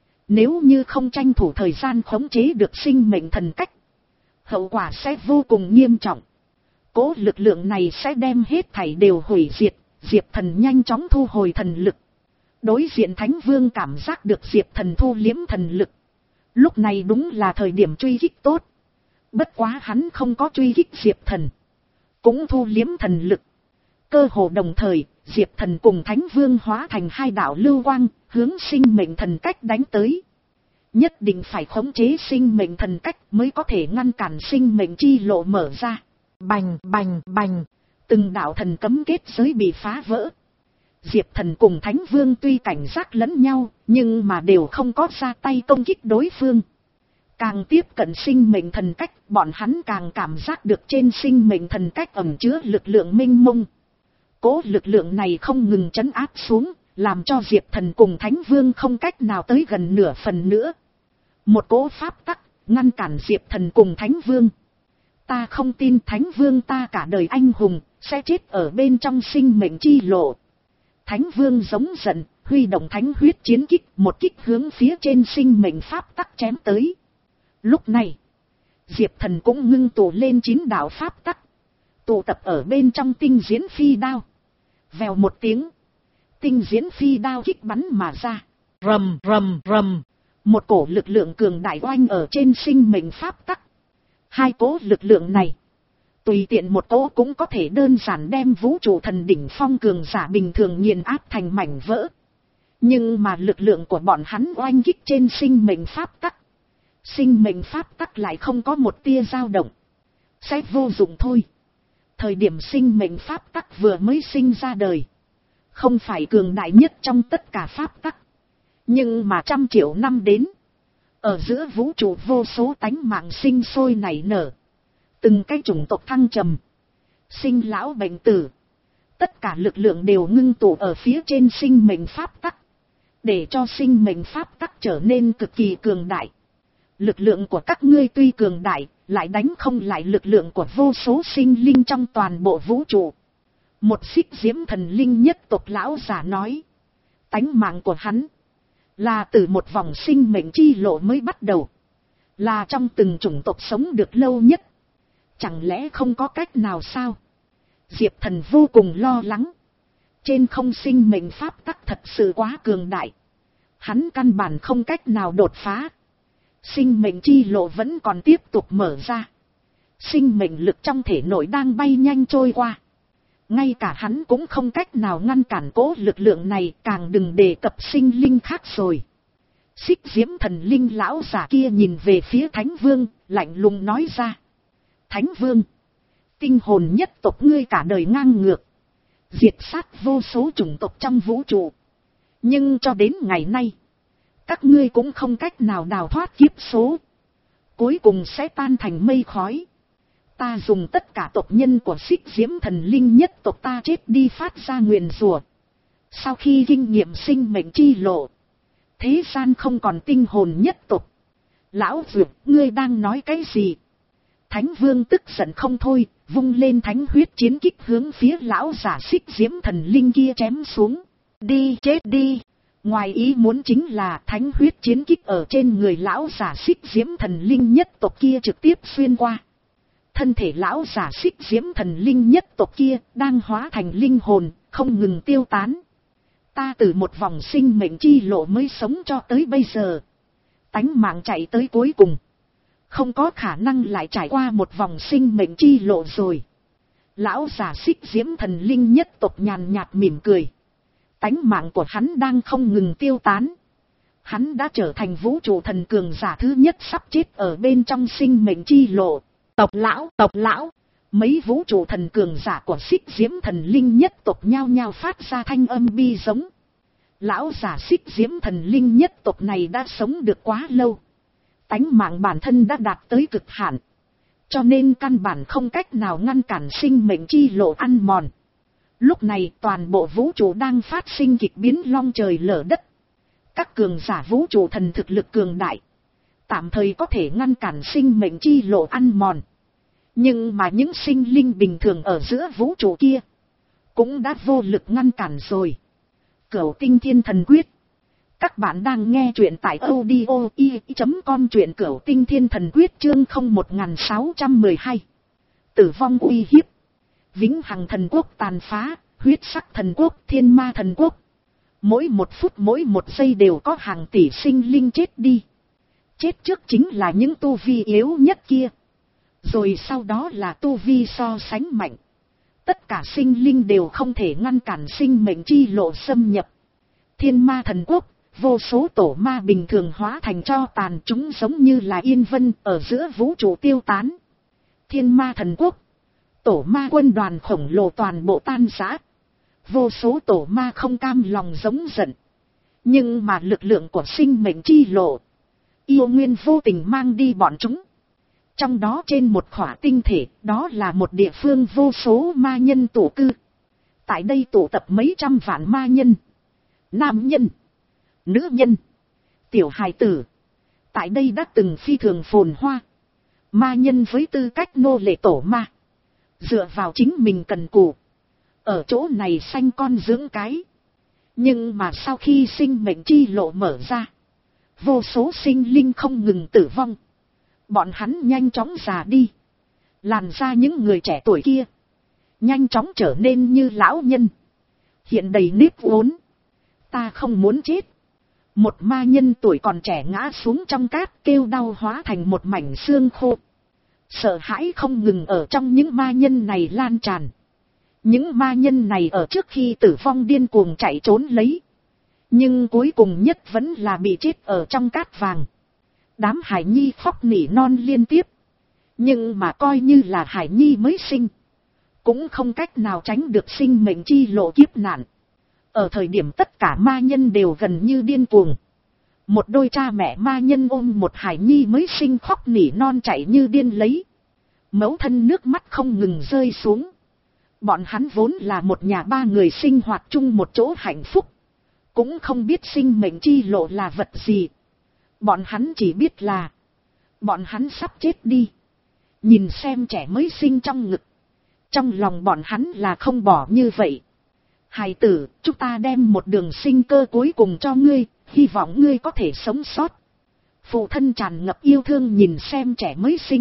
Nếu như không tranh thủ thời gian khống chế được sinh mệnh thần cách, hậu quả sẽ vô cùng nghiêm trọng. Cố lực lượng này sẽ đem hết thảy đều hủy diệt. Diệp Thần nhanh chóng thu hồi thần lực. Đối diện Thánh Vương cảm giác được Diệp Thần thu liếm thần lực. Lúc này đúng là thời điểm truy kích tốt. Bất quá hắn không có truy kích Diệp Thần, cũng thu liếm thần lực. Cơ hồ đồng thời, Diệp Thần cùng Thánh Vương hóa thành hai đạo lưu quang, hướng sinh mệnh thần cách đánh tới. Nhất định phải khống chế sinh mệnh thần cách mới có thể ngăn cản sinh mệnh chi lộ mở ra. Bành bành bành, từng đạo thần cấm kết giới bị phá vỡ. Diệp Thần cùng Thánh Vương tuy cảnh giác lẫn nhau, nhưng mà đều không có ra tay công kích đối phương. Càng tiếp cận sinh mệnh thần cách, bọn hắn càng cảm giác được trên sinh mệnh thần cách ẩn chứa lực lượng mênh mông. Cố lực lượng này không ngừng trấn áp xuống, làm cho Diệp Thần cùng Thánh Vương không cách nào tới gần nửa phần nữa. Một cố pháp tắc, ngăn cản Diệp Thần cùng Thánh Vương. Ta không tin Thánh Vương ta cả đời anh hùng, sẽ chết ở bên trong sinh mệnh chi lộ. Thánh Vương giống giận, huy động thánh huyết chiến kích, một kích hướng phía trên sinh mệnh pháp tắc chém tới. Lúc này, Diệp Thần cũng ngưng tụ lên chín đạo pháp tắc, tụ tập ở bên trong tinh diễn phi đao. Vèo một tiếng, tinh diễn phi đao kích bắn mà ra. Rầm rầm rầm, một cổ lực lượng cường đại oanh ở trên sinh mệnh pháp tắc. Hai cỗ lực lượng này, tùy tiện một cỗ cũng có thể đơn giản đem vũ trụ thần đỉnh phong cường giả bình thường nghiền áp thành mảnh vỡ. Nhưng mà lực lượng của bọn hắn oanh kích trên sinh mệnh pháp tắc, sinh mệnh pháp tắc lại không có một tia dao động, sẽ vô dụng thôi. Thời điểm sinh mệnh pháp tắc vừa mới sinh ra đời, không phải cường đại nhất trong tất cả pháp tắc. Nhưng mà trăm triệu năm đến, ở giữa vũ trụ vô số tánh mạng sinh sôi nảy nở. Từng cái chủng tộc thăng trầm, sinh lão bệnh tử, tất cả lực lượng đều ngưng tụ ở phía trên sinh mệnh pháp tắc, để cho sinh mệnh pháp tắc trở nên cực kỳ cường đại. Lực lượng của các ngươi tuy cường đại, lại đánh không lại lực lượng của vô số sinh linh trong toàn bộ vũ trụ. Một xích diễm thần linh nhất tộc lão giả nói, tánh mạng của hắn là từ một vòng sinh mệnh chi lộ mới bắt đầu, là trong từng chủng tộc sống được lâu nhất. Chẳng lẽ không có cách nào sao? Diệp Thần vô cùng lo lắng. Trên không sinh mệnh pháp tắc thật sự quá cường đại, hắn căn bản không cách nào đột phá. Sinh mệnh chi lộ vẫn còn tiếp tục mở ra. Sinh mệnh lực trong thể nội đang bay nhanh trôi qua. Ngay cả hắn cũng không cách nào ngăn cản cố lực lượng này, càng đừng đề cập sinh linh khác rồi. Xích diễm thần linh lão giả kia nhìn về phía Thánh Vương, lạnh lùng nói ra. Thánh Vương, tinh hồn nhất tộc ngươi cả đời ngang ngược, diệt sát vô số chủng tộc trong vũ trụ. Nhưng cho đến ngày nay, các ngươi cũng không cách nào đào thoát kiếp số, cuối cùng sẽ tan thành mây khói. Ta dùng tất cả tộc nhân của xích diễm thần linh nhất tộc ta chết đi phát ra nguyền rủa. Sau khi kinh nghiệm sinh mệnh chi lộ, thế gian không còn tinh hồn nhất tộc. Lão Dược, ngươi đang nói cái gì? Thánh Vương tức giận không thôi, vung lên thánh huyết chiến kích hướng phía lão giả xích diễm thần linh kia chém xuống. Đi chết đi! Ngoài ý muốn chính là thánh huyết chiến kích ở trên người lão giả xích diễm thần linh nhất tộc kia trực tiếp xuyên qua. Thân thể lão giả xích diễm thần linh nhất tộc kia đang hóa thành linh hồn, không ngừng tiêu tán. Ta từ một vòng sinh mệnh chi lộ mới sống cho tới bây giờ. Tánh mạng chạy tới cuối cùng, không có khả năng lại trải qua một vòng sinh mệnh chi lộ rồi. Lão giả xích diễm thần linh nhất tộc nhàn nhạt mỉm cười. Tánh mạng của hắn đang không ngừng tiêu tán. Hắn đã trở thành vũ trụ thần cường giả thứ nhất sắp chết ở bên trong sinh mệnh chi lộ. Tộc lão, tộc lão, mấy vũ trụ thần cường giả của xích diễm thần linh nhất tộc nhao nhao phát ra thanh âm bi giống. Lão giả xích diễm thần linh nhất tộc này đã sống được quá lâu. Tánh mạng bản thân đã đạt tới cực hạn, cho nên căn bản không cách nào ngăn cản sinh mệnh chi lộ ăn mòn. Lúc này toàn bộ vũ trụ đang phát sinh kịch biến long trời lở đất. Các cường giả vũ trụ thần thực lực cường đại, tạm thời có thể ngăn cản sinh mệnh chi lộ ăn mòn. Nhưng mà những sinh linh bình thường ở giữa vũ trụ kia, cũng đã vô lực ngăn cản rồi. Cửu Tinh Thiên Thần Quyết. Các bạn đang nghe truyện tại audio i chấm com, truyện Cửu Tinh Thiên Thần Quyết chương không một sáu một hai. Tử vong uy hiếp. Vĩnh hằng thần quốc tàn phá, huyết sắc thần quốc, thiên ma thần quốc. Mỗi một phút mỗi một giây đều có hàng tỷ sinh linh chết đi. Chết trước chính là những tu vi yếu nhất kia. Rồi sau đó là tu vi so sánh mạnh. Tất cả sinh linh đều không thể ngăn cản sinh mệnh chi lộ xâm nhập. Thiên ma thần quốc, vô số tổ ma bình thường hóa thành tro tàn, chúng giống như là yên vân ở giữa vũ trụ tiêu tán. Thiên ma thần quốc, tổ ma quân đoàn khổng lồ toàn bộ tan rã. Vô số tổ ma không cam lòng giống giận. Nhưng mà lực lượng của sinh mệnh chi lộ, yêu nguyên vô tình mang đi bọn chúng. Trong đó trên một khỏa tinh thể, đó là một địa phương vô số ma nhân tụ cư. Tại đây tụ tập mấy trăm vạn ma nhân. Nam nhân, nữ nhân, tiểu hài tử. Tại đây đã từng phi thường phồn hoa. Ma nhân với tư cách nô lệ tổ ma, dựa vào chính mình cần cù, ở chỗ này sanh con dưỡng cái. Nhưng mà sau khi sinh mệnh chi lộ mở ra, vô số sinh linh không ngừng tử vong. Bọn hắn nhanh chóng già đi. Làn ra những người trẻ tuổi kia nhanh chóng trở nên như lão nhân, hiện đầy nếp uốn. Ta không muốn chết. Một ma nhân tuổi còn trẻ ngã xuống trong cát, kêu đau hóa thành một mảnh xương khô. Sợ hãi không ngừng ở trong những ma nhân này lan tràn. Những ma nhân này ở trước khi tử vong điên cuồng chạy trốn lấy. Nhưng cuối cùng nhất vẫn là bị chết ở trong cát vàng. Đám hải nhi khóc nỉ non liên tiếp. Nhưng mà coi như là hải nhi mới sinh, cũng không cách nào tránh được sinh mệnh chi lộ kiếp nạn. Ở thời điểm tất cả ma nhân đều gần như điên cuồng, một đôi cha mẹ ma nhân ôm một hải nhi mới sinh khóc nỉ non chạy như điên lấy. Mẫu thân nước mắt không ngừng rơi xuống. Bọn hắn vốn là một nhà ba người sinh hoạt chung một chỗ hạnh phúc, cũng không biết sinh mệnh chi lộ là vật gì. Bọn hắn chỉ biết là bọn hắn sắp chết đi. Nhìn xem trẻ mới sinh trong ngực, trong lòng bọn hắn là không bỏ như vậy. Hài tử, chúng ta đem một đường sinh cơ cuối cùng cho ngươi, hy vọng ngươi có thể sống sót. Phụ thân tràn ngập yêu thương nhìn xem trẻ mới sinh,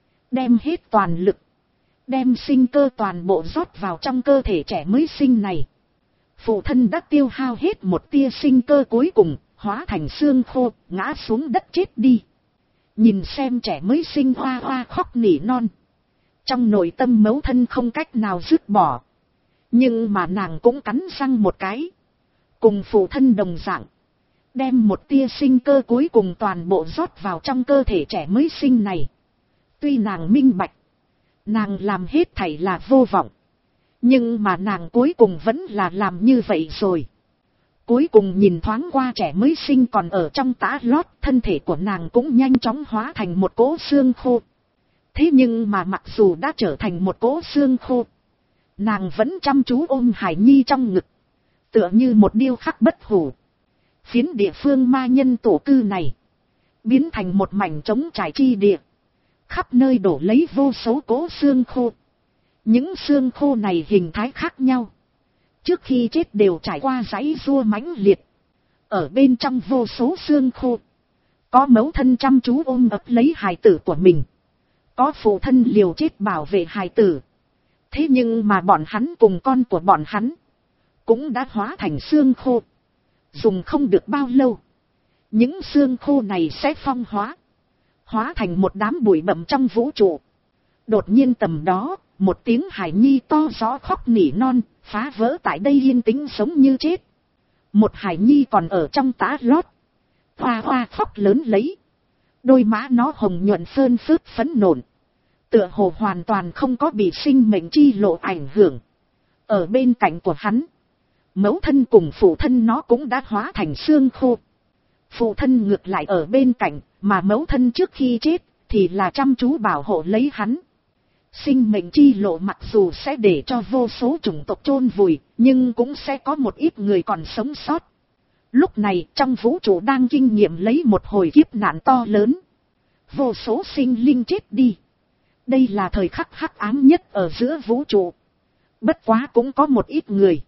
đem hết toàn lực, đem sinh cơ toàn bộ rót vào trong cơ thể trẻ mới sinh này. Phụ thân đã tiêu hao hết một tia sinh cơ cuối cùng, hóa thành xương khô, ngã xuống đất chết đi. Nhìn xem trẻ mới sinh hoa hoa khóc nỉ non, trong nội tâm mẫu thân không cách nào dứt bỏ. Nhưng mà nàng cũng cắn răng một cái, cùng phụ thân đồng dạng, đem một tia sinh cơ cuối cùng toàn bộ rót vào trong cơ thể trẻ mới sinh này. Tuy nàng minh bạch, nàng làm hết thảy là vô vọng, nhưng mà nàng cuối cùng vẫn là làm như vậy rồi. Cuối cùng nhìn thoáng qua trẻ mới sinh còn ở trong tã lót, thân thể của nàng cũng nhanh chóng hóa thành một cỗ xương khô. Thế nhưng mà mặc dù đã trở thành một cỗ xương khô, nàng vẫn chăm chú ôm hải nhi trong ngực, tựa như một điêu khắc bất hủ. Phiến địa phương ma nhân tổ cư này biến thành một mảnh trống trải chi địa, khắp nơi đổ lấy vô số cỗ xương khô. Những xương khô này hình thái khác nhau, trước khi chết đều trải qua giãy giụa mãnh liệt. Ở bên trong vô số xương khô, có mẫu thân chăm chú ôm ấp lấy hài tử của mình, có phụ thân liều chết bảo vệ hài tử. Thế nhưng mà bọn hắn cùng con của bọn hắn cũng đã hóa thành xương khô. Dùng không được bao lâu, những xương khô này sẽ phong hóa, hóa thành một đám bụi bặm trong vũ trụ. Đột nhiên tầm đó, một tiếng hải nhi to rõ khóc nỉ non, phá vỡ tại đây yên tĩnh sống như chết. Một hải nhi còn ở trong tã lót, hoa hoa khóc lớn lấy. Đôi má nó hồng nhuận phơn phớt phấn nộn, tựa hồ hoàn toàn không có bị sinh mệnh chi lộ ảnh hưởng. Ở bên cạnh của hắn, mẫu thân cùng phụ thân nó cũng đã hóa thành xương khô. Phụ thân ngược lại ở bên cạnh, mà mẫu thân trước khi chết thì là chăm chú bảo hộ lấy hắn. Sinh mệnh chi lộ mặc dù sẽ để cho vô số chủng tộc chôn vùi, nhưng cũng sẽ có một ít người còn sống sót. Lúc này trong vũ trụ đang kinh nghiệm lấy một hồi kiếp nạn to lớn. Vô số sinh linh chết đi. Đây là thời khắc hắc ám nhất ở giữa vũ trụ. Bất quá cũng có một ít người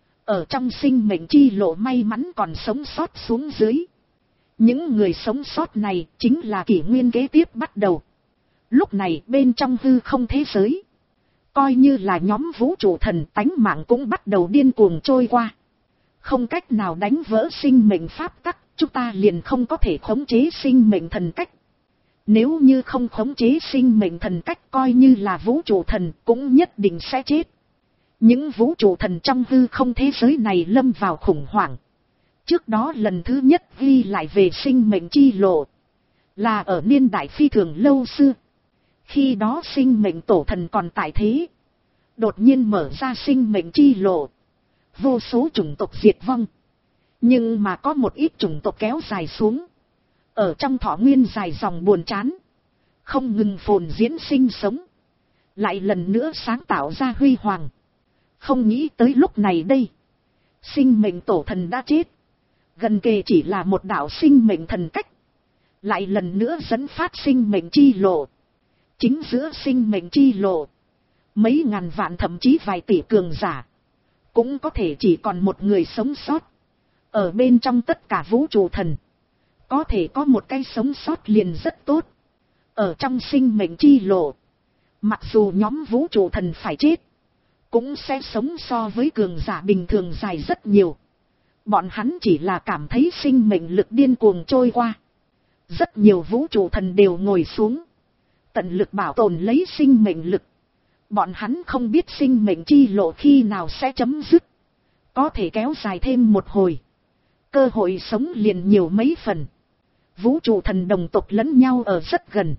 ở trong sinh mệnh chi lộ may mắn còn sống sót xuống dưới. Những người sống sót này chính là kỷ nguyên kế tiếp bắt đầu. Lúc này bên trong hư không thế giới, Coi như là nhóm vũ trụ thần, tánh mạng cũng bắt đầu điên cuồng trôi qua. Không cách nào đánh vỡ sinh mệnh pháp tắc, chúng ta liền không có thể khống chế sinh mệnh thần cách. Nếu như không khống chế sinh mệnh thần cách, coi như là vũ trụ thần cũng nhất định sẽ chết. Những vũ trụ thần trong hư không thế giới này lâm vào khủng hoảng. Trước đó lần thứ nhất ghi lại về sinh mệnh chi lộ là ở niên đại phi thường lâu xưa. Khi đó sinh mệnh tổ thần còn tại thế, đột nhiên mở ra sinh mệnh chi lộ. Vô số chủng tộc diệt vong. Nhưng mà có một ít chủng tộc kéo dài xuống. Ở trong thọ nguyên dài dòng buồn chán, không ngừng phồn diễn sinh sống. Lại lần nữa sáng tạo ra huy hoàng. Không nghĩ tới lúc này đây, sinh mệnh tổ thần đã chết. Gần kề chỉ là một đạo sinh mệnh thần cách. Lại lần nữa dẫn phát sinh mệnh chi lộ. Chính giữa sinh mệnh chi lộ, mấy ngàn vạn thậm chí vài tỷ cường giả, cũng có thể chỉ còn một người sống sót. Ở bên trong tất cả vũ trụ thần, có thể có một cái sống sót liền rất tốt. Ở trong sinh mệnh chi lộ, mặc dù nhóm vũ trụ thần phải chết, cũng sẽ sống so với cường giả bình thường dài rất nhiều. Bọn hắn chỉ là cảm thấy sinh mệnh lực điên cuồng trôi qua. Rất nhiều vũ trụ thần đều ngồi xuống, tận lực bảo tồn lấy sinh mệnh lực. Bọn hắn không biết sinh mệnh chi lộ khi nào sẽ chấm dứt. Có thể kéo dài thêm một hồi, cơ hội sống liền nhiều mấy phần. Vũ trụ thần đồng tộc lẫn nhau ở rất gần.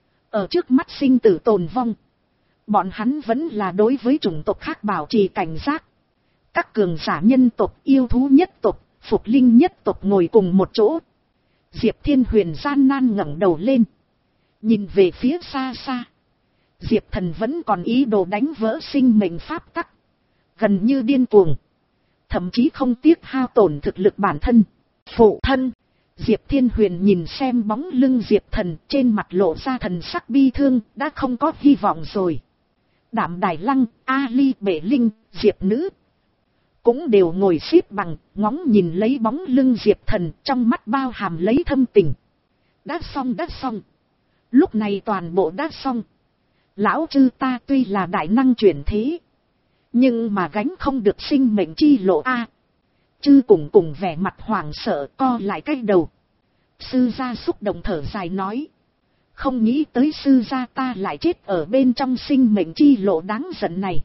Ở trước mắt sinh tử tồn vong, bọn hắn vẫn là đối với chủng tộc khác bảo trì cảnh giác. Các cường giả nhân tộc, yêu thú nhất tộc, phục linh nhất tộc ngồi cùng một chỗ. Diệp Thiên Huyền gian nan ngẩng đầu lên, nhìn về phía xa xa. Diệp Thần vẫn còn ý đồ đánh vỡ sinh mệnh pháp tắc, gần như điên cuồng, thậm chí không tiếc hao tổn thực lực bản thân. Phụ thân! Diệp Thiên Huyền nhìn xem bóng lưng Diệp Thần, trên mặt lộ ra thần sắc bi thương, đã không có hy vọng rồi. Đạm Đài Lăng, A Ly, Bể Linh, Diệp Nữ cũng đều ngồi xếp bằng, ngóng nhìn lấy bóng lưng Diệp Thần, trong mắt bao hàm lấy thâm tình. Đã xong đã xong. Lúc này toàn bộ đã xong. Lão chư ta tuy là đại năng chuyển thế, nhưng mà gánh không được sinh mệnh chi lộ a. À, chư cùng cùng vẻ mặt hoảng sợ co lại cái đầu. Sư gia xúc động thở dài nói. Không nghĩ tới sư gia ta lại chết ở bên trong sinh mệnh chi lộ đáng giận này.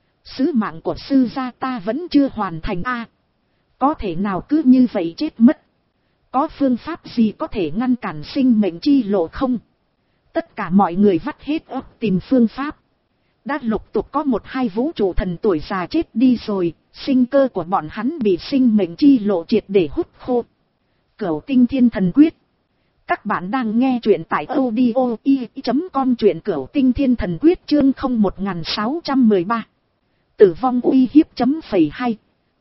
Sứ mạng của sư gia ta vẫn chưa hoàn thành a. À, có thể nào cứ như vậy chết mất? Có phương pháp gì có thể ngăn cản sinh mệnh chi lộ không? Tất cả mọi người vắt hết óc tìm phương pháp. Đã lục tục có một hai vũ trụ thần tuổi già chết đi rồi, sinh cơ của bọn hắn bị sinh mệnh chi lộ triệt để hút khô. Cửu Tinh Thiên Thần Quyết. Các bạn đang nghe truyện tại audio i chấm com, truyện Cửu Tinh Thiên Thần Quyết chương không một sáu một ba. Tử vong uy hiếp chấm phẩy hai.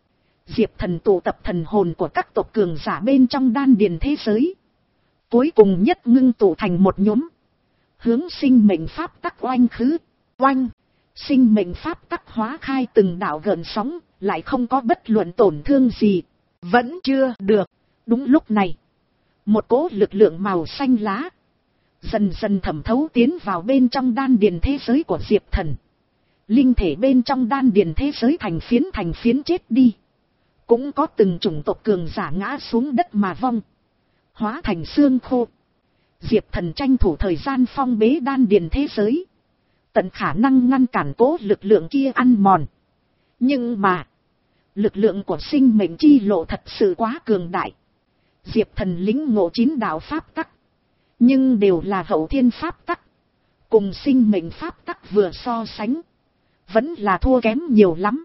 Diệp Thần tụ tập thần hồn của các tộc cường giả bên trong đan điền thế giới. Cuối cùng nhất ngưng tụ thành một nhóm. Hướng sinh mệnh pháp tắc oanh khứ. Oanh. Sinh mệnh pháp tắc hóa khai từng đạo gợn sóng, lại không có bất luận tổn thương gì. Vẫn chưa được. Đúng lúc này, một cỗ lực lượng màu xanh lá dần dần thẩm thấu tiến vào bên trong đan điền thế giới của Diệp Thần. Linh thể bên trong đan điền thế giới thành phiến thành phiến chết đi. Cũng có từng chủng tộc cường giả ngã xuống đất mà vong, hóa thành xương khô. Diệp Thần tranh thủ thời gian phong bế đan điền thế giới, tận khả năng ngăn cản cố lực lượng kia ăn mòn. Nhưng mà, lực lượng của sinh mệnh chi lộ thật sự quá cường đại. Diệp Thần lĩnh ngộ chín đạo pháp tắc, nhưng đều là hậu thiên pháp tắc. Cùng sinh mệnh pháp tắc vừa so sánh, vẫn là thua kém nhiều lắm.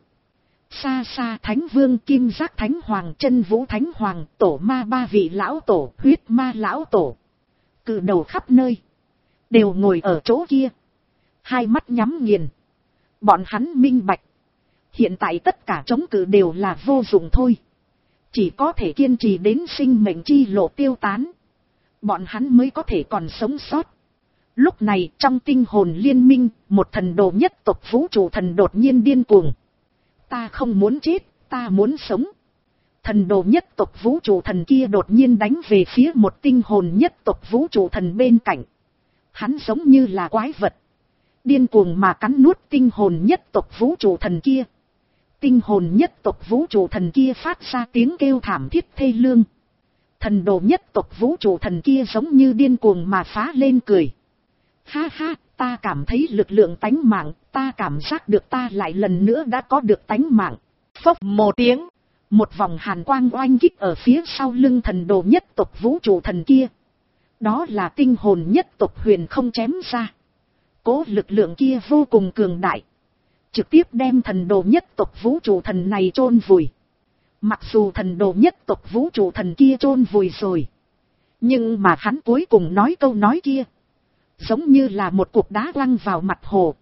Xa xa Thánh Vương, Kim Giác Thánh Hoàng, Chân Vũ Thánh Hoàng, Tổ Ma ba vị lão tổ, Huyết Ma lão tổ, cự đầu khắp nơi, đều ngồi ở chỗ kia, hai mắt nhắm nghiền. Bọn hắn minh bạch, hiện tại tất cả chống cự đều là vô dụng thôi. Chỉ có thể kiên trì đến sinh mệnh chi lộ tiêu tán, bọn hắn mới có thể còn sống sót. Lúc này trong tinh hồn liên minh, một thần đồ nhất tộc vũ trụ thần đột nhiên điên cuồng. Ta không muốn chết, ta muốn sống. Thần đồ nhất tộc vũ trụ thần kia đột nhiên đánh về phía một tinh hồn nhất tộc vũ trụ thần bên cạnh. Hắn giống như là quái vật, điên cuồng mà cắn nuốt tinh hồn nhất tộc vũ trụ thần kia. Tinh hồn nhất tộc vũ trụ thần kia phát ra tiếng kêu thảm thiết thê lương. Thần đồ nhất tộc vũ trụ thần kia giống như điên cuồng mà phá lên cười. Ha ha, ta cảm thấy lực lượng tánh mạng, ta cảm giác được ta lại lần nữa đã có được tánh mạng. Phốc một tiếng, một vòng hàn quang oanh kích ở phía sau lưng thần đồ nhất tộc vũ trụ thần kia. Đó là tinh hồn nhất tộc huyền không chém ra. Cố lực lượng kia vô cùng cường đại, trực tiếp đem thần đồ nhất tộc vũ trụ thần này chôn vùi. Mặc dù thần đồ nhất tộc vũ trụ thần kia chôn vùi rồi, nhưng mà hắn cuối cùng nói câu nói kia, giống như là một cục đá lăn vào mặt hồ.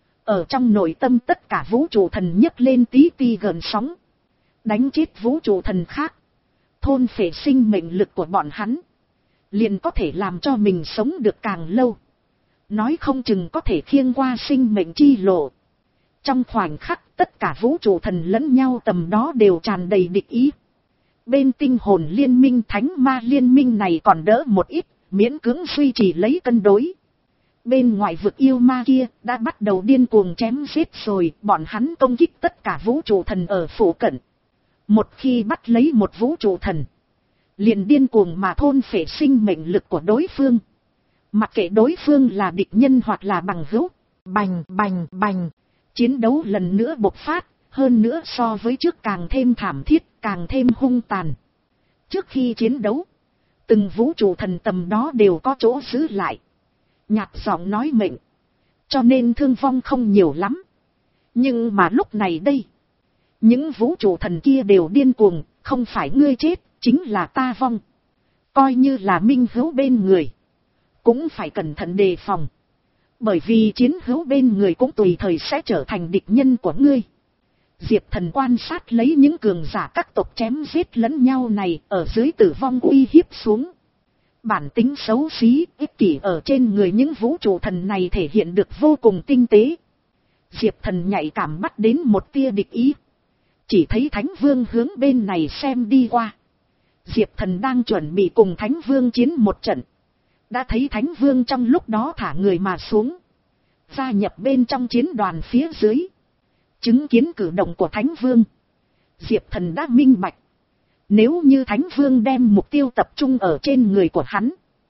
Ở trong nội tâm tất cả vũ trụ thần nhấc lên tí ti gợn sóng. Đánh chết vũ trụ thần khác, thôn phệ sinh mệnh lực của bọn hắn, liền có thể làm cho mình sống được càng lâu. Nói không chừng có thể khiêng qua sinh mệnh chi lộ. Trong khoảnh khắc tất cả vũ trụ thần lẫn nhau tầm đó đều tràn đầy địch ý. Bên tinh hồn liên minh thánh ma liên minh này còn đỡ một ít, miễn cưỡng duy trì lấy cân đối. Bên ngoài vực yêu ma kia đã bắt đầu điên cuồng chém giết rồi, bọn hắn công kích tất cả vũ trụ thần ở phủ cận. Một khi bắt lấy một vũ trụ thần, liền điên cuồng mà thôn phệ sinh mệnh lực của đối phương. Mặc kệ đối phương là địch nhân hoặc là bằng hữu, bành bành bành, chiến đấu lần nữa bộc phát, hơn nữa so với trước càng thêm thảm thiết, càng thêm hung tàn. Trước khi chiến đấu, từng vũ trụ thần tầm đó đều có chỗ giữ lại, nhạt giọng nói mệnh, cho nên thương vong không nhiều lắm. Nhưng mà lúc này đây, những vũ trụ thần kia đều điên cuồng, không phải ngươi chết, chính là ta vong. Coi như là minh hữu bên người, cũng phải cẩn thận đề phòng. Bởi vì chiến hữu bên người cũng tùy thời sẽ trở thành địch nhân của ngươi. Diệp Thần quan sát lấy những cường giả các tộc chém giết lẫn nhau này ở dưới tử vong uy hiếp xuống. Bản tính xấu xí, ích kỷ ở trên người những vũ trụ thần này thể hiện được vô cùng tinh tế. Diệp Thần nhạy cảm bắt đến một tia địch ý. Chỉ thấy Thánh Vương hướng bên này xem đi qua. Diệp Thần đang chuẩn bị cùng Thánh Vương chiến một trận. Đã thấy Thánh Vương trong lúc đó thả người mà xuống, gia nhập bên trong chiến đoàn phía dưới. Chứng kiến cử động của Thánh Vương, Diệp Thần đã minh bạch. Nếu như Thánh Vương đem mục tiêu tập trung ở trên người của hắn,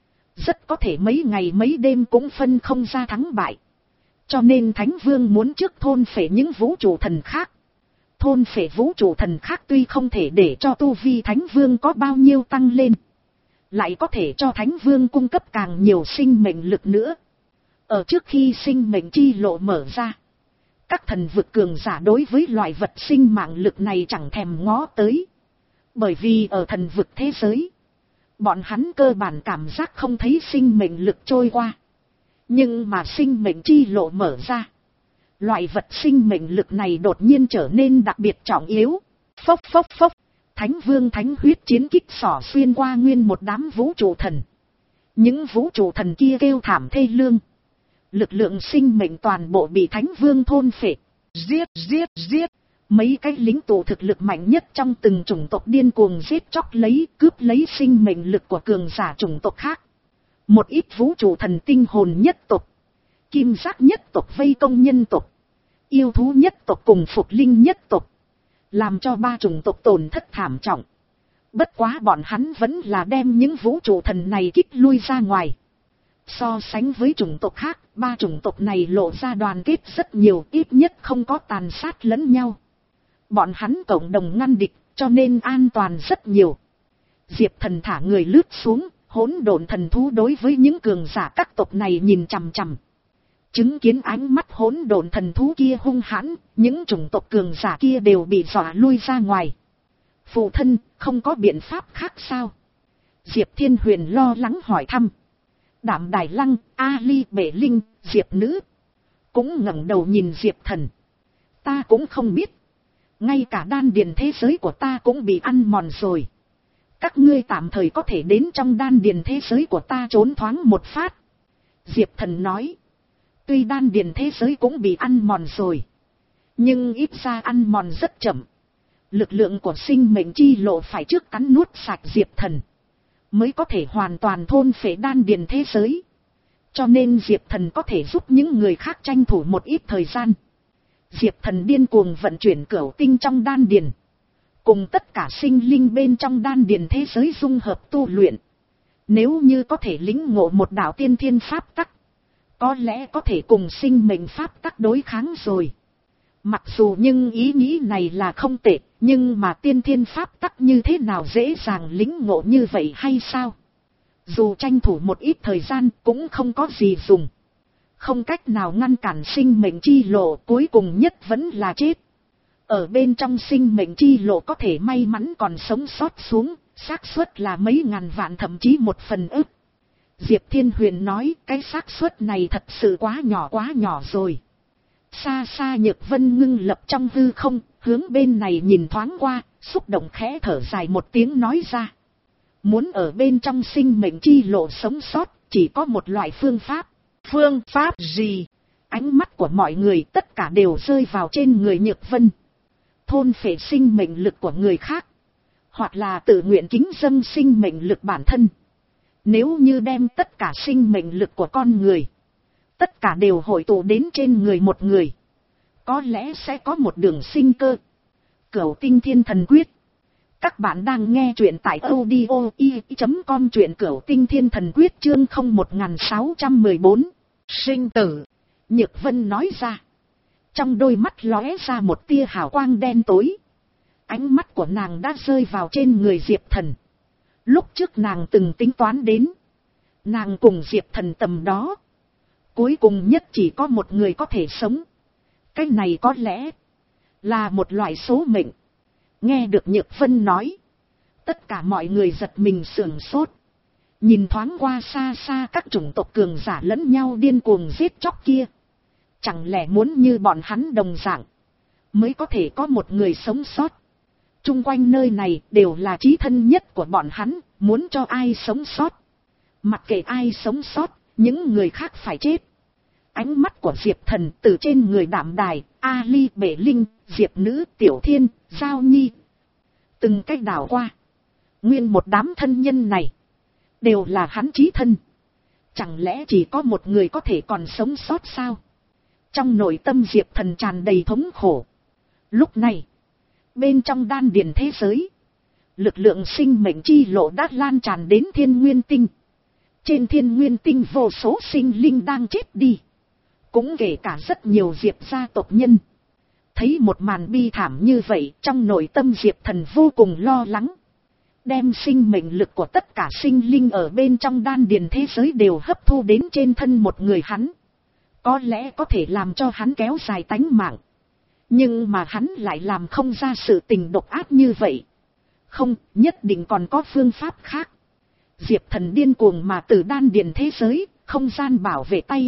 rất có thể mấy ngày mấy đêm cũng phân không ra thắng bại. Cho nên Thánh Vương muốn trước thôn phệ những vũ trụ thần khác. Thôn phệ vũ trụ thần khác tuy không thể để cho tu vi Thánh Vương có bao nhiêu tăng lên, lại có thể cho Thánh Vương cung cấp càng nhiều sinh mệnh lực nữa. Ở trước khi sinh mệnh chi lộ mở ra, các thần vực cường giả đối với loại vật sinh mạng lực này chẳng thèm ngó tới. Bởi vì ở thần vực thế giới, bọn hắn cơ bản cảm giác không thấy sinh mệnh lực trôi qua. Nhưng mà sinh mệnh chi lộ mở ra, loại vật sinh mệnh lực này đột nhiên trở nên đặc biệt trọng yếu. Phốc phốc phốc, Thánh Vương thánh huyết chiến kích xỏ xuyên qua nguyên một đám vũ trụ thần. Những vũ trụ thần kia kêu thảm thê lương. Lực lượng sinh mệnh toàn bộ bị Thánh Vương thôn phệ. Giết giết giết. Mấy cái lính tụ thực lực mạnh nhất trong từng chủng tộc điên cuồng giết chóc lấy, cướp lấy sinh mệnh lực của cường giả chủng tộc khác. Một ít vũ trụ thần tinh hồn nhất tộc, kim giác nhất tộc vây công nhân tộc, yêu thú nhất tộc cùng phục linh nhất tộc, làm cho ba chủng tộc tổn thất thảm trọng. Bất quá bọn hắn vẫn là đem những vũ trụ thần này kích lui ra ngoài. So sánh với chủng tộc khác, ba chủng tộc này lộ ra đoàn kết rất nhiều, ít nhất không có tàn sát lẫn nhau. Bọn hắn cộng đồng ngăn địch, cho nên an toàn rất nhiều. Diệp Thần thả người lướt xuống, hỗn độn thần thú đối với những cường giả các tộc này nhìn chằm chằm. Chứng kiến ánh mắt hỗn độn thần thú kia hung hãn, những chủng tộc cường giả kia đều bị dọa lui ra ngoài. Phụ thân, không có biện pháp khác sao? Diệp Thiên Huyền lo lắng hỏi thăm. Đạm Đài Lăng, A Ly Bể Linh, Diệp Nữ cũng ngẩng đầu nhìn Diệp Thần. Ta cũng không biết. Ngay cả đan điền thế giới của ta cũng bị ăn mòn rồi. Các ngươi tạm thời có thể đến trong đan điền thế giới của ta trốn thoáng một phát. Diệp Thần nói. Tuy đan điền thế giới cũng bị ăn mòn rồi, nhưng ít ra ăn mòn rất chậm. Lực lượng của sinh mệnh chi lộ phải trước cắn nuốt sạch Diệp Thần, mới có thể hoàn toàn thôn phệ đan điền thế giới. Cho nên Diệp Thần có thể giúp những người khác tranh thủ một ít thời gian. Diệp Thần điên cuồng vận chuyển cửu tinh trong đan điền, cùng tất cả sinh linh bên trong đan điền thế giới dung hợp tu luyện. Nếu như có thể lĩnh ngộ một đạo tiên thiên pháp tắc, có lẽ có thể cùng sinh mệnh pháp tắc đối kháng rồi. Mặc dù nhưng ý nghĩ này là không tệ, nhưng mà tiên thiên pháp tắc như thế nào dễ dàng lĩnh ngộ như vậy hay sao? Dù tranh thủ một ít thời gian cũng không có gì dùng. Không cách nào ngăn cản sinh mệnh chi lộ, cuối cùng nhất vẫn là chết. Ở bên trong sinh mệnh chi lộ có thể may mắn còn sống sót xuống, xác suất là mấy ngàn vạn thậm chí một phần ức. Diệp Thiên Huyền nói cái xác suất này thật sự quá nhỏ quá nhỏ rồi. Xa xa Nhược Vân ngưng lập trong hư không, hướng bên này nhìn thoáng qua, xúc động khẽ thở dài một tiếng nói ra. Muốn ở bên trong sinh mệnh chi lộ sống sót, chỉ có một loại phương pháp. Phương pháp gì? Ánh mắt của mọi người tất cả đều rơi vào trên người Nhược Vân. Thôn phệ sinh mệnh lực của người khác, hoặc là tự nguyện kính dâng sinh mệnh lực bản thân. Nếu như đem tất cả sinh mệnh lực của con người, tất cả đều hội tụ đến trên người một người, có lẽ sẽ có một đường sinh cơ. Cửu Tinh Thiên Thần Quyết. Các bạn đang nghe truyện tại audio i chấm com, truyện Cửu Tinh Thiên Thần Quyết chương không một sáu một bốn. Sinh tử. Nhược Vân nói ra. Trong đôi mắt lóe ra một tia hào quang đen tối. Ánh mắt của nàng đã rơi vào trên người Diệp Thần. Lúc trước nàng từng tính toán đến, nàng cùng Diệp Thần tầm đó, cuối cùng nhất chỉ có một người có thể sống. Cái này có lẽ là một loại số mệnh. Nghe được Nhược Vân nói, tất cả mọi người giật mình sửng sốt. Nhìn thoáng qua xa xa các chủng tộc cường giả lẫn nhau điên cuồng giết chóc kia. Chẳng lẽ muốn như bọn hắn đồng dạng, mới có thể có một người sống sót. Trung quanh nơi này đều là chí thân nhất của bọn hắn, muốn cho ai sống sót. Mặc kệ ai sống sót, những người khác phải chết. Ánh mắt của Diệp Thần từ trên người Đạm Đài, A Ly, Bể Linh, Diệp Nữ, Tiểu Thiên, Giao Nhi. Từng cách đảo qua. Nguyên một đám thân nhân này, đều là hắn chí thân. Chẳng lẽ chỉ có một người có thể còn sống sót sao? Trong nội tâm Diệp Thần tràn đầy thống khổ. Lúc này, bên trong đan điền thế giới, lực lượng sinh mệnh chi lộ đã lan tràn đến Thiên Nguyên Tinh. Trên Thiên Nguyên Tinh vô số sinh linh đang chết đi, cũng kể cả rất nhiều Diệp gia tộc nhân. Thấy một màn bi thảm như vậy, trong nội tâm Diệp Thần vô cùng lo lắng. Đem sinh mệnh lực của tất cả sinh linh ở bên trong đan điền thế giới đều hấp thu đến trên thân một người hắn. Có lẽ có thể làm cho hắn kéo dài tánh mạng. Nhưng mà hắn lại làm không ra sự tình độc ác như vậy. Không, nhất định còn có phương pháp khác. Diệp Thần điên cuồng mà từ đan điền thế giới, không gian bảo vệ tay.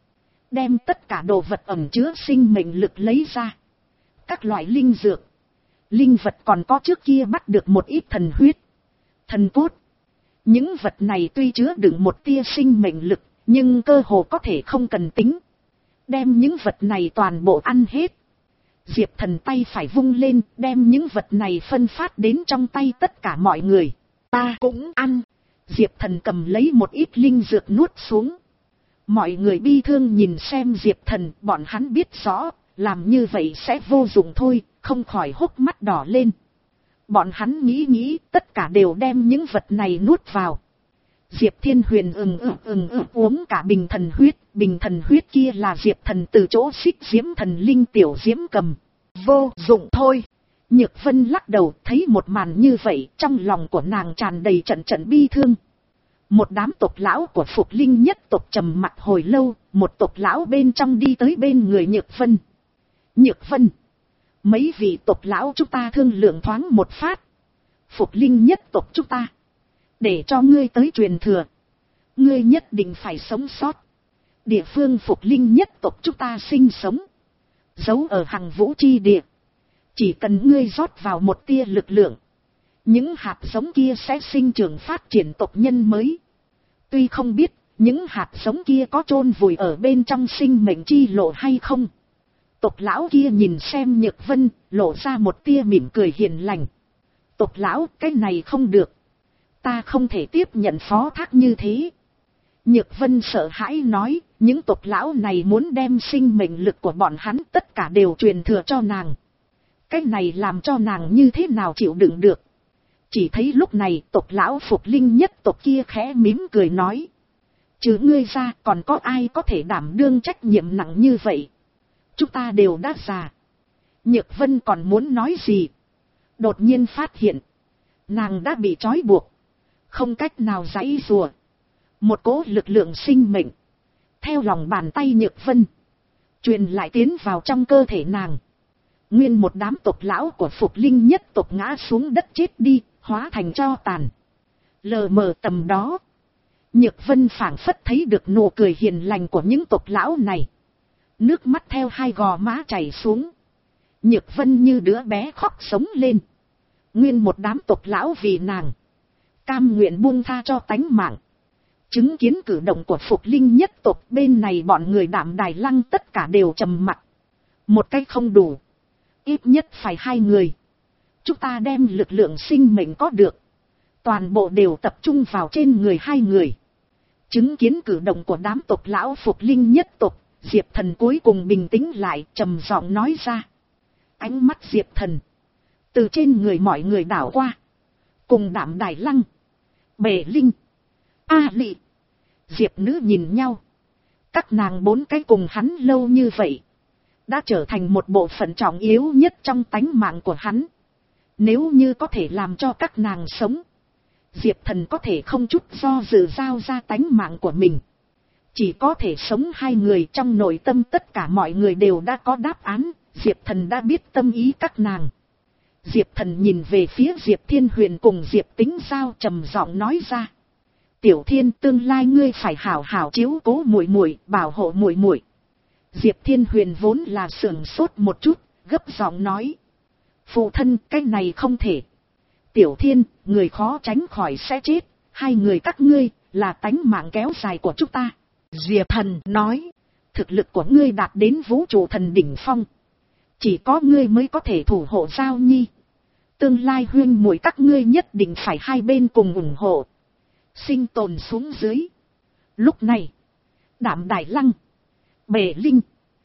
Đem tất cả đồ vật ẩn chứa sinh mệnh lực lấy ra. Các loại linh dược, linh vật, còn có trước kia bắt được một ít thần huyết, thần cốt. Những vật này tuy chứa đựng một tia sinh mệnh lực, nhưng cơ hồ có thể không cần tính. Đem những vật này toàn bộ ăn hết. Diệp Thần tay phải vung lên, đem những vật này phân phát đến trong tay tất cả mọi người. Ta cũng ăn. Diệp Thần cầm lấy một ít linh dược nuốt xuống. Mọi người bi thương nhìn xem Diệp Thần, bọn hắn biết rõ, làm như vậy sẽ vô dụng thôi, không khỏi hốc mắt đỏ lên. Bọn hắn nghĩ nghĩ, tất cả đều đem những vật này nuốt vào. Diệp Thiên Huyền ừng ừng ừng ừng uống cả bình thần huyết, bình thần huyết kia là Diệp Thần từ chỗ xích diễm thần linh tiểu diễm cầm. Vô dụng thôi. Nhược Vân lắc đầu, thấy một màn như vậy, trong lòng của nàng tràn đầy trận trận bi thương. Một đám tộc lão của Phục Linh nhất tộc trầm mặc hồi lâu, một tộc lão bên trong đi tới bên người Nhược Vân. Nhược Vân, mấy vị tộc lão chúng ta thương lượng thoáng một phát. Phục Linh nhất tộc chúng ta, để cho ngươi tới truyền thừa, ngươi nhất định phải sống sót. Địa phương Phục Linh nhất tộc chúng ta sinh sống, giấu ở Hằng Vũ chi địa. Chỉ cần ngươi rót vào một tia lực lượng, những hạt giống kia sẽ sinh trưởng phát triển tộc nhân mới. Tuy không biết những hạt giống kia có chôn vùi ở bên trong sinh mệnh chi lộ hay không. Tộc lão kia nhìn xem Nhược Vân, lộ ra một tia mỉm cười hiền lành. Tộc lão, cái này không được. Ta không thể tiếp nhận phó thác như thế. Nhược Vân sợ hãi nói, những tộc lão này muốn đem sinh mệnh lực của bọn hắn tất cả đều truyền thừa cho nàng. Cái này làm cho nàng như thế nào chịu đựng được. Chỉ thấy lúc này tộc lão Phục Linh nhất tộc kia khẽ mím cười nói. Chứ ngươi ra còn có ai có thể đảm đương trách nhiệm nặng như vậy. Chúng ta đều đã già. Nhược Vân còn muốn nói gì. Đột nhiên phát hiện. Nàng đã bị trói buộc. Không cách nào giãy giụa. Một cỗ lực lượng sinh mệnh. Theo lòng bàn tay Nhược Vân. Truyền lại tiến vào trong cơ thể nàng. Nguyên một đám tộc lão của Phục Linh nhất tộc ngã xuống đất chết đi. Hóa thành tro tàn. Lờ mờ tầm đó. Nhược Vân phảng phất thấy được nụ cười hiền lành của những tộc lão này. Nước mắt theo hai gò má chảy xuống. Nhược Vân như đứa bé khóc sống lên. Nguyên một đám tộc lão vì nàng. Cam nguyện buông tha cho tánh mạng. Chứng kiến cử động của Phục Linh nhất tộc bên này bọn người Đạm Đài Lăng tất cả đều trầm mặc. Một cách không đủ. Ít nhất phải hai người. Chúng ta đem lực lượng sinh mệnh có được. Toàn bộ đều tập trung vào trên người hai người. Chứng kiến cử động của đám tộc lão Phục Linh nhất tộc. Diệp Thần cuối cùng bình tĩnh lại trầm giọng nói ra. Ánh mắt Diệp Thần. Từ trên người mọi người đảo qua. Cùng Đạm Đài Lăng. Bể Linh. A Lị. Diệp Nữ nhìn nhau. Các nàng bốn cái cùng hắn lâu như vậy. Đã trở thành một bộ phận trọng yếu nhất trong tánh mạng của hắn. Nếu như có thể làm cho các nàng sống. Diệp Thần có thể không chút do dự giao ra tánh mạng của mình. Chỉ có thể sống hai người trong nội tâm tất cả mọi người đều đã có đáp án. Diệp Thần đã biết tâm ý các nàng. Diệp Thần nhìn về phía Diệp Thiên Huyền cùng Diệp Tính Giao trầm giọng nói ra. Tiểu Thiên, tương lai ngươi phải hảo hảo chiếu cố muội muội, bảo hộ muội muội. Diệp Thiên Huyền vốn là sưởng sốt một chút, gấp giọng nói. Phụ thân, cái này không thể. Tiểu Thiên, người khó tránh khỏi sẽ chết. Hai người các ngươi, là tánh mạng kéo dài của chúng ta. Diệp Thần nói. Thực lực của ngươi đạt đến vũ trụ thần đỉnh phong. Chỉ có ngươi mới có thể thủ hộ Giao Nhi. Tương lai huyên muội các ngươi nhất định phải hai bên cùng ủng hộ. Sinh tồn xuống dưới. Lúc này, Đạm Đài Lăng, Bể Linh,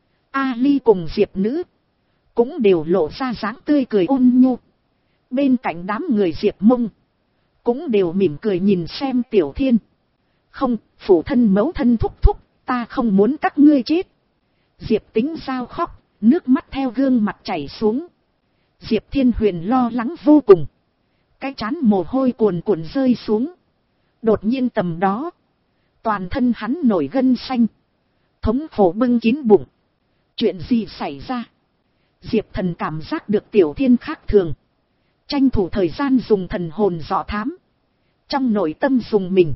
A Ly cùng Diệp Nữ cũng đều lộ ra dáng tươi cười ôn nhu. Bên cạnh đám người Diệp Mông cũng đều mỉm cười nhìn xem Tiểu Thiên. Không, phụ thân mẫu thân thúc thúc, ta không muốn các ngươi chết. Diệp Tính Giao khóc, nước mắt theo gương mặt chảy xuống. Diệp Thiên Huyền lo lắng vô cùng. Cái trán mồ hôi cuồn cuộn rơi xuống. Đột nhiên tầm đó, toàn thân hắn nổi gân xanh. Thống khổ bưng kín bụng. Chuyện gì xảy ra? Diệp Thần cảm giác được Tiểu Thiên khác thường. Tranh thủ thời gian dùng thần hồn dò thám. Trong nội tâm dùng mình.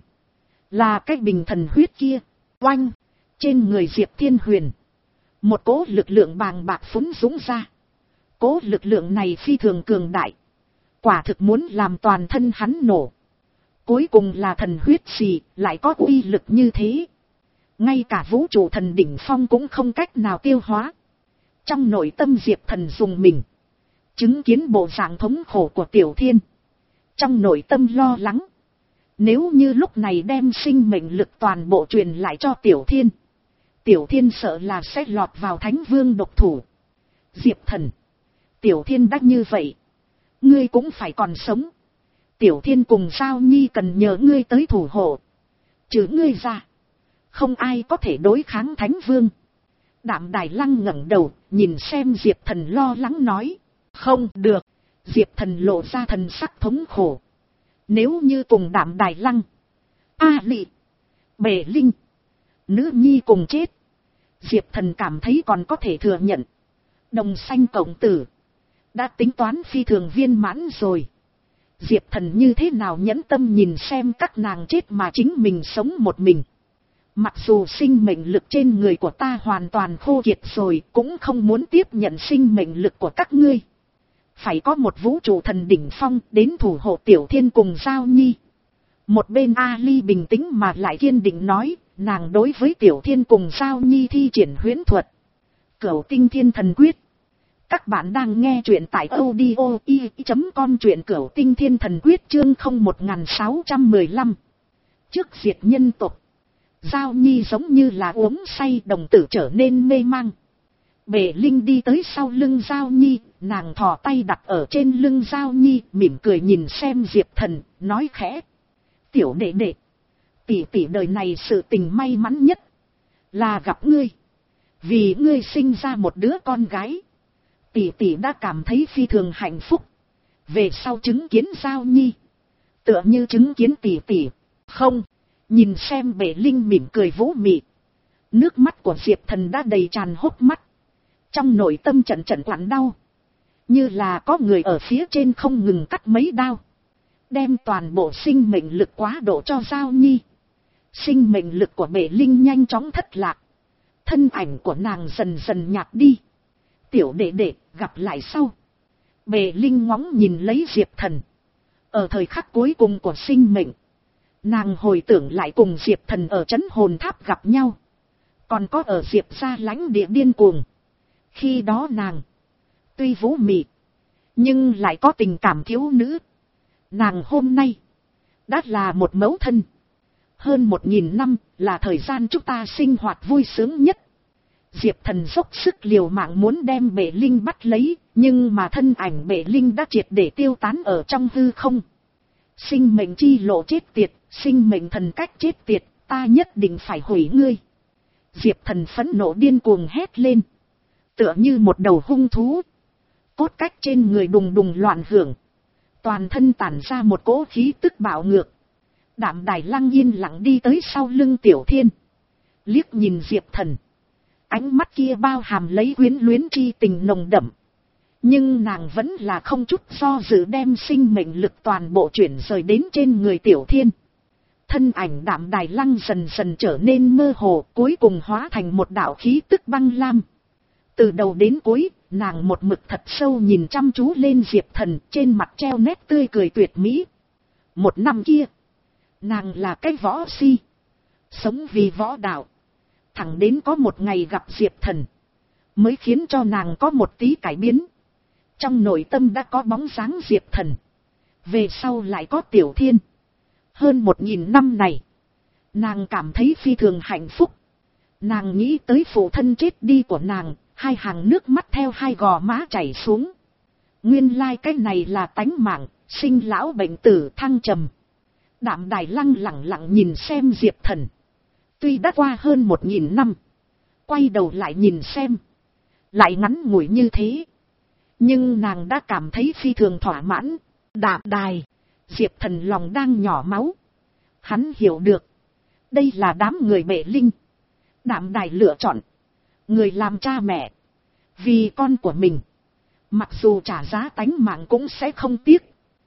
Là cái bình thần huyết kia. Oanh! Trên người Diệp Thiên Huyền. Một cỗ lực lượng bàng bạc phúng dũng ra. Cỗ lực lượng này phi thường cường đại. Quả thực muốn làm toàn thân hắn nổ. Cuối cùng là thần huyết gì, lại có uy lực như thế. Ngay cả vũ trụ thần đỉnh phong cũng không cách nào tiêu hóa. Trong nội tâm Diệp Thần dùng mình. Chứng kiến bộ dạng thống khổ của Tiểu Thiên. Trong nội tâm lo lắng. Nếu như lúc này đem sinh mệnh lực toàn bộ truyền lại cho Tiểu Thiên. Tiểu Thiên sợ là sẽ lọt vào Thánh Vương độc thủ. Diệp Thần. Tiểu Thiên đã như vậy. Ngươi cũng phải còn sống. Tiểu Thiên cùng Giao Nhi cần nhờ ngươi tới thủ hộ. Chứ ngươi ra. Không ai có thể đối kháng Thánh Vương. Đạm Đài Lăng ngẩng đầu, nhìn xem Diệp Thần lo lắng nói. Không được. Diệp Thần lộ ra thần sắc thống khổ. Nếu như cùng Đạm Đài Lăng, A Lị, Bể Linh, Nữ Nhi cùng chết, Diệp Thần cảm thấy còn có thể thừa nhận. Đồng sanh cộng tử. Đã tính toán phi thường viên mãn rồi. Diệp Thần như thế nào nhẫn tâm nhìn xem các nàng chết mà chính mình sống một mình. Mặc dù sinh mệnh lực trên người của ta hoàn toàn khô kiệt rồi, cũng không muốn tiếp nhận sinh mệnh lực của các ngươi. Phải có một vũ trụ thần đỉnh phong đến thủ hộ Tiểu Thiên cùng Giao Nhi. Một bên A Ly bình tĩnh mà lại kiên định nói, nàng đối với Tiểu Thiên cùng Giao Nhi thi triển huyễn thuật. Cửu Tinh Thiên Thần Quyết. Các bạn đang nghe truyện tại audio i chấm com, truyện Cửu Tinh Thiên Thần Quyết chương không một nghìn sáu trăm mười lăm. Trước diệt nhân tộc. Giao Nhi giống như là uống say, đồng tử trở nên mê mang. Bệ Linh đi tới sau lưng Giao Nhi, nàng thò tay đặt ở trên lưng Giao Nhi, mỉm cười nhìn xem Diệp Thần, nói khẽ. Tiểu đệ đệ, tỷ tỷ đời này sự tình may mắn nhất là gặp ngươi. Vì ngươi sinh ra một đứa con gái, tỷ tỷ đã cảm thấy phi thường hạnh phúc. Về sau chứng kiến Giao Nhi, tựa như chứng kiến tỷ tỷ. Không, nhìn xem Bệ Linh mỉm cười vũ mị. Nước mắt của Diệp Thần đã đầy tràn hốc mắt. Trong nội tâm trận trận quặn đau. Như là có người ở phía trên không ngừng cắt mấy đao. Đem toàn bộ sinh mệnh lực quá độ cho Giao Nhi. Sinh mệnh lực của Bệ Linh nhanh chóng thất lạc. Thân ảnh của nàng dần dần nhạt đi. Tiểu đệ đệ, gặp lại sau. Bệ Linh ngóng nhìn lấy Diệp Thần. Ở thời khắc cuối cùng của sinh mệnh, nàng hồi tưởng lại cùng Diệp Thần ở trấn hồn tháp gặp nhau. Còn có ở Diệp gia lãnh địa điên cuồng. Khi đó nàng, tuy vũ mị, nhưng lại có tình cảm thiếu nữ. Nàng hôm nay, đã là một mẫu thân. Hơn một nghìn năm, là thời gian chúng ta sinh hoạt vui sướng nhất. Diệp Thần dốc sức liều mạng muốn đem Bệ Linh bắt lấy, nhưng mà thân ảnh Bệ Linh đã triệt để tiêu tán ở trong hư không. Sinh mệnh chi lộ chết tiệt, sinh mệnh thần cách chết tiệt, ta nhất định phải hủy ngươi. Diệp Thần phẫn nộ điên cuồng hét lên. Tựa như một đầu hung thú. Cốt cách trên người đùng đùng loạn hưởng. Toàn thân tản ra một cỗ khí tức bạo ngược. Đạm Đài Lăng yên lặng đi tới sau lưng Tiểu Thiên. Liếc nhìn Diệp Thần. Ánh mắt kia bao hàm lấy quyến luyến chi tình nồng đậm. Nhưng nàng vẫn là không chút do dự đem sinh mệnh lực toàn bộ chuyển rời đến trên người Tiểu Thiên. Thân ảnh Đạm Đài Lăng dần dần trở nên mơ hồ, cuối cùng hóa thành một đạo khí tức băng lam. Từ đầu đến cuối, nàng một mực thật sâu nhìn chăm chú lên Diệp Thần, trên mặt treo nét tươi cười tuyệt mỹ. Một năm kia, nàng là cái võ si, sống vì võ đạo. Thẳng đến có một ngày gặp Diệp Thần, mới khiến cho nàng có một tí cải biến. Trong nội tâm đã có bóng dáng Diệp Thần. Về sau lại có Tiểu Thiên. Hơn một nghìn năm này, nàng cảm thấy phi thường hạnh phúc. Nàng nghĩ tới phụ thân chết đi của nàng, hai hàng nước mắt theo hai gò má chảy xuống. Nguyên lai cái này là tánh mạng, sinh lão bệnh tử thăng trầm. Đạm Đài Lăng lặng lặng nhìn xem Diệp Thần. Tuy đã qua hơn một nghìn năm, quay đầu lại nhìn xem, lại ngắn ngủi như thế, nhưng nàng đã cảm thấy phi thường thỏa mãn. Đạm Đài, Diệp Thần lòng đang nhỏ máu. Hắn hiểu được, đây là đám người Bệ Linh. Đạm Đài lựa chọn người làm cha mẹ, vì con của mình, mặc dù trả giá tánh mạng cũng sẽ không tiếc.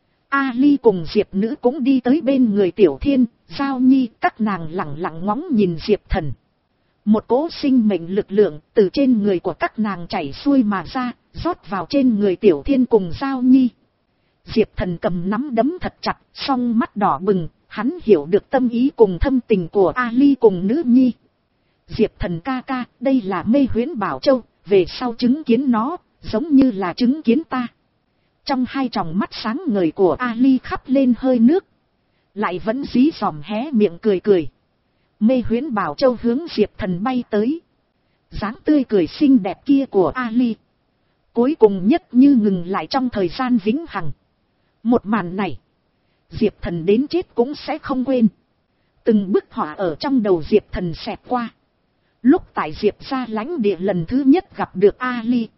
Ali cùng Diệp Nữ cũng đi tới bên người Tiểu Thiên, Giao Nhi, các nàng lặng lặng ngóng nhìn Diệp Thần. Một cỗ sinh mệnh lực lượng từ trên người của các nàng chảy xuôi mà ra, rót vào trên người Tiểu Thiên cùng Giao Nhi. Diệp Thần cầm nắm đấm thật chặt, song mắt đỏ bừng, hắn hiểu được tâm ý cùng thâm tình của Ali cùng Nữ Nhi. Diệp Thần ca ca, đây là Mê Huyễn Bảo Châu, về sau chứng kiến nó, giống như là chứng kiến ta. Trong hai tròng mắt sáng ngời của Ali khắp lên hơi nước, lại vẫn dí dòm hé miệng cười cười. Mê Huyễn Bảo Châu hướng Diệp Thần bay tới. Dáng tươi cười xinh đẹp kia của Ali, cuối cùng nhất như ngừng lại trong thời gian vĩnh hằng. Một màn này, Diệp Thần đến chết cũng sẽ không quên. Từng bức họa ở trong đầu Diệp Thần xẹt qua. Lúc tại Diệp gia lãnh địa lần thứ nhất gặp được Ali,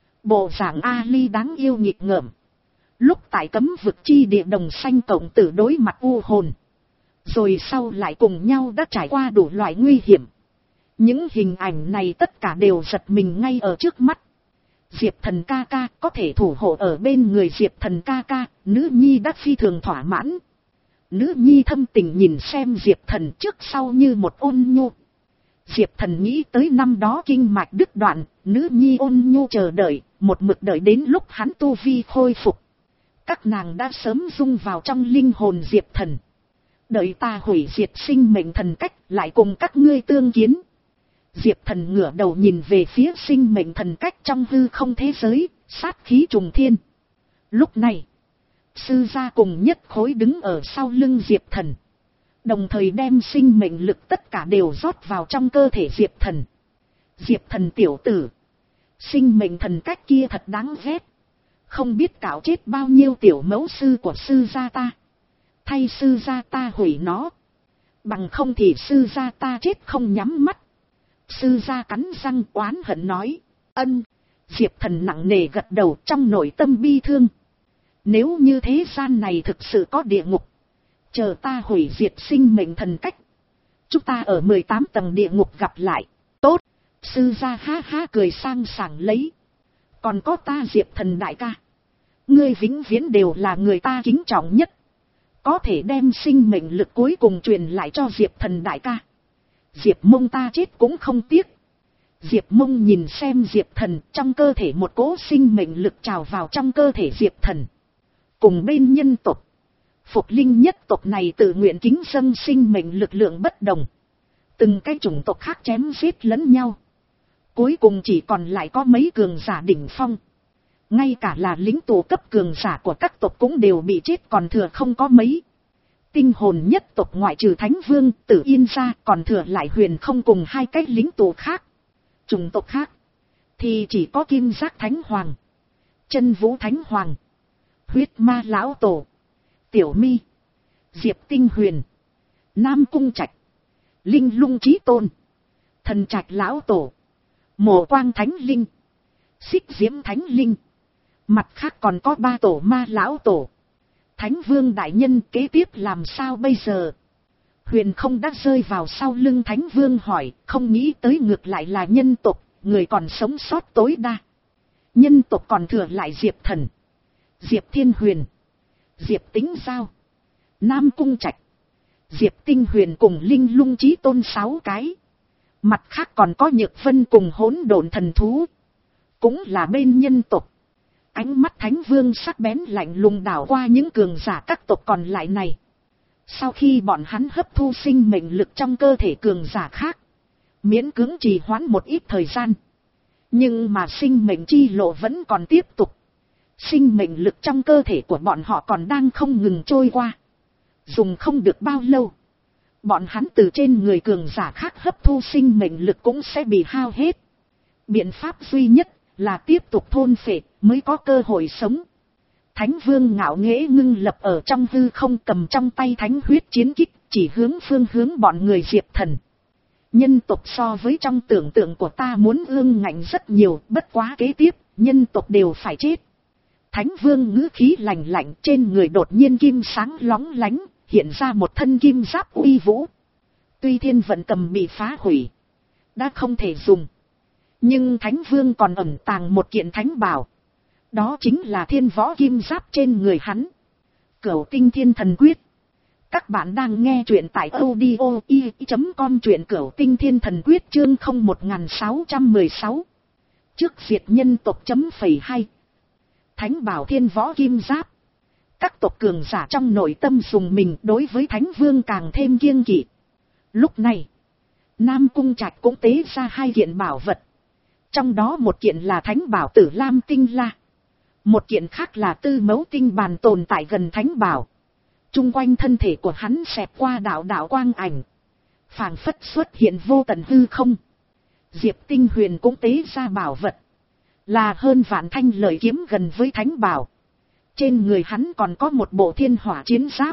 bộ dạng Ali đáng yêu nghịch ngợm. Lúc tại cấm vực chi địa đồng xanh cộng tử đối mặt u hồn, rồi sau lại cùng nhau đã trải qua đủ loại nguy hiểm. Những hình ảnh này tất cả đều giật mình ngay ở trước mắt. Diệp Thần ca ca có thể thủ hộ ở bên người Diệp Thần ca ca, Nữ Nhi đã phi thường thỏa mãn. Nữ Nhi thâm tình nhìn xem Diệp Thần trước sau như một ôn nhu. Diệp Thần nghĩ tới năm đó kinh mạch đứt đoạn, Nữ Nhi ôn nhu chờ đợi, một mực đợi đến lúc hắn tu vi khôi phục. Các nàng đã sớm dung vào trong linh hồn Diệp Thần. Đợi ta hủy diệt sinh mệnh thần cách, lại cùng các ngươi tương kiến. Diệp Thần ngửa đầu nhìn về phía sinh mệnh thần cách trong hư không thế giới, sát khí trùng thiên. Lúc này, sư gia cùng Nhất Khối đứng ở sau lưng Diệp Thần. Đồng thời đem sinh mệnh lực tất cả đều rót vào trong cơ thể Diệp Thần. Diệp Thần tiểu tử. Sinh mệnh thần cách kia thật đáng ghét. Không biết cạo chết bao nhiêu tiểu mẫu sư của sư gia ta. Thay sư gia ta hủy nó. Bằng không thì sư gia ta chết không nhắm mắt. Sư gia cắn răng oán hận nói. Ân. Diệp Thần nặng nề gật đầu trong nội tâm bi thương. Nếu như thế gian này thực sự có địa ngục. Chờ ta hủy diệt sinh mệnh thần cách. Chúng ta ở mười tám tầng địa ngục gặp lại. Tốt. Sư gia ha ha cười sang sảng lấy. Còn có ta Diệp Thần đại ca. Ngươi vĩnh viễn đều là người ta kính trọng nhất. Có thể đem sinh mệnh lực cuối cùng truyền lại cho Diệp Thần đại ca. Diệp Mông ta chết cũng không tiếc. Diệp Mông nhìn xem Diệp Thần, trong cơ thể một cỗ sinh mệnh lực trào vào trong cơ thể Diệp Thần. Cùng bên nhân tộc, Phục Linh nhất tộc này tự nguyện kính dâng sinh mệnh lực lượng bất đồng. Từng cái chủng tộc khác chém giết lẫn nhau. Cuối cùng chỉ còn lại có mấy cường giả đỉnh phong. Ngay cả là lính tù cấp cường giả của các tộc cũng đều bị chết còn thừa không có mấy. Tinh hồn nhất tộc ngoại trừ Thánh Vương, Tử Yên ra còn thừa lại Huyền Không cùng hai cái lính tù khác. Chủng tộc khác thì chỉ có Kim Giác Thánh Hoàng, Chân Vũ Thánh Hoàng, Huyết Ma Lão Tổ, Tiểu Mi, Diệp Tinh Huyền, Nam Cung Trạch, Linh Lung Chí Tôn, Thần Trạch Lão Tổ, Mộ Quang Thánh Linh, Xích Diễm Thánh Linh. Mặt khác còn có ba tổ ma lão tổ. Thánh Vương đại nhân kế tiếp làm sao bây giờ? Huyền Không đã rơi vào sau lưng Thánh Vương hỏi, không nghĩ tới ngược lại là nhân tộc, người còn sống sót tối đa. Nhân tộc còn thừa lại Diệp Thần, Diệp Thiên Huyền, Diệp Tính Giao, Nam Cung Trạch, Diệp Tinh Huyền cùng Linh Lung Chí Tôn sáu cái. Mặt khác còn có Nhược Vân cùng Hỗn Độn Thần Thú. Cũng là bên nhân tộc. Ánh mắt Thánh Vương sắc bén lạnh lùng đảo qua những cường giả các tộc còn lại này. Sau khi bọn hắn hấp thu sinh mệnh lực trong cơ thể cường giả khác, miễn cưỡng trì hoãn một ít thời gian. Nhưng mà sinh mệnh chi lộ vẫn còn tiếp tục. Sinh mệnh lực trong cơ thể của bọn họ còn đang không ngừng trôi qua. Dùng không được bao lâu, bọn hắn từ trên người cường giả khác hấp thu sinh mệnh lực cũng sẽ bị hao hết. Biện pháp duy nhất là tiếp tục thôn phệ mới có cơ hội sống. Thánh Vương ngạo nghễ ngưng lập ở trong hư không, cầm trong tay thánh huyết chiến kích, chỉ hướng phương hướng bọn người Diệp Thần. Nhân tộc so với trong tưởng tượng của ta muốn ương ngạnh rất nhiều, bất quá kế tiếp, nhân tộc đều phải chết. Thánh Vương ngữ khí lạnh lạnh, trên người đột nhiên kim sáng lóng lánh, hiện ra một thân kim giáp uy vũ. Tuy thiên vận cầm bị phá hủy, đã không thể dùng. Nhưng Thánh Vương còn ẩn tàng một kiện thánh bảo. Đó chính là thiên võ kim giáp trên người hắn. Cửu tinh thiên thần quyết. Các bạn đang nghe truyện tại audio i chấm com, truyện Cửu tinh thiên thần quyết chương không một sáu một sáu. Trước diệt nhân tộc chấm phẩy hai. Thánh bảo thiên võ kim giáp. Các tộc cường giả trong nội tâm dùng mình, đối với Thánh Vương càng thêm kiêng kỵ. Lúc này, Nam Cung Trạch cũng tế ra hai kiện bảo vật. Trong đó một kiện là thánh bảo Tử Lam Tinh La. Một kiện khác là Tư Mẫu Tinh Bàn tồn tại gần thánh bảo. Trung quanh thân thể của hắn xẹt qua đạo đạo quang ảnh, phảng phất xuất hiện vô tận hư không. Diệp Tinh Huyền cũng tế ra bảo vật, là hơn vạn thanh lợi kiếm gần với thánh bảo. Trên người hắn còn có một bộ thiên hỏa chiến giáp.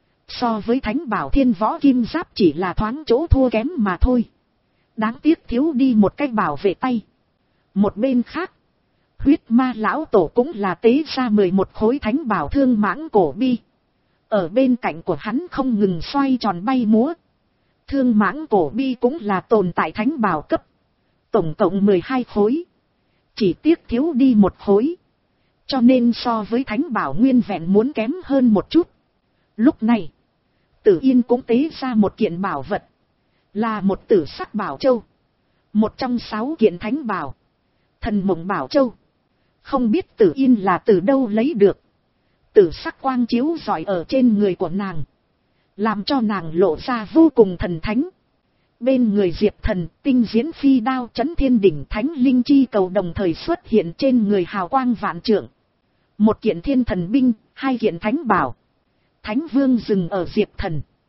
So với thánh bảo thiên võ kim giáp chỉ là thoáng chỗ thua kém mà thôi. Đáng tiếc thiếu đi một cái bảo vệ tay. Một bên khác, Huyết Ma lão tổ cũng là tế ra mười một khối thánh bảo thương mãng cổ bi. Ở bên cạnh của hắn không ngừng xoay tròn bay múa. Thương mãng cổ bi cũng là tồn tại thánh bảo cấp. Tổng cộng mười hai khối. Chỉ tiếc thiếu đi một khối. Cho nên so với thánh bảo nguyên vẹn muốn kém hơn một chút. Lúc này, Tử Yên cũng tế ra một kiện bảo vật. Là một tử sắc bảo châu. Một trong sáu kiện thánh bảo. Thần mộng bảo châu. Không biết Tử Yên là từ đâu lấy được. Tử sắc quang chiếu rọi ở trên người của nàng, làm cho nàng lộ ra vô cùng thần thánh. Bên người Diệp Thần, tinh diễn phi đao chấn thiên đỉnh thánh linh chi cầu đồng thời xuất hiện trên người hào quang vạn trượng. Một kiện thiên thần binh, hai kiện thánh bảo. Thánh Vương dừng ở Diệp Thần.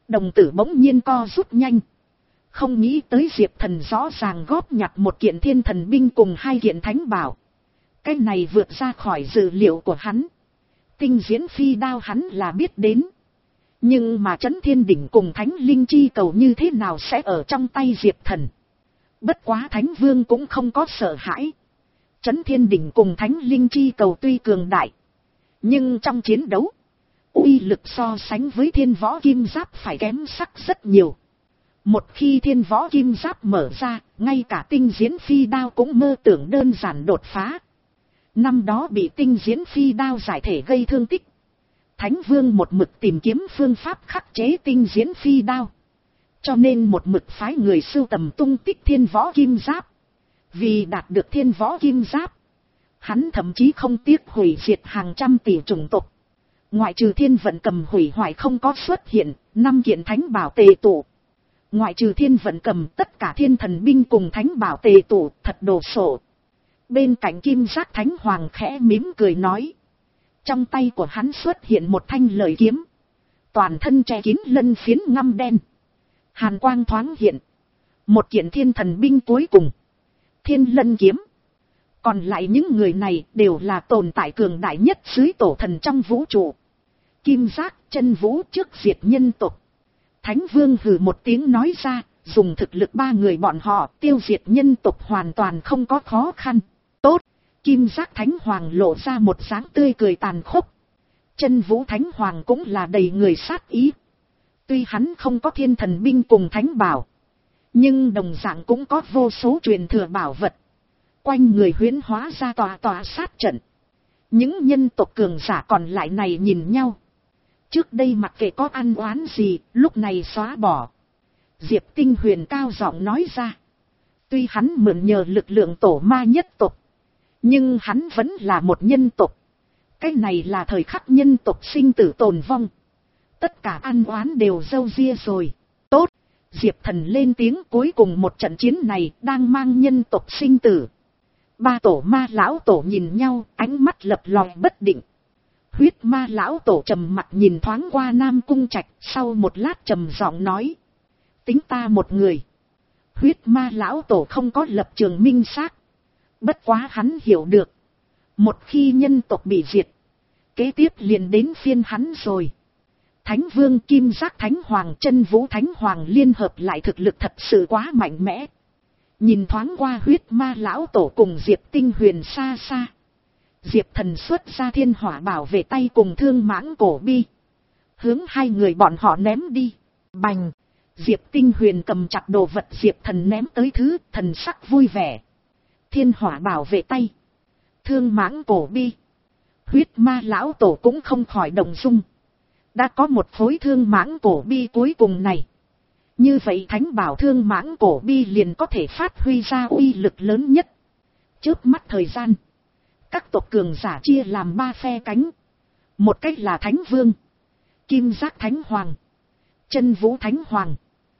Đồng tử bỗng nhiên co rút nhanh. Không nghĩ tới Diệp Thần rõ ràng góp nhặt một kiện thiên thần binh cùng hai kiện thánh bảo. Cái này vượt ra khỏi dự liệu của hắn. Tinh diễn phi đao hắn là biết đến. Nhưng mà Trấn Thiên Đỉnh cùng Thánh Linh Chi cầu như thế nào sẽ ở trong tay Diệp Thần. Bất quá Thánh Vương cũng không có sợ hãi. Trấn Thiên Đỉnh cùng Thánh Linh Chi cầu tuy cường đại. Nhưng trong chiến đấu, uy lực so sánh với Thiên Võ Kim Giáp phải kém sắc rất nhiều. Một khi Thiên Võ Kim Giáp mở ra, ngay cả tinh diễn phi đao cũng mơ tưởng đơn giản đột phá. Năm đó bị tinh diễn phi đao giải thể gây thương tích. Thánh Vương một mực tìm kiếm phương pháp khắc chế tinh diễn phi đao. Cho nên một mực phái người sưu tầm tung tích Thiên Võ Kim Giáp. Vì đạt được Thiên Võ Kim Giáp, hắn thậm chí không tiếc hủy diệt hàng trăm tỷ chủng tộc. Ngoại trừ Thiên Vận Cầm hủy hoại không có xuất hiện, năm kiện thánh bảo tề tụ. Ngoại trừ Thiên Vận Cầm, tất cả thiên thần binh cùng thánh bảo tề tụ thật đồ sộ. Bên cạnh Kim Giác Thánh Hoàng khẽ mỉm cười nói. Trong tay của hắn xuất hiện một thanh lợi kiếm. Toàn thân che kín lân phiến ngăm đen. Hàn quang thoáng hiện. Một kiện thiên thần binh cuối cùng. Thiên Lân Kiếm. Còn lại những người này đều là tồn tại cường đại nhất dưới tổ thần trong vũ trụ. Kim Giác, Chân Vũ trước diệt nhân tộc. Thánh Vương hừ một tiếng nói ra, dùng thực lực ba người bọn họ tiêu diệt nhân tộc hoàn toàn không có khó khăn. Tốt, Kim Giác Thánh Hoàng lộ ra một dáng tươi cười tàn khốc. Chân Vũ Thánh Hoàng cũng là đầy người sát ý. Tuy hắn không có thiên thần binh cùng thánh bảo, nhưng đồng dạng cũng có vô số truyền thừa bảo vật. Quanh người huyễn hóa ra tòa tòa sát trận. Những nhân tộc cường giả còn lại này nhìn nhau. Trước đây mặc kệ có ăn oán gì, lúc này xóa bỏ. Diệp Tinh Huyền cao giọng nói ra. Tuy hắn mượn nhờ lực lượng tổ ma nhất tộc, nhưng hắn vẫn là một nhân tộc. Cái này là thời khắc nhân tộc sinh tử tồn vong. Tất cả ăn oán đều râu ria rồi. Tốt, Diệp Thần lên tiếng, cuối cùng một trận chiến này đang mang nhân tộc sinh tử. Ba tổ ma lão tổ nhìn nhau, ánh mắt lập lòe bất định. Huyết ma lão tổ trầm mặt nhìn thoáng qua Nam Cung Trạch, sau một lát trầm giọng nói. Tính ta một người. Huyết ma lão tổ không có lập trường minh xác. Bất quá hắn hiểu được. Một khi nhân tộc bị diệt, kế tiếp liền đến phiên hắn rồi. Thánh Vương, Kim Giác Thánh Hoàng, Chân Vũ Thánh Hoàng liên hợp lại thực lực thật sự quá mạnh mẽ. Nhìn thoáng qua huyết ma lão tổ cùng Diệp Tinh Huyền xa xa. Diệp Thần xuất ra thiên hỏa bảo vệ tay cùng thương mãng cổ bi. Hướng hai người bọn họ ném đi. Bành! Diệp Tinh Huyền cầm chặt đồ vật Diệp Thần ném tới thứ, thần sắc vui vẻ. Thiên hỏa bảo vệ tay. Thương mãng cổ bi. Huyết ma lão tổ cũng không khỏi động dung. Đã có một khối thương mãng cổ bi cuối cùng này. Như vậy thánh bảo thương mãng cổ bi liền có thể phát huy ra uy lực lớn nhất. Chớp mắt thời gian, các tộc cường giả chia làm ba phe cánh. Một cách là Thánh Vương, Kim Giác Thánh Hoàng, Chân Vũ Thánh Hoàng,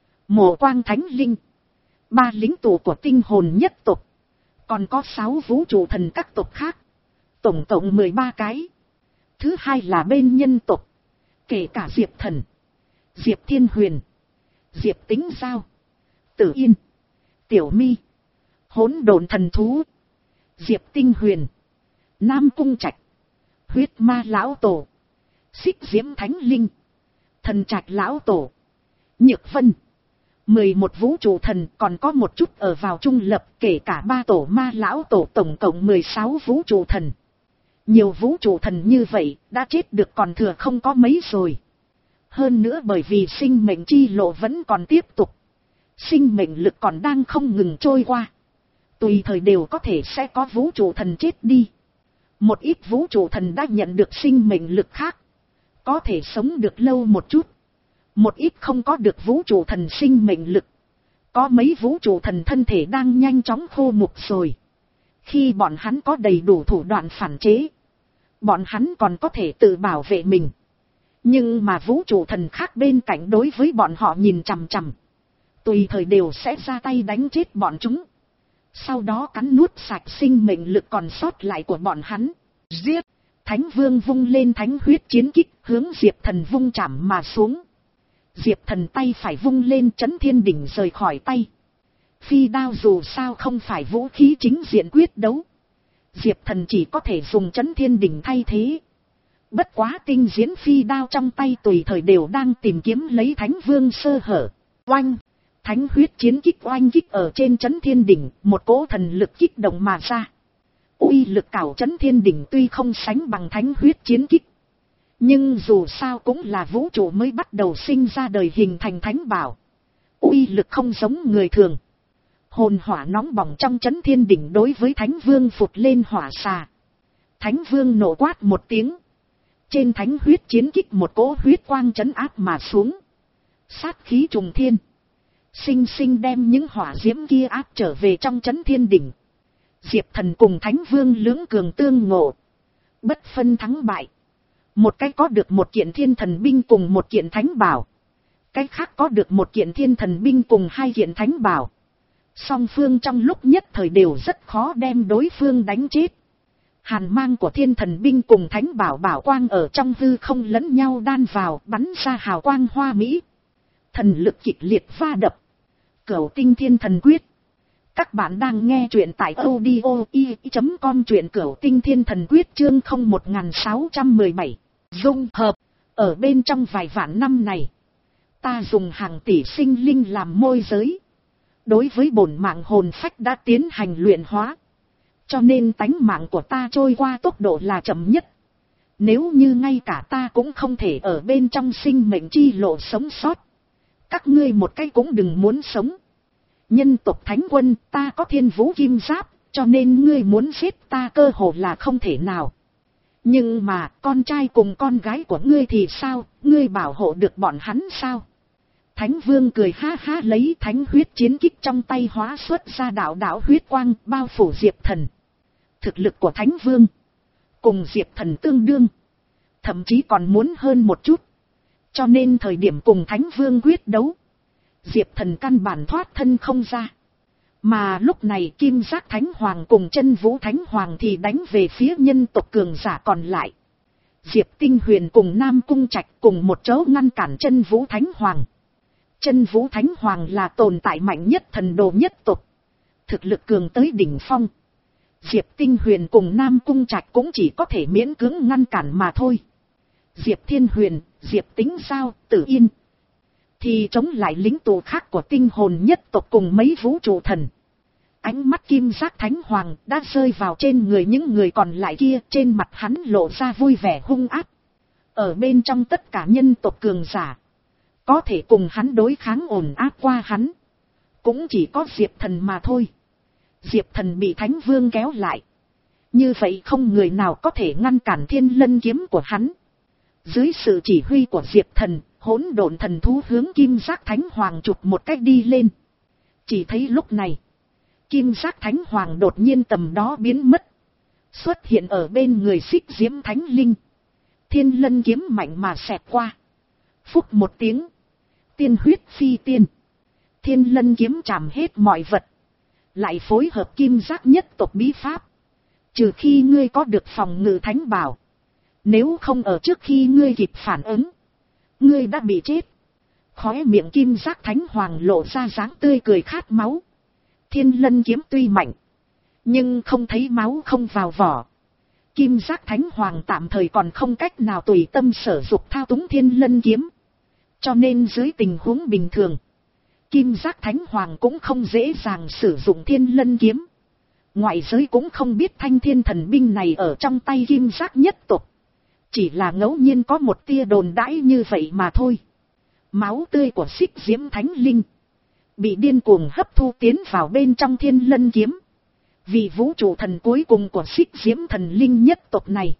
Mộ Quang Thánh Linh. Ba lính tù của tinh hồn nhất tộc. Còn có sáu vũ trụ thần các tộc khác. Tổng cộng mười ba cái. Thứ hai là bên nhân tộc. Kể cả Diệp Thần, Diệp Thiên Huyền, Diệp Tính Giao, Tử Yên, Tiểu Mi, Hỗn Độn Thần Thú, Diệp Tinh Huyền, Nam Cung Trạch, Huyết Ma Lão Tổ, Xích Diễm Thánh Linh, Thần Trạch Lão Tổ, Nhược Vân. mười một vũ trụ thần, còn có một chút ở vào trung lập, kể cả ba tổ ma lão tổ, tổng cộng mười sáu vũ trụ thần. Nhiều vũ trụ thần như vậy, đã chết được còn thừa không có mấy rồi. Hơn nữa bởi vì sinh mệnh chi lộ vẫn còn tiếp tục. Sinh mệnh lực còn đang không ngừng trôi qua. Tùy thời đều có thể sẽ có vũ trụ thần chết đi. Một ít vũ trụ thần đã nhận được sinh mệnh lực khác. Có thể sống được lâu một chút. Một ít không có được vũ trụ thần sinh mệnh lực. Có mấy vũ trụ thần thân thể đang nhanh chóng khô mục rồi. Khi bọn hắn có đầy đủ thủ đoạn phản chế, bọn hắn còn có thể tự bảo vệ mình. Nhưng mà vũ trụ thần khác bên cạnh đối với bọn họ nhìn chằm chằm. Tùy thời đều sẽ ra tay đánh chết bọn chúng. Sau đó cắn nuốt sạch sinh mệnh lực còn sót lại của bọn hắn. Giết! Thánh Vương vung lên thánh huyết chiến kích hướng Diệp Thần vung chạm mà xuống. Diệp Thần tay phải vung lên, Chấn Thiên Đỉnh rời khỏi tay. Phi đao dù sao không phải vũ khí chính diện quyết đấu. Diệp Thần chỉ có thể dùng Chấn Thiên Đỉnh thay thế. Bất quá tinh diễn phi đao trong tay tùy thời đều đang tìm kiếm lấy Thánh Vương sơ hở. Oanh! Thánh huyết chiến kích oanh kích ở trên Chấn Thiên Đỉnh, một cỗ thần lực kích động mà ra. Uy lực cảo Chấn Thiên Đỉnh tuy không sánh bằng thánh huyết chiến kích, nhưng dù sao cũng là vũ trụ mới bắt đầu sinh ra đời hình thành thánh bảo. Uy lực không giống người thường. Hồn hỏa nóng bỏng trong Chấn Thiên Đỉnh đối với Thánh Vương phụt lên hỏa xà. Thánh Vương nổ quát một tiếng. Trên thánh huyết chiến kích một cỗ huyết quang trấn áp mà xuống. Sát khí trùng thiên. Sinh sinh đem những hỏa diễm kia áp trở về trong Chấn Thiên Đỉnh. Diệp Thần cùng Thánh Vương lưỡng cường tương ngộ. Bất phân thắng bại. Một cái có được một kiện thiên thần binh cùng một kiện thánh bảo. Cái khác có được một kiện thiên thần binh cùng hai kiện thánh bảo. Song phương trong lúc nhất thời đều rất khó đem đối phương đánh chết. Hàn mang của thiên thần binh cùng thánh bảo bảo quang ở trong hư không lẫn nhau đan vào, bắn ra hào quang hoa mỹ. Thần lực kịch liệt va đập. Cửu tinh thiên thần quyết. Các bạn đang nghe truyện tại audio i chấm com, truyện Cửu tinh thiên thần quyết chương không một sáu một bảy. Dung hợp. Ở bên trong vài vạn năm này, ta dùng hàng tỷ sinh linh làm môi giới. Đối với bổn mạng hồn phách đã tiến hành luyện hóa. Cho nên tánh mạng của ta trôi qua tốc độ là chậm nhất. Nếu như ngay cả ta cũng không thể ở bên trong sinh mệnh chi lộ sống sót, các ngươi một cái cũng đừng muốn sống. Nhân tộc thánh quân, ta có thiên vũ kim giáp, cho nên ngươi muốn giết ta cơ hồ là không thể nào. Nhưng mà, con trai cùng con gái của ngươi thì sao, ngươi bảo hộ được bọn hắn sao? Thánh Vương cười ha ha, lấy thánh huyết chiến kích trong tay hóa xuất ra đạo đạo huyết quang, bao phủ Diệp Thần. Thực lực của Thánh Vương cùng Diệp Thần tương đương, thậm chí còn muốn hơn một chút. Cho nên thời điểm cùng Thánh Vương quyết đấu, Diệp Thần căn bản thoát thân không ra. Mà lúc này Kim Giác Thánh Hoàng cùng Chân Vũ Thánh Hoàng thì đánh về phía nhân tộc cường giả còn lại. Diệp Tinh Huyền cùng Nam Cung Trạch cùng một chỗ ngăn cản Chân Vũ Thánh Hoàng. Chân Vũ Thánh Hoàng là tồn tại mạnh nhất thần đồ nhất tộc, thực lực cường tới đỉnh phong. Diệp Tinh Huyền cùng Nam Cung Trạch cũng chỉ có thể miễn cưỡng ngăn cản mà thôi. Diệp Thiên Huyền, Diệp Tính Giao, Tử Yên thì chống lại lính tù khác của tinh hồn nhất tộc cùng mấy vũ trụ thần. Ánh mắt Kim Giác Thánh Hoàng đã rơi vào trên người những người còn lại kia, trên mặt hắn lộ ra vui vẻ hung ác. Ở bên trong tất cả nhân tộc cường giả, có thể cùng hắn đối kháng ổn áp qua hắn, cũng chỉ có Diệp Thần mà thôi. Diệp Thần bị Thánh Vương kéo lại. Như vậy không người nào có thể ngăn cản thiên lân kiếm của hắn. Dưới sự chỉ huy của Diệp Thần, hỗn độn thần thú hướng Kim Giác Thánh Hoàng chụp một cách đi lên. Chỉ thấy lúc này, Kim Giác Thánh Hoàng đột nhiên tầm đó biến mất. Xuất hiện ở bên người Xích Diễm Thánh Linh. Thiên lân kiếm mạnh mà xẹt qua. Phúc một tiếng. Tiên huyết phi tiên. Thiên lân kiếm chạm hết mọi vật. Lại phối hợp Kim Giác nhất tộc bí pháp. Trừ khi ngươi có được phòng ngự thánh bảo. Nếu không ở trước khi ngươi kịp phản ứng, ngươi đã bị chết. Khóe miệng Kim Giác Thánh Hoàng lộ ra dáng tươi cười khát máu. Thiên lân kiếm tuy mạnh, nhưng không thấy máu không vào vỏ. Kim Giác Thánh Hoàng tạm thời còn không cách nào tùy tâm sở dục thao túng thiên lân kiếm. Cho nên dưới tình huống bình thường, Kim Giác Thánh Hoàng cũng không dễ dàng sử dụng thiên lân kiếm. Ngoại giới cũng không biết thanh thiên thần binh này ở trong tay Kim Giác nhất tộc. Chỉ là ngẫu nhiên có một tia đồn đãi như vậy mà thôi. Máu tươi của Xích Diễm Thánh Linh bị điên cuồng hấp thu tiến vào bên trong thiên lân kiếm. Vì vũ trụ thần cuối cùng của Xích Diễm Thần Linh nhất tộc này,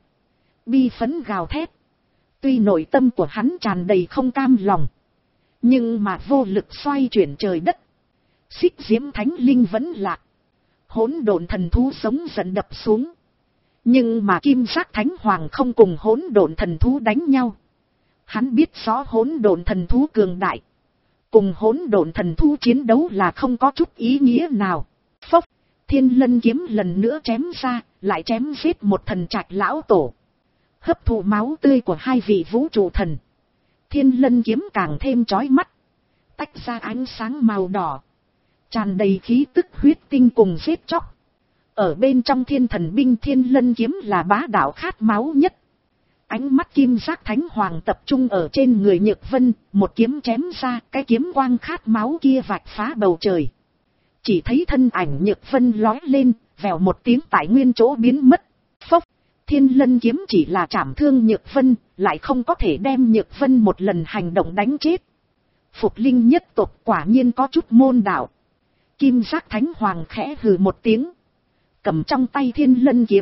bi phấn gào thét. Tuy nội tâm của hắn tràn đầy không cam lòng, nhưng mà vô lực xoay chuyển trời đất. Xích Diễm Thánh Linh vẫn lạc. Hỗn độn thần thú sống dần đập xuống. Nhưng mà Kim Giác Thánh Hoàng không cùng hỗn độn thần thú đánh nhau. Hắn biết rõ hỗn độn thần thú cường đại. Cùng hỗn độn thần thú chiến đấu là không có chút ý nghĩa nào. Phốc, thiên lân kiếm lần nữa chém ra, lại chém giết một thần trạch lão tổ. Hấp thụ máu tươi của hai vị vũ trụ thần. Thiên lân kiếm càng thêm chói mắt, tách ra ánh sáng màu đỏ, tràn đầy khí tức huyết tinh cùng giết chóc. Ở bên trong thiên thần binh thiên lân kiếm là bá đạo khát máu nhất. Ánh mắt kim giác thánh hoàng tập trung ở trên người Nhược Vân, một kiếm chém ra, cái kiếm quang khát máu kia vạch phá bầu trời. Chỉ thấy thân ảnh Nhược Vân lói lên, vèo một tiếng tại nguyên chỗ biến mất. Phốc, thiên lân kiếm chỉ là chảm thương Nhược Vân, lại không có thể đem Nhược Vân một lần hành động đánh chết. Phục linh nhất tộc quả nhiên có chút môn đạo. Kim giác thánh hoàng khẽ hừ một tiếng, cầm trong tay thiên lân kiếm,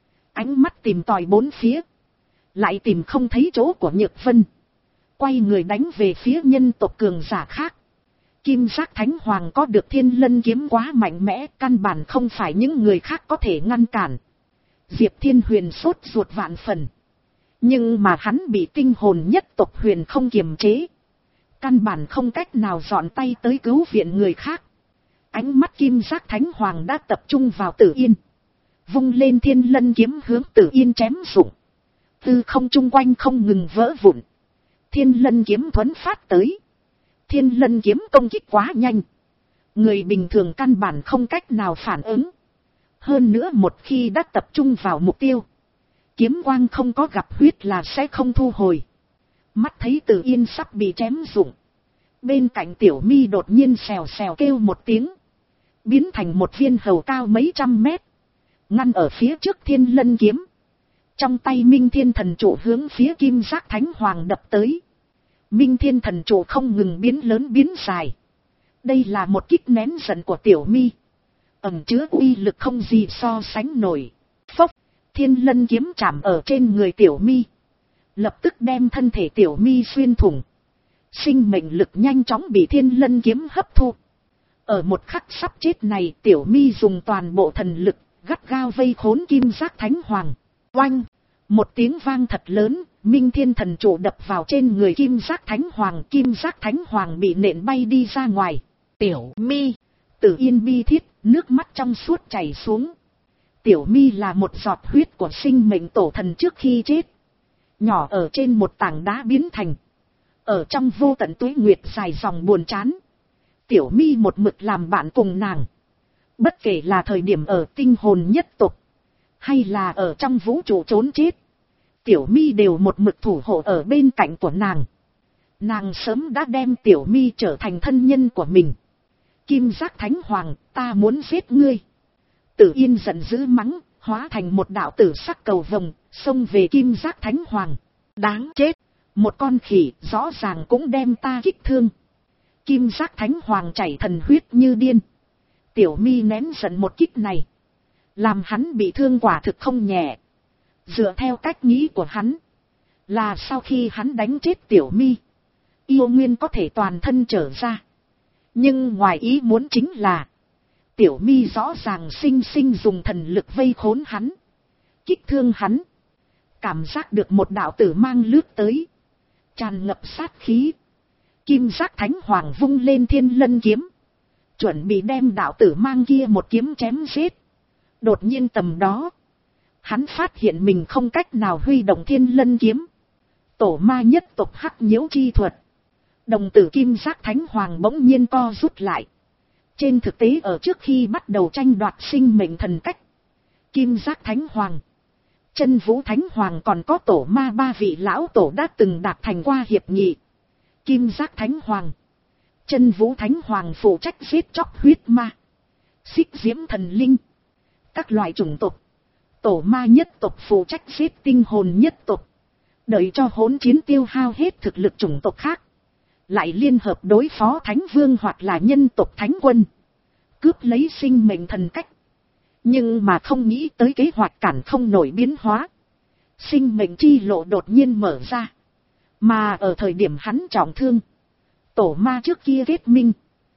ánh mắt tìm tòi bốn phía, lại tìm không thấy chỗ của Nhược Vân, quay người đánh về phía nhân tộc cường giả khác. Kim giác thánh hoàng có được thiên lân kiếm quá mạnh mẽ, căn bản không phải những người khác có thể ngăn cản. Diệp Thiên Huyền sốt ruột vạn phần, nhưng mà hắn bị tinh hồn nhất tộc Huyền không kiềm chế, căn bản không cách nào dọn tay tới cứu viện người khác. Ánh mắt kim giác thánh hoàng đã tập trung vào Tử Yên, vung lên thiên lân kiếm hướng Tử Yên chém rụng. Tư không chung quanh không ngừng vỡ vụn, thiên lân kiếm thuấn phát tới. Thiên lân kiếm công kích quá nhanh, người bình thường căn bản không cách nào phản ứng. Hơn nữa một khi đã tập trung vào mục tiêu, kiếm quang không có gặp huyết là sẽ không thu hồi. Mắt thấy Tử Yên sắp bị chém rụng, bên cạnh Tiểu Mi đột nhiên xèo xèo kêu một tiếng, biến thành một viên hầu cao mấy trăm mét, ngăn ở phía trước thiên lân kiếm. Trong tay Minh Thiên Thần Trụ hướng phía kim giác thánh hoàng đập tới. Minh Thiên Thần Trụ không ngừng biến lớn biến dài. Đây là một kích nén giận của Tiểu Mi, ẩn chứa uy lực không gì so sánh nổi. Phốc, thiên lân kiếm chạm ở trên người Tiểu Mi, lập tức đem thân thể Tiểu Mi xuyên thủng. Sinh mệnh lực nhanh chóng bị thiên lân kiếm hấp thu. Ở một khắc sắp chết này, Tiểu Mi dùng toàn bộ thần lực gắt gao vây khốn kim giác thánh hoàng. Oanh, một tiếng vang thật lớn, Minh Thiên Thần Trụ đập vào trên người kim giác thánh hoàng. Kim giác thánh hoàng bị nện bay đi ra ngoài. Tiểu Mi, Tử Yên bi thiết, nước mắt trong suốt chảy xuống. Tiểu Mi là một giọt huyết của sinh mệnh tổ thần trước khi chết, nhỏ ở trên một tảng đá biến thành. Ở trong vô tận tuế nguyệt dài dòng buồn chán, Tiểu Mi một mực làm bạn cùng nàng. Bất kể là thời điểm ở tinh hồn nhất tộc, hay là ở trong vũ trụ trốn chết, Tiểu Mi đều một mực thủ hộ ở bên cạnh của nàng. Nàng sớm đã đem Tiểu Mi trở thành thân nhân của mình. Kim giác thánh hoàng, ta muốn giết ngươi. Tử Yên giận dữ mắng, hóa thành một đạo tử sắc cầu vồng, xông về kim giác thánh hoàng. Đáng chết, một con khỉ rõ ràng cũng đem ta kích thương. Kim giác thánh hoàng chảy thần huyết như điên. Tiểu Mi nén giận một kích này, làm hắn bị thương quả thực không nhẹ. Dựa theo cách nghĩ của hắn, là sau khi hắn đánh chết Tiểu Mi, yêu nguyên có thể toàn thân trở ra. Nhưng ngoài ý muốn chính là, Tiểu Mi rõ ràng sinh sinh dùng thần lực vây khốn hắn, kích thương hắn. Cảm giác được một đạo tử mang lướt tới, tràn ngập sát khí. Kim giác thánh hoàng vung lên thiên lân kiếm, chuẩn bị đem đạo tử mang kia một kiếm chém giết. Đột nhiên tầm đó, hắn phát hiện mình không cách nào huy động thiên lân kiếm. Tổ ma nhất tộc hắc nhiễu chi thuật. Đồng tử kim giác thánh hoàng bỗng nhiên co rút lại. Trên thực tế ở trước khi bắt đầu tranh đoạt sinh mệnh thần cách, kim giác thánh hoàng, chân vũ thánh hoàng còn có tổ ma ba vị lão tổ đã từng đạt thành qua hiệp nghị. Kim giác thánh hoàng, chân vũ thánh hoàng phụ trách giết chóc huyết ma, xích diễm thần linh, các loại chủng tộc. Tổ ma nhất tộc phụ trách giết tinh hồn nhất tộc. Đợi cho hỗn chiến tiêu hao hết thực lực chủng tộc khác, lại liên hợp đối phó thánh vương hoặc là nhân tộc thánh quân, cướp lấy sinh mệnh thần cách. Nhưng mà không nghĩ tới kế hoạch cản không nổi biến hóa. Sinh mệnh chi lộ đột nhiên mở ra. Mà ở thời điểm hắn trọng thương, tổ ma trước kia kết minh,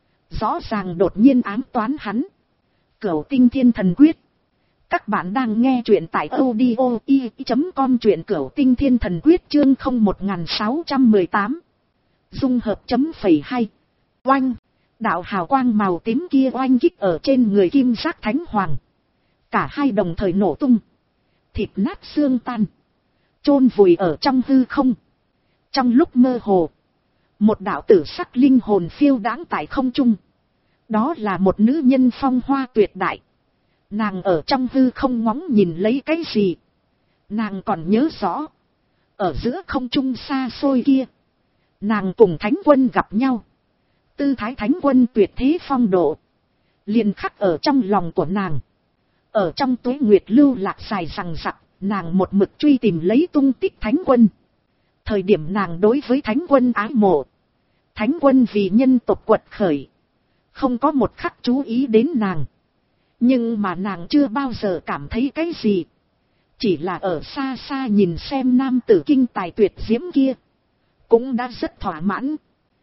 rõ ràng đột nhiên ám toán hắn. Cửu tinh thiên thần quyết. Các bạn đang nghe truyện tại audio i chấm com, truyện Cửu tinh thiên thần quyết chương không một sáu một tám. Dung hợp chấm phẩy hai. Oanh. Đạo hào quang màu tím kia oanh kích ở trên người kim giác thánh hoàng. Cả hai đồng thời nổ tung. Thịt nát xương tan, chôn vùi ở trong hư không. Trong lúc mơ hồ, một đạo tử sắc linh hồn phiêu đãng tại không trung. Đó là một nữ nhân phong hoa tuyệt đại. Nàng ở trong hư không ngóng nhìn lấy cái gì. Nàng còn nhớ rõ. Ở giữa không trung xa xôi kia, nàng cùng thánh quân gặp nhau. Tư thái thánh quân tuyệt thế phong độ, liền khắc ở trong lòng của nàng. Ở trong tuế nguyệt lưu lạc dài rằng rặc, nàng một mực truy tìm lấy tung tích thánh quân. Thời điểm nàng đối với thánh quân ái mộ. Thánh quân vì nhân tộc quật khởi, không có một khắc chú ý đến nàng. Nhưng mà nàng chưa bao giờ cảm thấy cái gì. Chỉ là ở xa xa nhìn xem nam tử kinh tài tuyệt diễm kia, cũng đã rất thỏa mãn.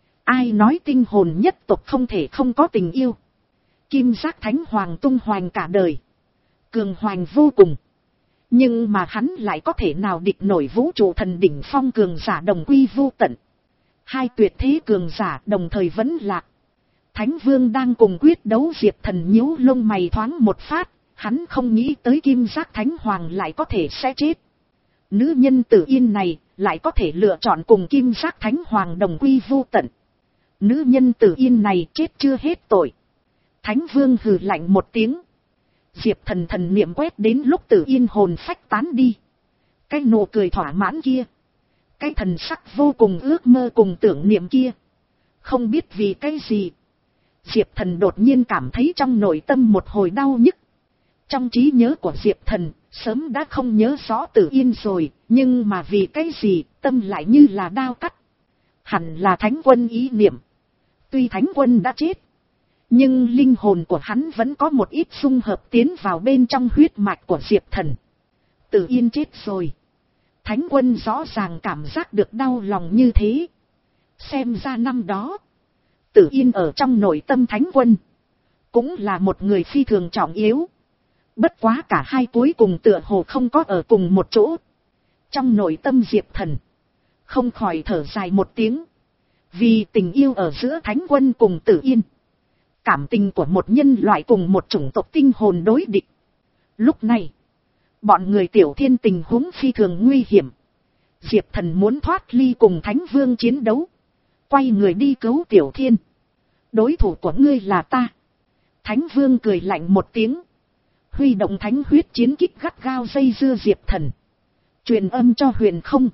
Ai nói tinh hồn nhất tộc không thể không có tình yêu. Kim giác thánh hoàng tung hoành cả đời, cường hoành vô cùng. Nhưng mà hắn lại có thể nào địch nổi vũ trụ thần đỉnh phong cường giả đồng quy vô tận. Hai tuyệt thế cường giả đồng thời vẫn lạc. Thánh vương đang cùng quyết đấu, Diệp Thần nhíu lông mày thoáng một phát. Hắn không nghĩ tới kim giác thánh hoàng lại có thể sẽ chết. Nữ nhân Tử Yên này lại có thể lựa chọn cùng kim giác thánh hoàng đồng quy vô tận. Nữ nhân Tử Yên này chết chưa hết tội. Thánh vương hừ lạnh một tiếng. Diệp Thần thần niệm quét đến lúc Tử Yên hồn phách tán đi. Cái nụ cười thỏa mãn kia, cái thần sắc vô cùng ước mơ cùng tưởng niệm kia. Không biết vì cái gì, Diệp Thần đột nhiên cảm thấy trong nội tâm một hồi đau nhức. Trong trí nhớ của Diệp Thần, sớm đã không nhớ rõ Tử Yên rồi, nhưng mà vì cái gì, tâm lại như là đao cắt. Hẳn là thánh quân ý niệm. Tuy thánh quân đã chết, nhưng linh hồn của hắn vẫn có một ít xung hợp tiến vào bên trong huyết mạch của Diệp Thần. Tử Yên chết rồi. Thánh quân rõ ràng cảm giác được đau lòng như thế. Xem ra năm đó, Tử Yên ở trong nội tâm thánh quân, cũng là một người phi thường trọng yếu. Bất quá cả hai cuối cùng tựa hồ không có ở cùng một chỗ. Trong nội tâm Diệp Thần, không khỏi thở dài một tiếng. Vì tình yêu ở giữa thánh quân cùng Tử Yên, cảm tình của một nhân loại cùng một chủng tộc tinh hồn đối địch. Lúc này, bọn người Tiểu Thiên tình huống phi thường nguy hiểm. Diệp Thần muốn thoát ly cùng Thánh Vương chiến đấu, quay người đi cứu Tiểu Thiên. Đối thủ của ngươi là ta. Thánh Vương cười lạnh một tiếng, huy động thánh huyết chiến kích gắt gao dây dưa Diệp Thần, truyền âm cho Huyền Không,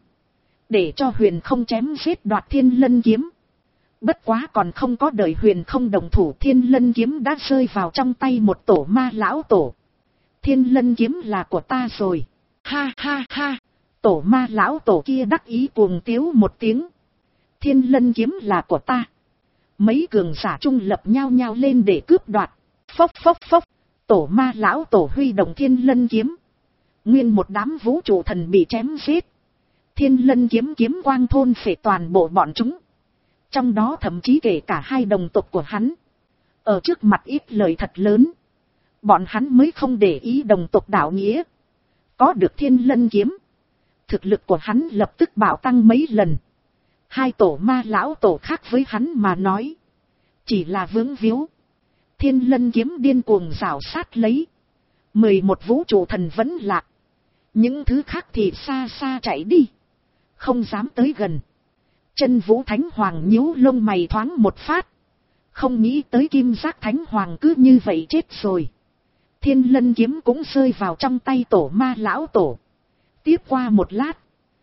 để cho Huyền Không chém giết đoạt Thiên Lân kiếm. Bất quá còn không có đợi Huyền Không đồng thủ, Thiên Lân kiếm đã rơi vào trong tay một tổ ma lão tổ. Thiên Lân kiếm là của ta rồi. Ha ha ha. Tổ ma lão tổ kia đắc ý cuồng tiếu một tiếng. Thiên Lân kiếm là của ta. Mấy cường giả trung lập nhao nhao lên để cướp đoạt. Phốc phốc phốc. Tổ ma lão tổ huy động Thiên Lân kiếm. Nguyên một đám vũ trụ thần bị chém giết. Thiên Lân kiếm kiếm quang thôn phệ toàn bộ bọn chúng. Trong đó thậm chí kể cả hai đồng tộc của hắn. Ở trước mặt ít lời thật lớn, bọn hắn mới không để ý đồng tộc đạo nghĩa. Có được Thiên Lân kiếm, thực lực của hắn lập tức bạo tăng mấy lần. Hai tổ ma lão tổ khác với hắn mà nói, chỉ là vướng víu. Thiên Lân kiếm điên cuồng rào sát lấy. Mười một vũ trụ thần vẫn lạc. Những thứ khác thì xa xa chạy đi, không dám tới gần. Chân vũ thánh hoàng nhíu lông mày thoáng một phát. Không nghĩ tới kim giác thánh hoàng cứ như vậy chết rồi. Thiên Lân kiếm cũng rơi vào trong tay tổ ma lão tổ. Tiếp qua một lát,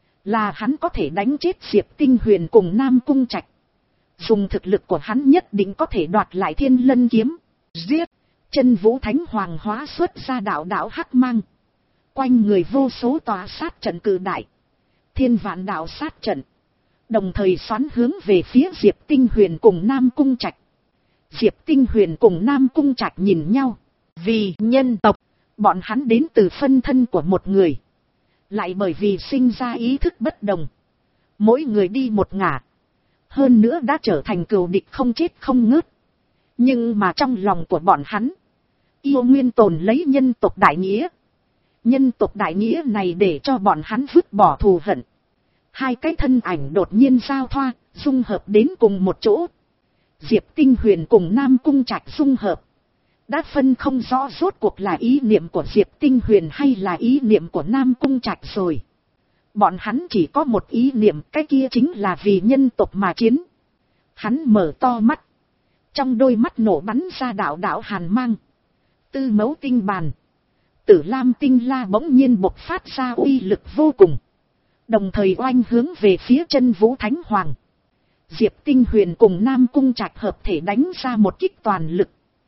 là hắn có thể đánh chết Diệp Tinh Huyền cùng Nam Cung Trạch. Dùng thực lực của hắn nhất định có thể đoạt lại Thiên Lân kiếm. Giết! Chân vũ thánh hoàng hóa xuất ra đạo đạo hắc mang. Quanh người vô số tòa sát trận cử đại. Thiên vạn đạo sát trận. Đồng thời xoắn hướng về phía Diệp Tinh Huyền cùng Nam Cung Trạch. Diệp Tinh Huyền cùng Nam Cung Trạch nhìn nhau. Vì nhân tộc, bọn hắn đến từ phân thân của một người. Lại bởi vì sinh ra ý thức bất đồng. Mỗi người đi một ngả. Hơn nữa đã trở thành cừu địch không chết không ngớt. Nhưng mà trong lòng của bọn hắn, yêu nguyên tồn lấy nhân tộc đại nghĩa. Nhân tộc đại nghĩa này để cho bọn hắn vứt bỏ thù hận. Hai cái thân ảnh đột nhiên giao thoa, dung hợp đến cùng một chỗ. Diệp Tinh Huyền cùng Nam Cung Trạch dung hợp. Đã phân không rõ rốt cuộc là ý niệm của Diệp Tinh Huyền hay là ý niệm của Nam Cung Trạch rồi. Bọn hắn chỉ có một ý niệm, cái kia chính là vì nhân tộc mà chiến. Hắn mở to mắt. Trong đôi mắt nổ bắn ra đạo đạo hàn mang. Tư mấu tinh bàn. Tử lam tinh la bỗng nhiên bộc phát ra uy lực vô cùng. Đồng thời oanh hướng về phía chân vũ thánh hoàng. Diệp Tinh Huyền cùng Nam Cung Trạch hợp thể đánh ra một kích toàn lực.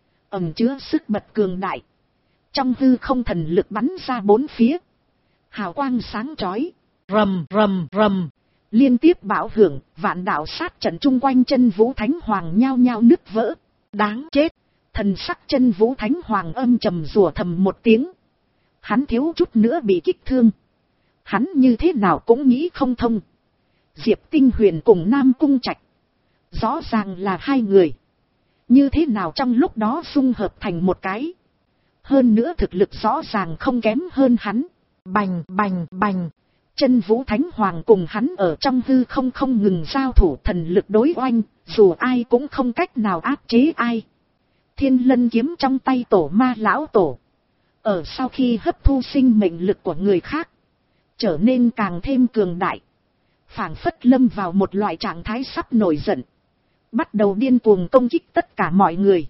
Ẩn chứa sức bật cường đại. Trong hư không thần lực bắn ra bốn phía. Hào quang sáng chói. Rầm rầm rầm. Liên tiếp bão hưởng, vạn đạo sát trận chung quanh chân vũ thánh hoàng nhao nhao nứt vỡ. Đáng chết. Thần sắc chân vũ thánh hoàng âm trầm rủa thầm một tiếng. Hắn thiếu chút nữa bị kích thương. Hắn như thế nào cũng nghĩ không thông. Diệp Tinh Huyền cùng Nam Cung Trạch. Rõ ràng là hai người. Như thế nào trong lúc đó dung hợp thành một cái. Hơn nữa thực lực rõ ràng không kém hơn hắn. Bành bành bành. Chân vũ thánh hoàng cùng hắn ở trong hư không không ngừng giao thủ, thần lực đối oanh. Dù ai cũng không cách nào áp chế ai. Thiên lân kiếm trong tay tổ ma lão tổ. Ở sau khi hấp thu sinh mệnh lực của người khác. Trở nên càng thêm cường đại. Phảng phất lâm vào một loại trạng thái sắp nổi giận. Bắt đầu điên cuồng công kích tất cả mọi người.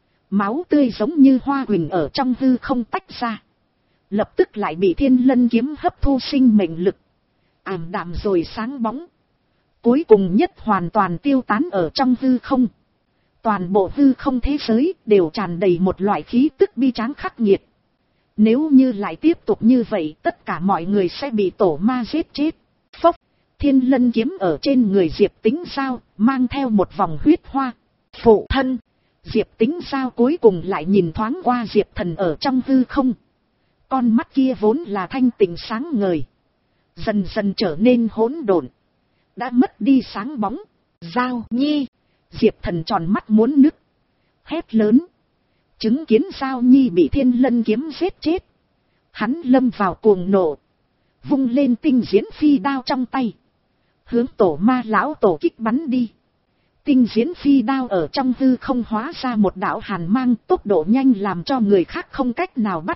Máu tươi giống như hoa huỳnh ở trong hư không tách ra. Lập tức lại bị thiên lân kiếm hấp thu sinh mệnh lực. Ảm đạm rồi sáng bóng. Cuối cùng nhất hoàn toàn tiêu tán ở trong hư không. Toàn bộ hư không thế giới đều tràn đầy một loại khí tức bi tráng khắc nghiệt. Nếu như lại tiếp tục như vậy, tất cả mọi người sẽ bị tổ ma giết chết. Phốc, thiên lân kiếm ở trên người Diệp Tính Giao, mang theo một vòng huyết hoa. Phụ thân, Diệp Tính Giao cuối cùng lại nhìn thoáng qua Diệp Thần ở trong hư không. Con mắt kia vốn là thanh tịnh sáng ngời. Dần dần trở nên hỗn độn. Đã mất đi sáng bóng. Giao Nhi, Diệp Thần tròn mắt muốn nứt. Hét lớn. Chứng kiến Giao Nhi bị thiên lân kiếm giết chết. Hắn lâm vào cuồng nộ. Vung lên tinh diễn phi đao trong tay. Hướng tổ ma lão tổ kích bắn đi. Tinh diễn phi đao ở trong hư không hóa ra một đạo hàn mang, tốc độ nhanh làm cho người khác không cách nào bắt.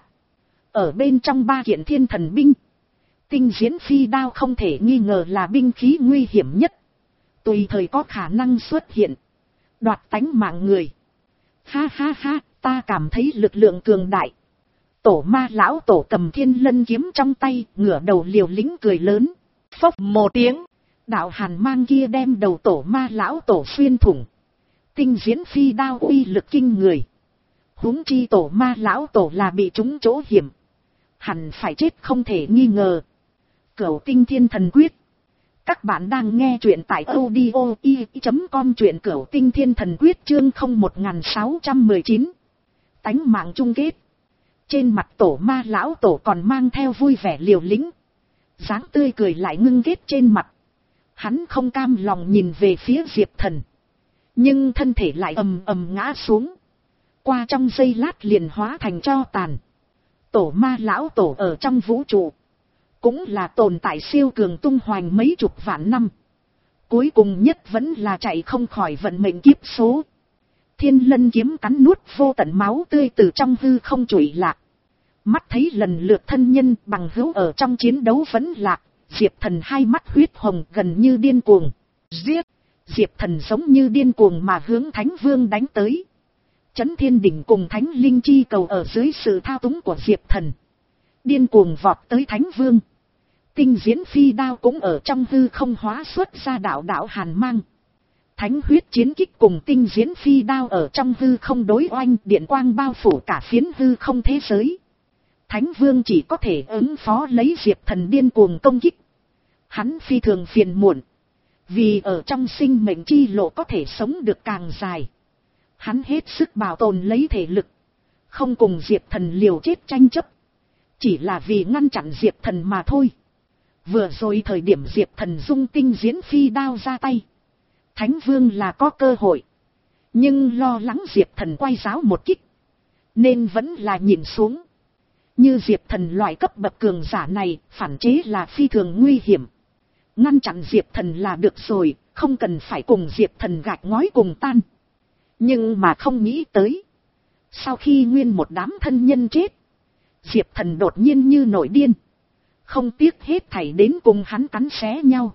Ở bên trong ba kiện thiên thần binh. Tinh diễn phi đao không thể nghi ngờ là binh khí nguy hiểm nhất. Tùy thời có khả năng xuất hiện. Đoạt tánh mạng người. Ha ha ha, ta cảm thấy lực lượng cường đại. Tổ ma lão tổ cầm thiên lân kiếm trong tay, ngửa đầu liều lĩnh cười lớn. Phốc một tiếng, đạo hàn mang kia đem đầu tổ ma lão tổ xuyên thủng. Tinh diễn phi đao uy lực kinh người. Huống chi tổ ma lão tổ là bị trúng chỗ hiểm. Hẳn phải chết không thể nghi ngờ. Cửu tinh thiên thần quyết. Các bạn đang nghe truyện tại audio i chấm com, truyện Cửu tinh thiên thần quyết chương không một sáu một chín. Tánh mạng chung kết. Trên mặt tổ ma lão tổ còn mang theo vui vẻ liều lĩnh. Dáng tươi cười lại ngưng kết trên mặt. Hắn không cam lòng nhìn về phía Diệp Thần. Nhưng thân thể lại ầm ầm ngã xuống. Qua trong giây lát liền hóa thành tro tàn. Tổ ma lão tổ ở trong vũ trụ. Cũng là tồn tại siêu cường tung hoành mấy chục vạn năm. Cuối cùng nhất vẫn là chạy không khỏi vận mệnh kiếp số. Thiên lân kiếm cắn nuốt vô tận máu tươi từ trong hư không trụy lạc. Mắt thấy lần lượt thân nhân bằng hữu ở trong chiến đấu vẫn lạc. Diệp Thần hai mắt huyết hồng gần như điên cuồng. Giết! Diệp Thần giống như điên cuồng mà hướng Thánh Vương đánh tới. Chấn Thiên Đỉnh cùng Thánh Linh Chi cầu ở dưới sự thao túng của Diệp Thần. Điên cuồng vọt tới Thánh Vương. Tinh diễn phi đao cũng ở trong hư không hóa xuất ra đạo đạo hàn mang. Thánh huyết chiến kích cùng tinh diễn phi đao ở trong hư không đối oanh, điện quang bao phủ cả phiến hư không thế giới. Thánh Vương chỉ có thể ứng phó lấy Diệp Thần điên cuồng công kích. Hắn phi thường phiền muộn. Vì ở trong sinh mệnh chi lộ có thể sống được càng dài. Hắn hết sức bảo tồn lấy thể lực. Không cùng Diệp Thần liều chết tranh chấp. Chỉ là vì ngăn chặn Diệp Thần mà thôi. Vừa rồi thời điểm Diệp Thần dung tinh diễn phi đao ra tay. Thánh Vương là có cơ hội. Nhưng lo lắng Diệp Thần quay giáo một kích. Nên vẫn là nhìn xuống. Như Diệp Thần loại cấp bậc cường giả này, phản chế là phi thường nguy hiểm. Ngăn chặn Diệp Thần là được rồi, không cần phải cùng Diệp Thần gạch ngói cùng tan. Nhưng mà không nghĩ tới. Sau khi nguyên một đám thân nhân chết, Diệp Thần đột nhiên như nổi điên. không tiếc hết thảy đến cùng hắn cắn xé nhau.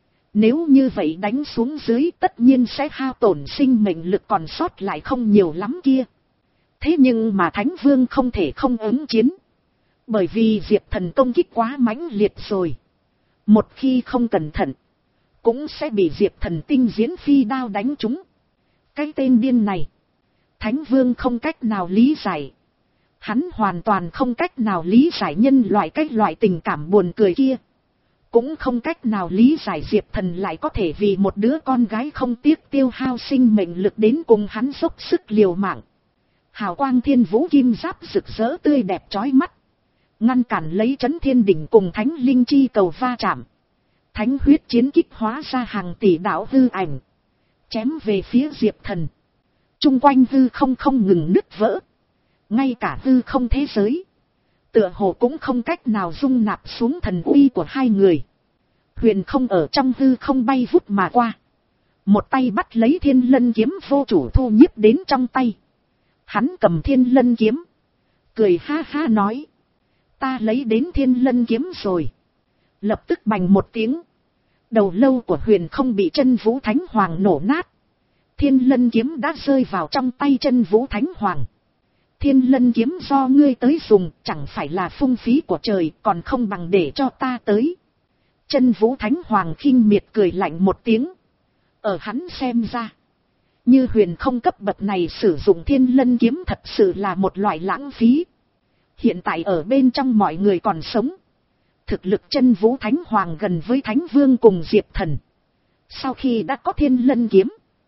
Nếu như vậy đánh xuống dưới tất nhiên sẽ hao tổn sinh mệnh lực còn sót lại không nhiều lắm kia. Thế nhưng mà Thánh Vương không thể không ứng chiến. Bởi vì Diệp Thần công kích quá mãnh liệt rồi. Một khi không cẩn thận, cũng sẽ bị Diệp Thần tinh diễn phi đao đánh trúng. Cái tên điên này, Thánh Vương không cách nào lý giải. Hắn hoàn toàn không cách nào lý giải nhân loại cái loại tình cảm buồn cười kia. Cũng không cách nào lý giải Diệp Thần lại có thể vì một đứa con gái không tiếc tiêu hao sinh mệnh lực đến cùng hắn dốc sức liều mạng. Hào quang thiên vũ kim giáp rực rỡ tươi đẹp chói mắt. Ngăn cản lấy Chấn Thiên Đỉnh cùng Thánh Linh Chi cầu va chạm. Thánh huyết chiến kích hóa ra hàng tỷ đạo hư ảnh. Chém về phía Diệp Thần. Trung quanh hư không không ngừng nứt vỡ. Ngay cả hư không thế giới, tựa hồ cũng không cách nào dung nạp xuống thần uy của hai người. Huyền không ở trong hư không bay vút mà qua. Một tay bắt lấy Thiên Lân kiếm vô chủ thu nhiếp đến trong tay. Hắn cầm Thiên Lân kiếm. Cười ha ha nói. Ta lấy đến Thiên Lân kiếm rồi. Lập tức bành một tiếng. Đầu lâu của huyền không bị Chân Vũ Thánh Hoàng nổ nát. Thiên Lân kiếm đã rơi vào trong tay Chân Vũ Thánh Hoàng. Thiên Lân kiếm do ngươi tới dùng, chẳng phải là phung phí của trời, còn không bằng để cho ta tới. Chân Vũ Thánh Hoàng khinh miệt cười lạnh một tiếng. Ở hắn xem ra, như huyền không cấp bậc này sử dụng Thiên Lân kiếm thật sự là một loại lãng phí. Hiện tại ở bên trong mọi người còn sống. Thực lực Chân Vũ Thánh Hoàng gần với Thánh Vương cùng Diệp Thần. Sau khi đã có Thiên Lân kiếm,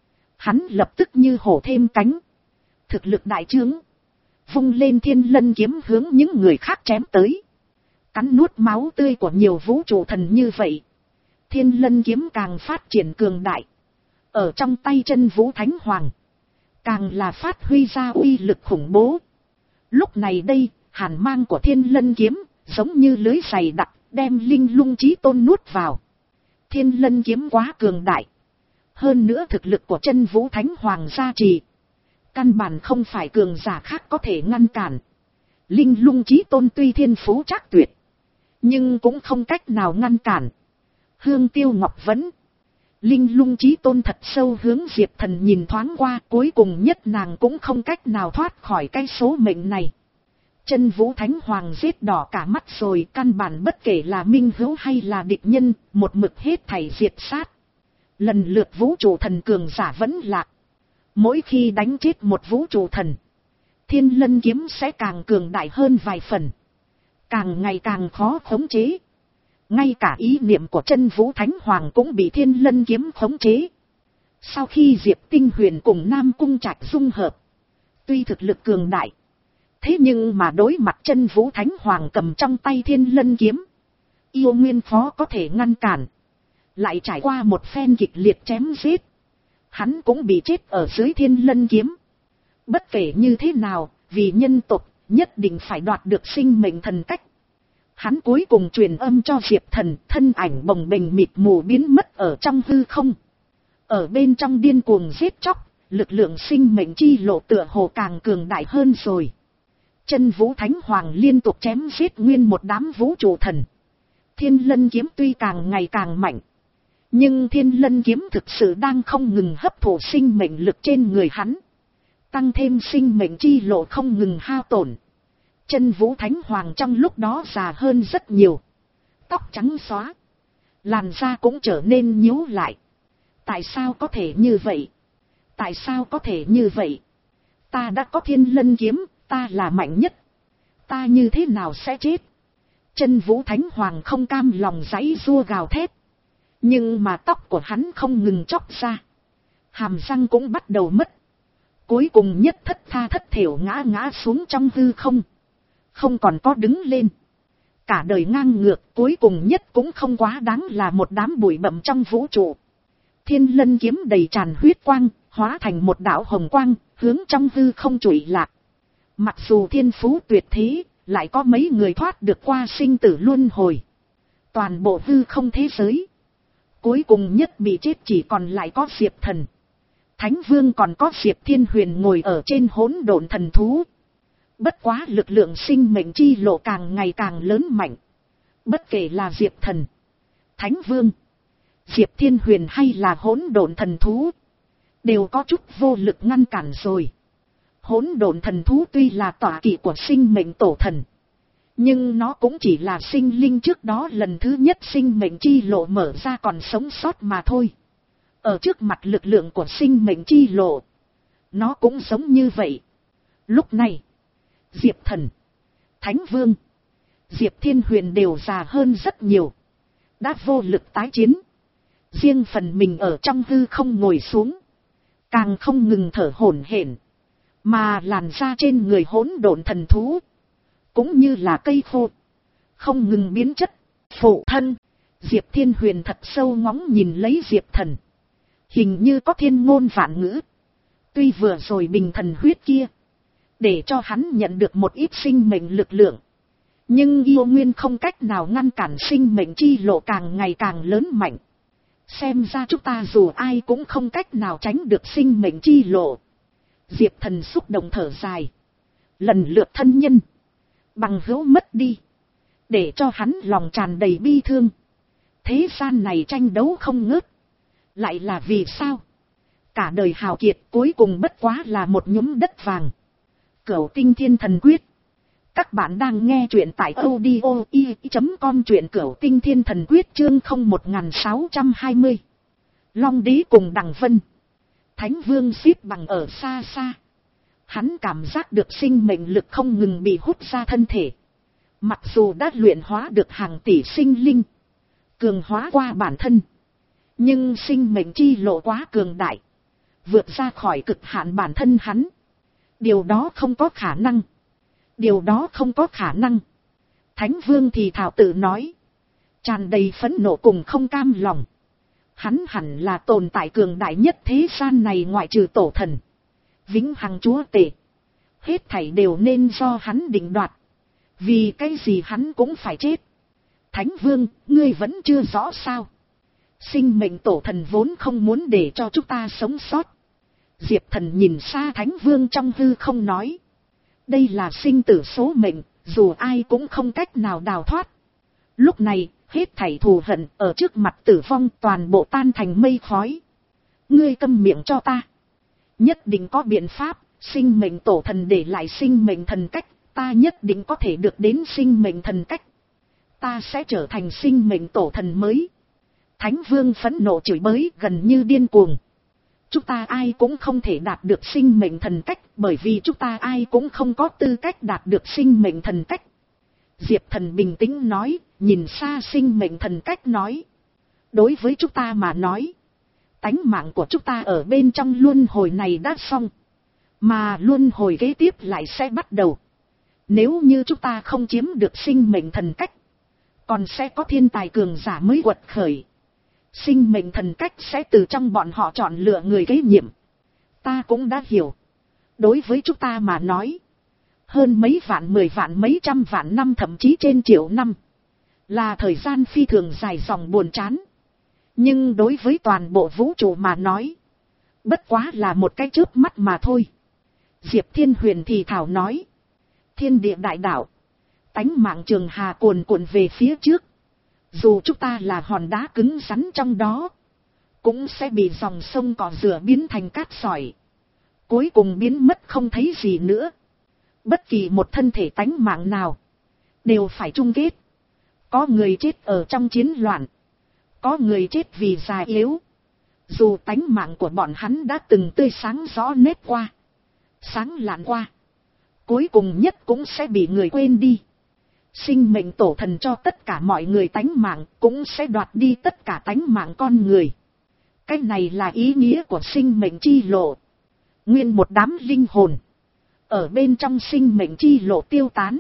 hắn lập tức như hổ thêm cánh. Thực lực đại trướng. Vung lên Thiên Lân kiếm hướng những người khác chém tới. Cắn nuốt máu tươi của nhiều vũ trụ thần như vậy. Thiên Lân kiếm càng phát triển cường đại. Ở trong tay Chân Vũ Thánh Hoàng, càng là phát huy ra uy lực khủng bố. Lúc này đây, hàn mang của Thiên Lân kiếm, giống như lưới dày đặc, đem Linh Lung Chí Tôn nuốt vào. Thiên Lân kiếm quá cường đại. Hơn nữa thực lực của Chân Vũ Thánh Hoàng gia trì. Căn bản không phải cường giả khác có thể ngăn cản. Linh Lung Chí Tôn tuy thiên phú trác tuyệt, nhưng cũng không cách nào ngăn cản. Hương Tiêu Ngọc Vẫn. Linh Lung Chí Tôn thật sâu hướng Diệp Thần nhìn thoáng qua, cuối cùng nhất nàng cũng không cách nào thoát khỏi cái số mệnh này. Chân Vũ Thánh Hoàng giết đỏ cả mắt rồi, căn bản bất kể là minh hữu hay là địch nhân, một mực hết thảy diệt sát. Lần lượt vũ trụ thần cường giả vẫn lạc. Mỗi khi đánh chết một vũ trụ thần, Thiên Lân kiếm sẽ càng cường đại hơn vài phần. Càng ngày càng khó khống chế. Ngay cả ý niệm của Chân Vũ Thánh Hoàng cũng bị Thiên Lân kiếm khống chế. Sau khi Diệp Tinh Huyền cùng Nam Cung Trạch dung hợp, tuy thực lực cường đại, thế nhưng mà đối mặt Chân Vũ Thánh Hoàng cầm trong tay Thiên Lân kiếm, yêu nguyên phó có thể ngăn cản. Lại trải qua một phen kịch liệt chém giết, hắn cũng bị chết ở dưới Thiên Lân kiếm. Bất kể như thế nào, vì nhân tộc, nhất định phải đoạt được sinh mệnh thần cách. Hắn cuối cùng truyền âm cho Diệp Thần, thân ảnh bồng bềnh mịt mù biến mất ở trong hư không. Ở bên trong điên cuồng giết chóc, lực lượng sinh mệnh chi lộ tựa hồ càng cường đại hơn rồi. Chân Vũ Thánh Hoàng liên tục chém giết nguyên một đám vũ trụ thần. Thiên Lân kiếm tuy càng ngày càng mạnh, nhưng Thiên Lân kiếm thực sự đang không ngừng hấp thụ sinh mệnh lực trên người hắn. Tăng thêm sinh mệnh chi lộ không ngừng hao tổn. Chân Vũ Thánh Hoàng trong lúc đó già hơn rất nhiều. Tóc trắng xóa. Làn da cũng trở nên nhíu lại. Tại sao có thể như vậy? Tại sao có thể như vậy? Ta đã có Thiên Lân kiếm, ta là mạnh nhất. Ta như thế nào sẽ chết? Chân Vũ Thánh Hoàng không cam lòng giãy giụa gào thét. Nhưng mà tóc của hắn không ngừng chóc ra. Hàm răng cũng bắt đầu mất. Cuối cùng nhất thất tha thất thểu ngã ngã xuống trong hư không. Không còn có đứng lên. Cả đời ngang ngược cuối cùng nhất cũng không quá đáng là một đám bụi bặm trong vũ trụ. Thiên Lân kiếm đầy tràn huyết quang, hóa thành một đạo hồng quang, hướng trong hư không trụy lạc. Mặc dù thiên phú tuyệt thế, lại có mấy người thoát được qua sinh tử luân hồi. Toàn bộ hư không thế giới, cuối cùng nhất bị chết chỉ còn lại có Diệp Thần. Thánh Vương còn có Diệp Thiên Huyền ngồi ở trên hỗn độn thần thú. Bất quá lực lượng sinh mệnh chi lộ càng ngày càng lớn mạnh. Bất kể là Diệp Thần, Thánh Vương, Diệp Thiên Huyền hay là hỗn độn thần thú, đều có chút vô lực ngăn cản rồi. Hỗn độn thần thú tuy là tọa kỵ của sinh mệnh tổ thần, nhưng nó cũng chỉ là sinh linh trước đó lần thứ nhất sinh mệnh chi lộ mở ra còn sống sót mà thôi. Ở trước mặt lực lượng của sinh mệnh chi lộ, nó cũng giống như vậy. Lúc này, Diệp Thần, Thánh Vương, Diệp Thiên Huyền đều già hơn rất nhiều, đã vô lực tái chiến. Riêng phần mình ở trong hư không ngồi xuống, càng không ngừng thở hổn hển, mà làn da trên người hỗn độn thần thú cũng như là cây khô, không ngừng biến chất. Phụ thân, Diệp Thiên Huyền thật sâu ngóng nhìn lấy Diệp Thần, hình như có thiên ngôn vạn ngữ. Tuy vừa rồi bình thần huyết kia để cho hắn nhận được một ít sinh mệnh lực lượng, nhưng yêu nguyên không cách nào ngăn cản sinh mệnh chi lộ càng ngày càng lớn mạnh. Xem ra chúng ta dù ai cũng không cách nào tránh được sinh mệnh chi lộ. Diệp Thần xúc động thở dài. Lần lượt thân nhân, bằng hữu mất đi, để cho hắn lòng tràn đầy bi thương. Thế gian này tranh đấu không ngớt, lại là vì sao? Cả đời hào kiệt cuối cùng bất quá là một nhúm đất vàng. Cửu Tinh Thiên Thần Quyết. Các bạn đang nghe truyện tại audio i chấm com, truyện Cửu Tinh Thiên Thần Quyết chương không một sáu hai mươi. Long Đế cùng Đằng Vân. Thánh Vương xếp bằng ở xa xa. Hắn cảm giác được sinh mệnh lực không ngừng bị hút ra thân thể. Mặc dù đã luyện hóa được hàng tỷ sinh linh, cường hóa qua bản thân, nhưng sinh mệnh chi lộ quá cường đại, vượt ra khỏi cực hạn bản thân hắn. Điều đó không có khả năng. Điều đó không có khả năng. Thánh Vương thì thảo tự nói, tràn đầy phẫn nộ cùng không cam lòng. Hắn hẳn là tồn tại cường đại nhất thế gian này ngoại trừ tổ thần, vĩnh hằng chúa tể. Hết thảy đều nên do hắn định đoạt. Vì cái gì hắn cũng phải chết? Thánh Vương, ngươi vẫn chưa rõ sao? Sinh mệnh tổ thần vốn không muốn để cho chúng ta sống sót. Diệp Thần nhìn xa Thánh Vương trong hư không nói, đây là sinh tử số mệnh, dù ai cũng không cách nào đào thoát. Lúc này, hết thảy thù hận ở trước mặt tử vong toàn bộ tan thành mây khói. Ngươi câm miệng cho ta. Nhất định có biện pháp. Sinh mệnh tổ thần để lại sinh mệnh thần cách, ta nhất định có thể được đến sinh mệnh thần cách. Ta sẽ trở thành sinh mệnh tổ thần mới. Thánh Vương phẫn nộ chửi bới gần như điên cuồng. Chúng ta ai cũng không thể đạt được sinh mệnh thần cách, bởi vì chúng ta ai cũng không có tư cách đạt được sinh mệnh thần cách. Diệp Thần bình tĩnh nói, nhìn xa sinh mệnh thần cách nói, đối với chúng ta mà nói, tánh mạng của chúng ta ở bên trong luân hồi này đã xong, mà luân hồi kế tiếp lại sẽ bắt đầu. Nếu như chúng ta không chiếm được sinh mệnh thần cách, còn sẽ có thiên tài cường giả mới quật khởi. Sinh mệnh thần cách sẽ từ trong bọn họ chọn lựa người kế nhiệm. Ta cũng đã hiểu. Đối với chúng ta mà nói, hơn mấy vạn, mười vạn, mấy trăm vạn năm, thậm chí trên triệu năm, là thời gian phi thường dài dòng buồn chán. Nhưng đối với toàn bộ vũ trụ mà nói, bất quá là một cái chớp mắt mà thôi. Diệp Thiên Huyền thì thảo nói, thiên địa đại đạo, tánh mạng trường hà cuồn cuộn về phía trước. Dù chúng ta là hòn đá cứng rắn trong đó, cũng sẽ bị dòng sông cỏ rửa biến thành cát sỏi, cuối cùng biến mất không thấy gì nữa. Bất kỳ một thân thể tánh mạng nào đều phải chung kết. Có người chết ở trong chiến loạn, có người chết vì già yếu. Dù tánh mạng của bọn hắn đã từng tươi sáng rõ nét qua, sáng lạn qua, cuối cùng nhất cũng sẽ bị người quên đi. Sinh mệnh tổ thần cho tất cả mọi người tánh mạng, cũng sẽ đoạt đi tất cả tánh mạng con người. Cái này là ý nghĩa của sinh mệnh chi lộ. Nguyên một đám linh hồn ở bên trong sinh mệnh chi lộ tiêu tán,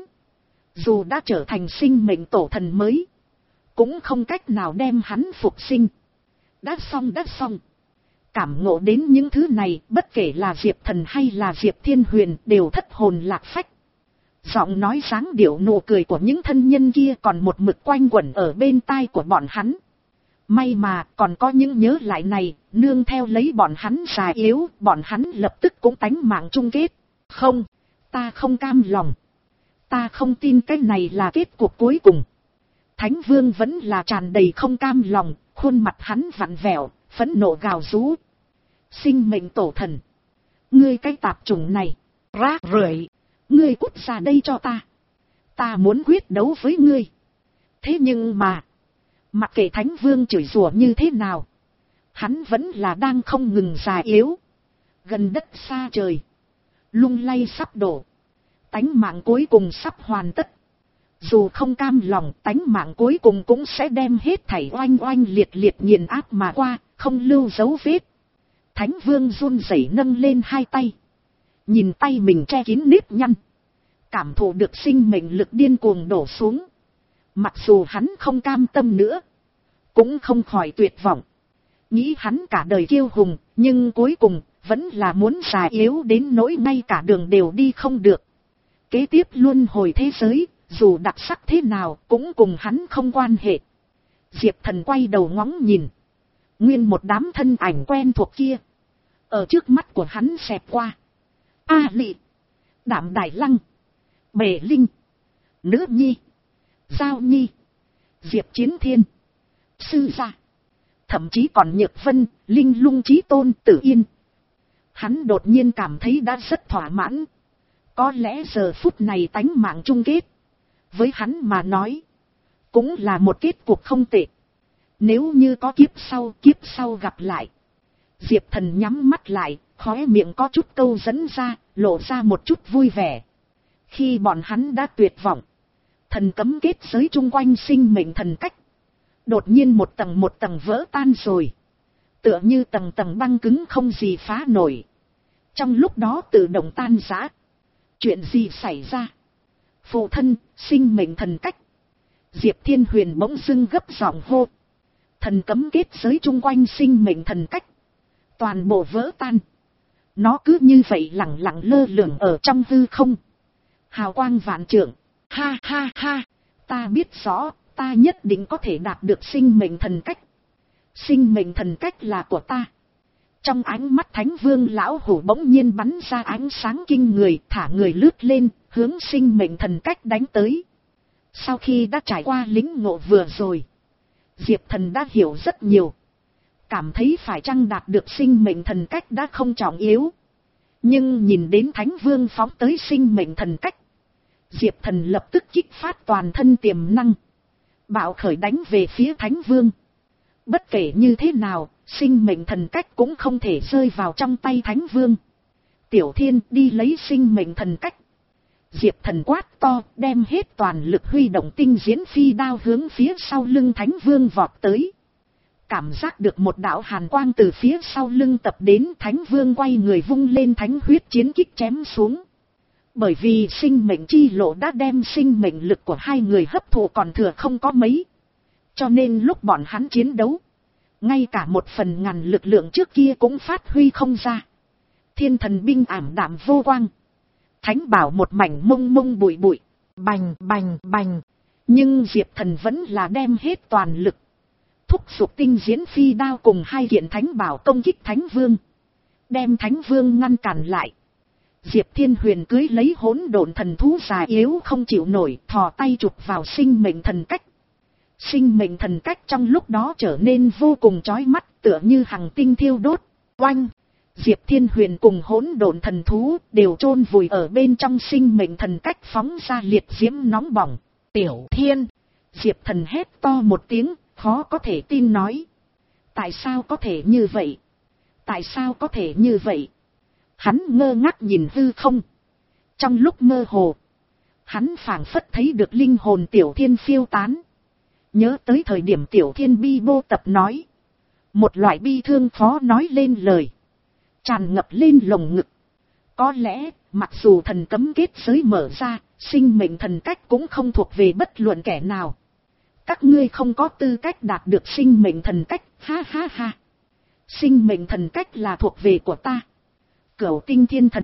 dù đã trở thành sinh mệnh tổ thần mới, cũng không cách nào đem hắn phục sinh. Đã xong đã xong. Cảm ngộ đến những thứ này, bất kể là Diệp Thần hay là Diệp Thiên Huyền đều thất hồn lạc phách. Giọng nói dáng điệu nụ cười của những thân nhân kia còn một mực quanh quẩn ở bên tai của bọn hắn. May mà còn có những nhớ lại này, nương theo lấy bọn hắn già yếu, bọn hắn lập tức cũng tánh mạng chung kết. Không, ta không cam lòng. Ta không tin cái này là kết cục cuối cùng. Thánh Vương vẫn là tràn đầy không cam lòng, khuôn mặt hắn vặn vẹo, phẫn nộ gào rú. Sinh mệnh tổ thần. Ngươi cái tạp chủng này, rác rưởi, ngươi cút ra đây cho ta. Ta muốn quyết đấu với ngươi. Thế nhưng mà, mặc kệ Thánh Vương chửi rủa như thế nào, hắn vẫn là đang không ngừng già yếu. Gần đất xa trời, lung lay sắp đổ. Tánh mạng cuối cùng sắp hoàn tất. Dù không cam lòng, tánh mạng cuối cùng cũng sẽ đem hết thảy oanh oanh liệt liệt nghiền áp mà qua, không lưu dấu vết. Thánh Vương run rẩy nâng lên hai tay. Nhìn tay mình che kín nếp nhăn. Cảm thụ được sinh mệnh lực điên cuồng đổ xuống. Mặc dù hắn không cam tâm nữa, cũng không khỏi tuyệt vọng. Nghĩ hắn cả đời kiêu hùng, nhưng cuối cùng vẫn là muốn già yếu đến nỗi ngay cả đường đều đi không được. Kế tiếp luân hồi thế giới, dù đặc sắc thế nào cũng cùng hắn không quan hệ. Diệp Thần quay đầu ngóng nhìn. Nguyên một đám thân ảnh quen thuộc kia, ở trước mắt của hắn xẹt qua. A Lị, Đạm Đài Lăng, Bể Linh, Nữ Nhi, Giao Nhi, Diệp Chiến Thiên, Sư Gia, thậm chí còn Nhược Vân, Linh Lung Chí Tôn, Tử Yên. Hắn đột nhiên cảm thấy đã rất thỏa mãn. Có lẽ giờ phút này tánh mạng chung kết, với hắn mà nói, cũng là một kết cục không tệ. Nếu như có kiếp sau, kiếp sau gặp lại. Diệp Thần nhắm mắt lại, khóe miệng có chút câu dẫn ra, lộ ra một chút vui vẻ. Khi bọn hắn đã tuyệt vọng, thần cấm kết giới chung quanh sinh mệnh thần cách đột nhiên một tầng một tầng vỡ tan rồi. Tựa như tầng tầng băng cứng không gì phá nổi. Trong lúc đó tự động tan rã. Chuyện gì xảy ra? Phụ thân, sinh mệnh thần cách. Diệp Thiên Huyền bỗng dưng gấp giọng hô. Thần cấm kết giới chung quanh sinh mệnh thần cách toàn bộ vỡ tan. Nó cứ như vậy lẳng lặng lơ lửng ở trong hư không. Hào quang vạn trượng. Ha ha ha, ta biết rõ, ta nhất định có thể đạt được sinh mệnh thần cách. Sinh mệnh thần cách là của ta. Trong ánh mắt Thánh Vương lão hủ bỗng nhiên bắn ra ánh sáng kinh người, thả người lướt lên, hướng sinh mệnh thần cách đánh tới. Sau khi đã trải qua lĩnh ngộ vừa rồi, Diệp Thần đã hiểu rất nhiều. Cảm thấy phải chăng đạt được sinh mệnh thần cách đã không trọng yếu. Nhưng nhìn đến Thánh Vương phóng tới sinh mệnh thần cách, Diệp Thần lập tức kích phát toàn thân tiềm năng, bạo khởi đánh về phía Thánh Vương. Bất kể như thế nào, sinh mệnh thần cách cũng không thể rơi vào trong tay Thánh Vương. Tiểu Thiên, đi lấy sinh mệnh thần cách. Diệp Thần quát to, đem hết toàn lực huy động tinh diễn phi đao hướng phía sau lưng Thánh Vương vọt tới. Cảm giác được một đạo hàn quang từ phía sau lưng tập đến, Thánh Vương quay người vung lên thánh huyết chiến kích chém xuống. Bởi vì sinh mệnh chi lộ đã đem sinh mệnh lực của hai người hấp thụ còn thừa không có mấy. Cho nên lúc bọn hắn chiến đấu, ngay cả một phần ngàn lực lượng trước kia cũng phát huy không ra. Thiên thần binh ảm đạm vô quang. Thánh bảo một mảnh mông mông bụi bụi. Bành bành bành. Nhưng Diệp Thần vẫn là đem hết toàn lực. Thúc giục tinh diễn phi đao cùng hai kiện thánh bảo công kích Thánh Vương. Đem Thánh Vương ngăn cản lại. Diệp Thiên Huyền cưới lấy hỗn độn thần thú già yếu không chịu nổi, thò tay chụp vào sinh mệnh thần cách. Sinh mệnh thần cách trong lúc đó trở nên vô cùng chói mắt, tựa như hằng tinh thiêu đốt. Oanh! Diệp Thiên Huyền cùng hỗn độn thần thú đều chôn vùi ở bên trong sinh mệnh thần cách phóng ra liệt diễm nóng bỏng. Tiểu Thiên! Diệp Thần hét to một tiếng, khó có thể tin nói. Tại sao có thể như vậy? Tại sao có thể như vậy? Hắn ngơ ngác nhìn hư không. Trong lúc mơ hồ, hắn phảng phất thấy được linh hồn Tiểu Thiên phiêu tán. Nhớ tới thời điểm Tiểu Thiên bi bô tập nói. Một loại bi thương khó nói lên lời. Tràn ngập lên lồng ngực. Có lẽ, mặc dù thần cấm kết giới mở ra, sinh mệnh thần cách cũng không thuộc về bất luận kẻ nào. Các ngươi không có tư cách đạt được sinh mệnh thần cách, ha ha ha. Sinh mệnh thần cách là thuộc về của ta. Cửu tinh thiên thần.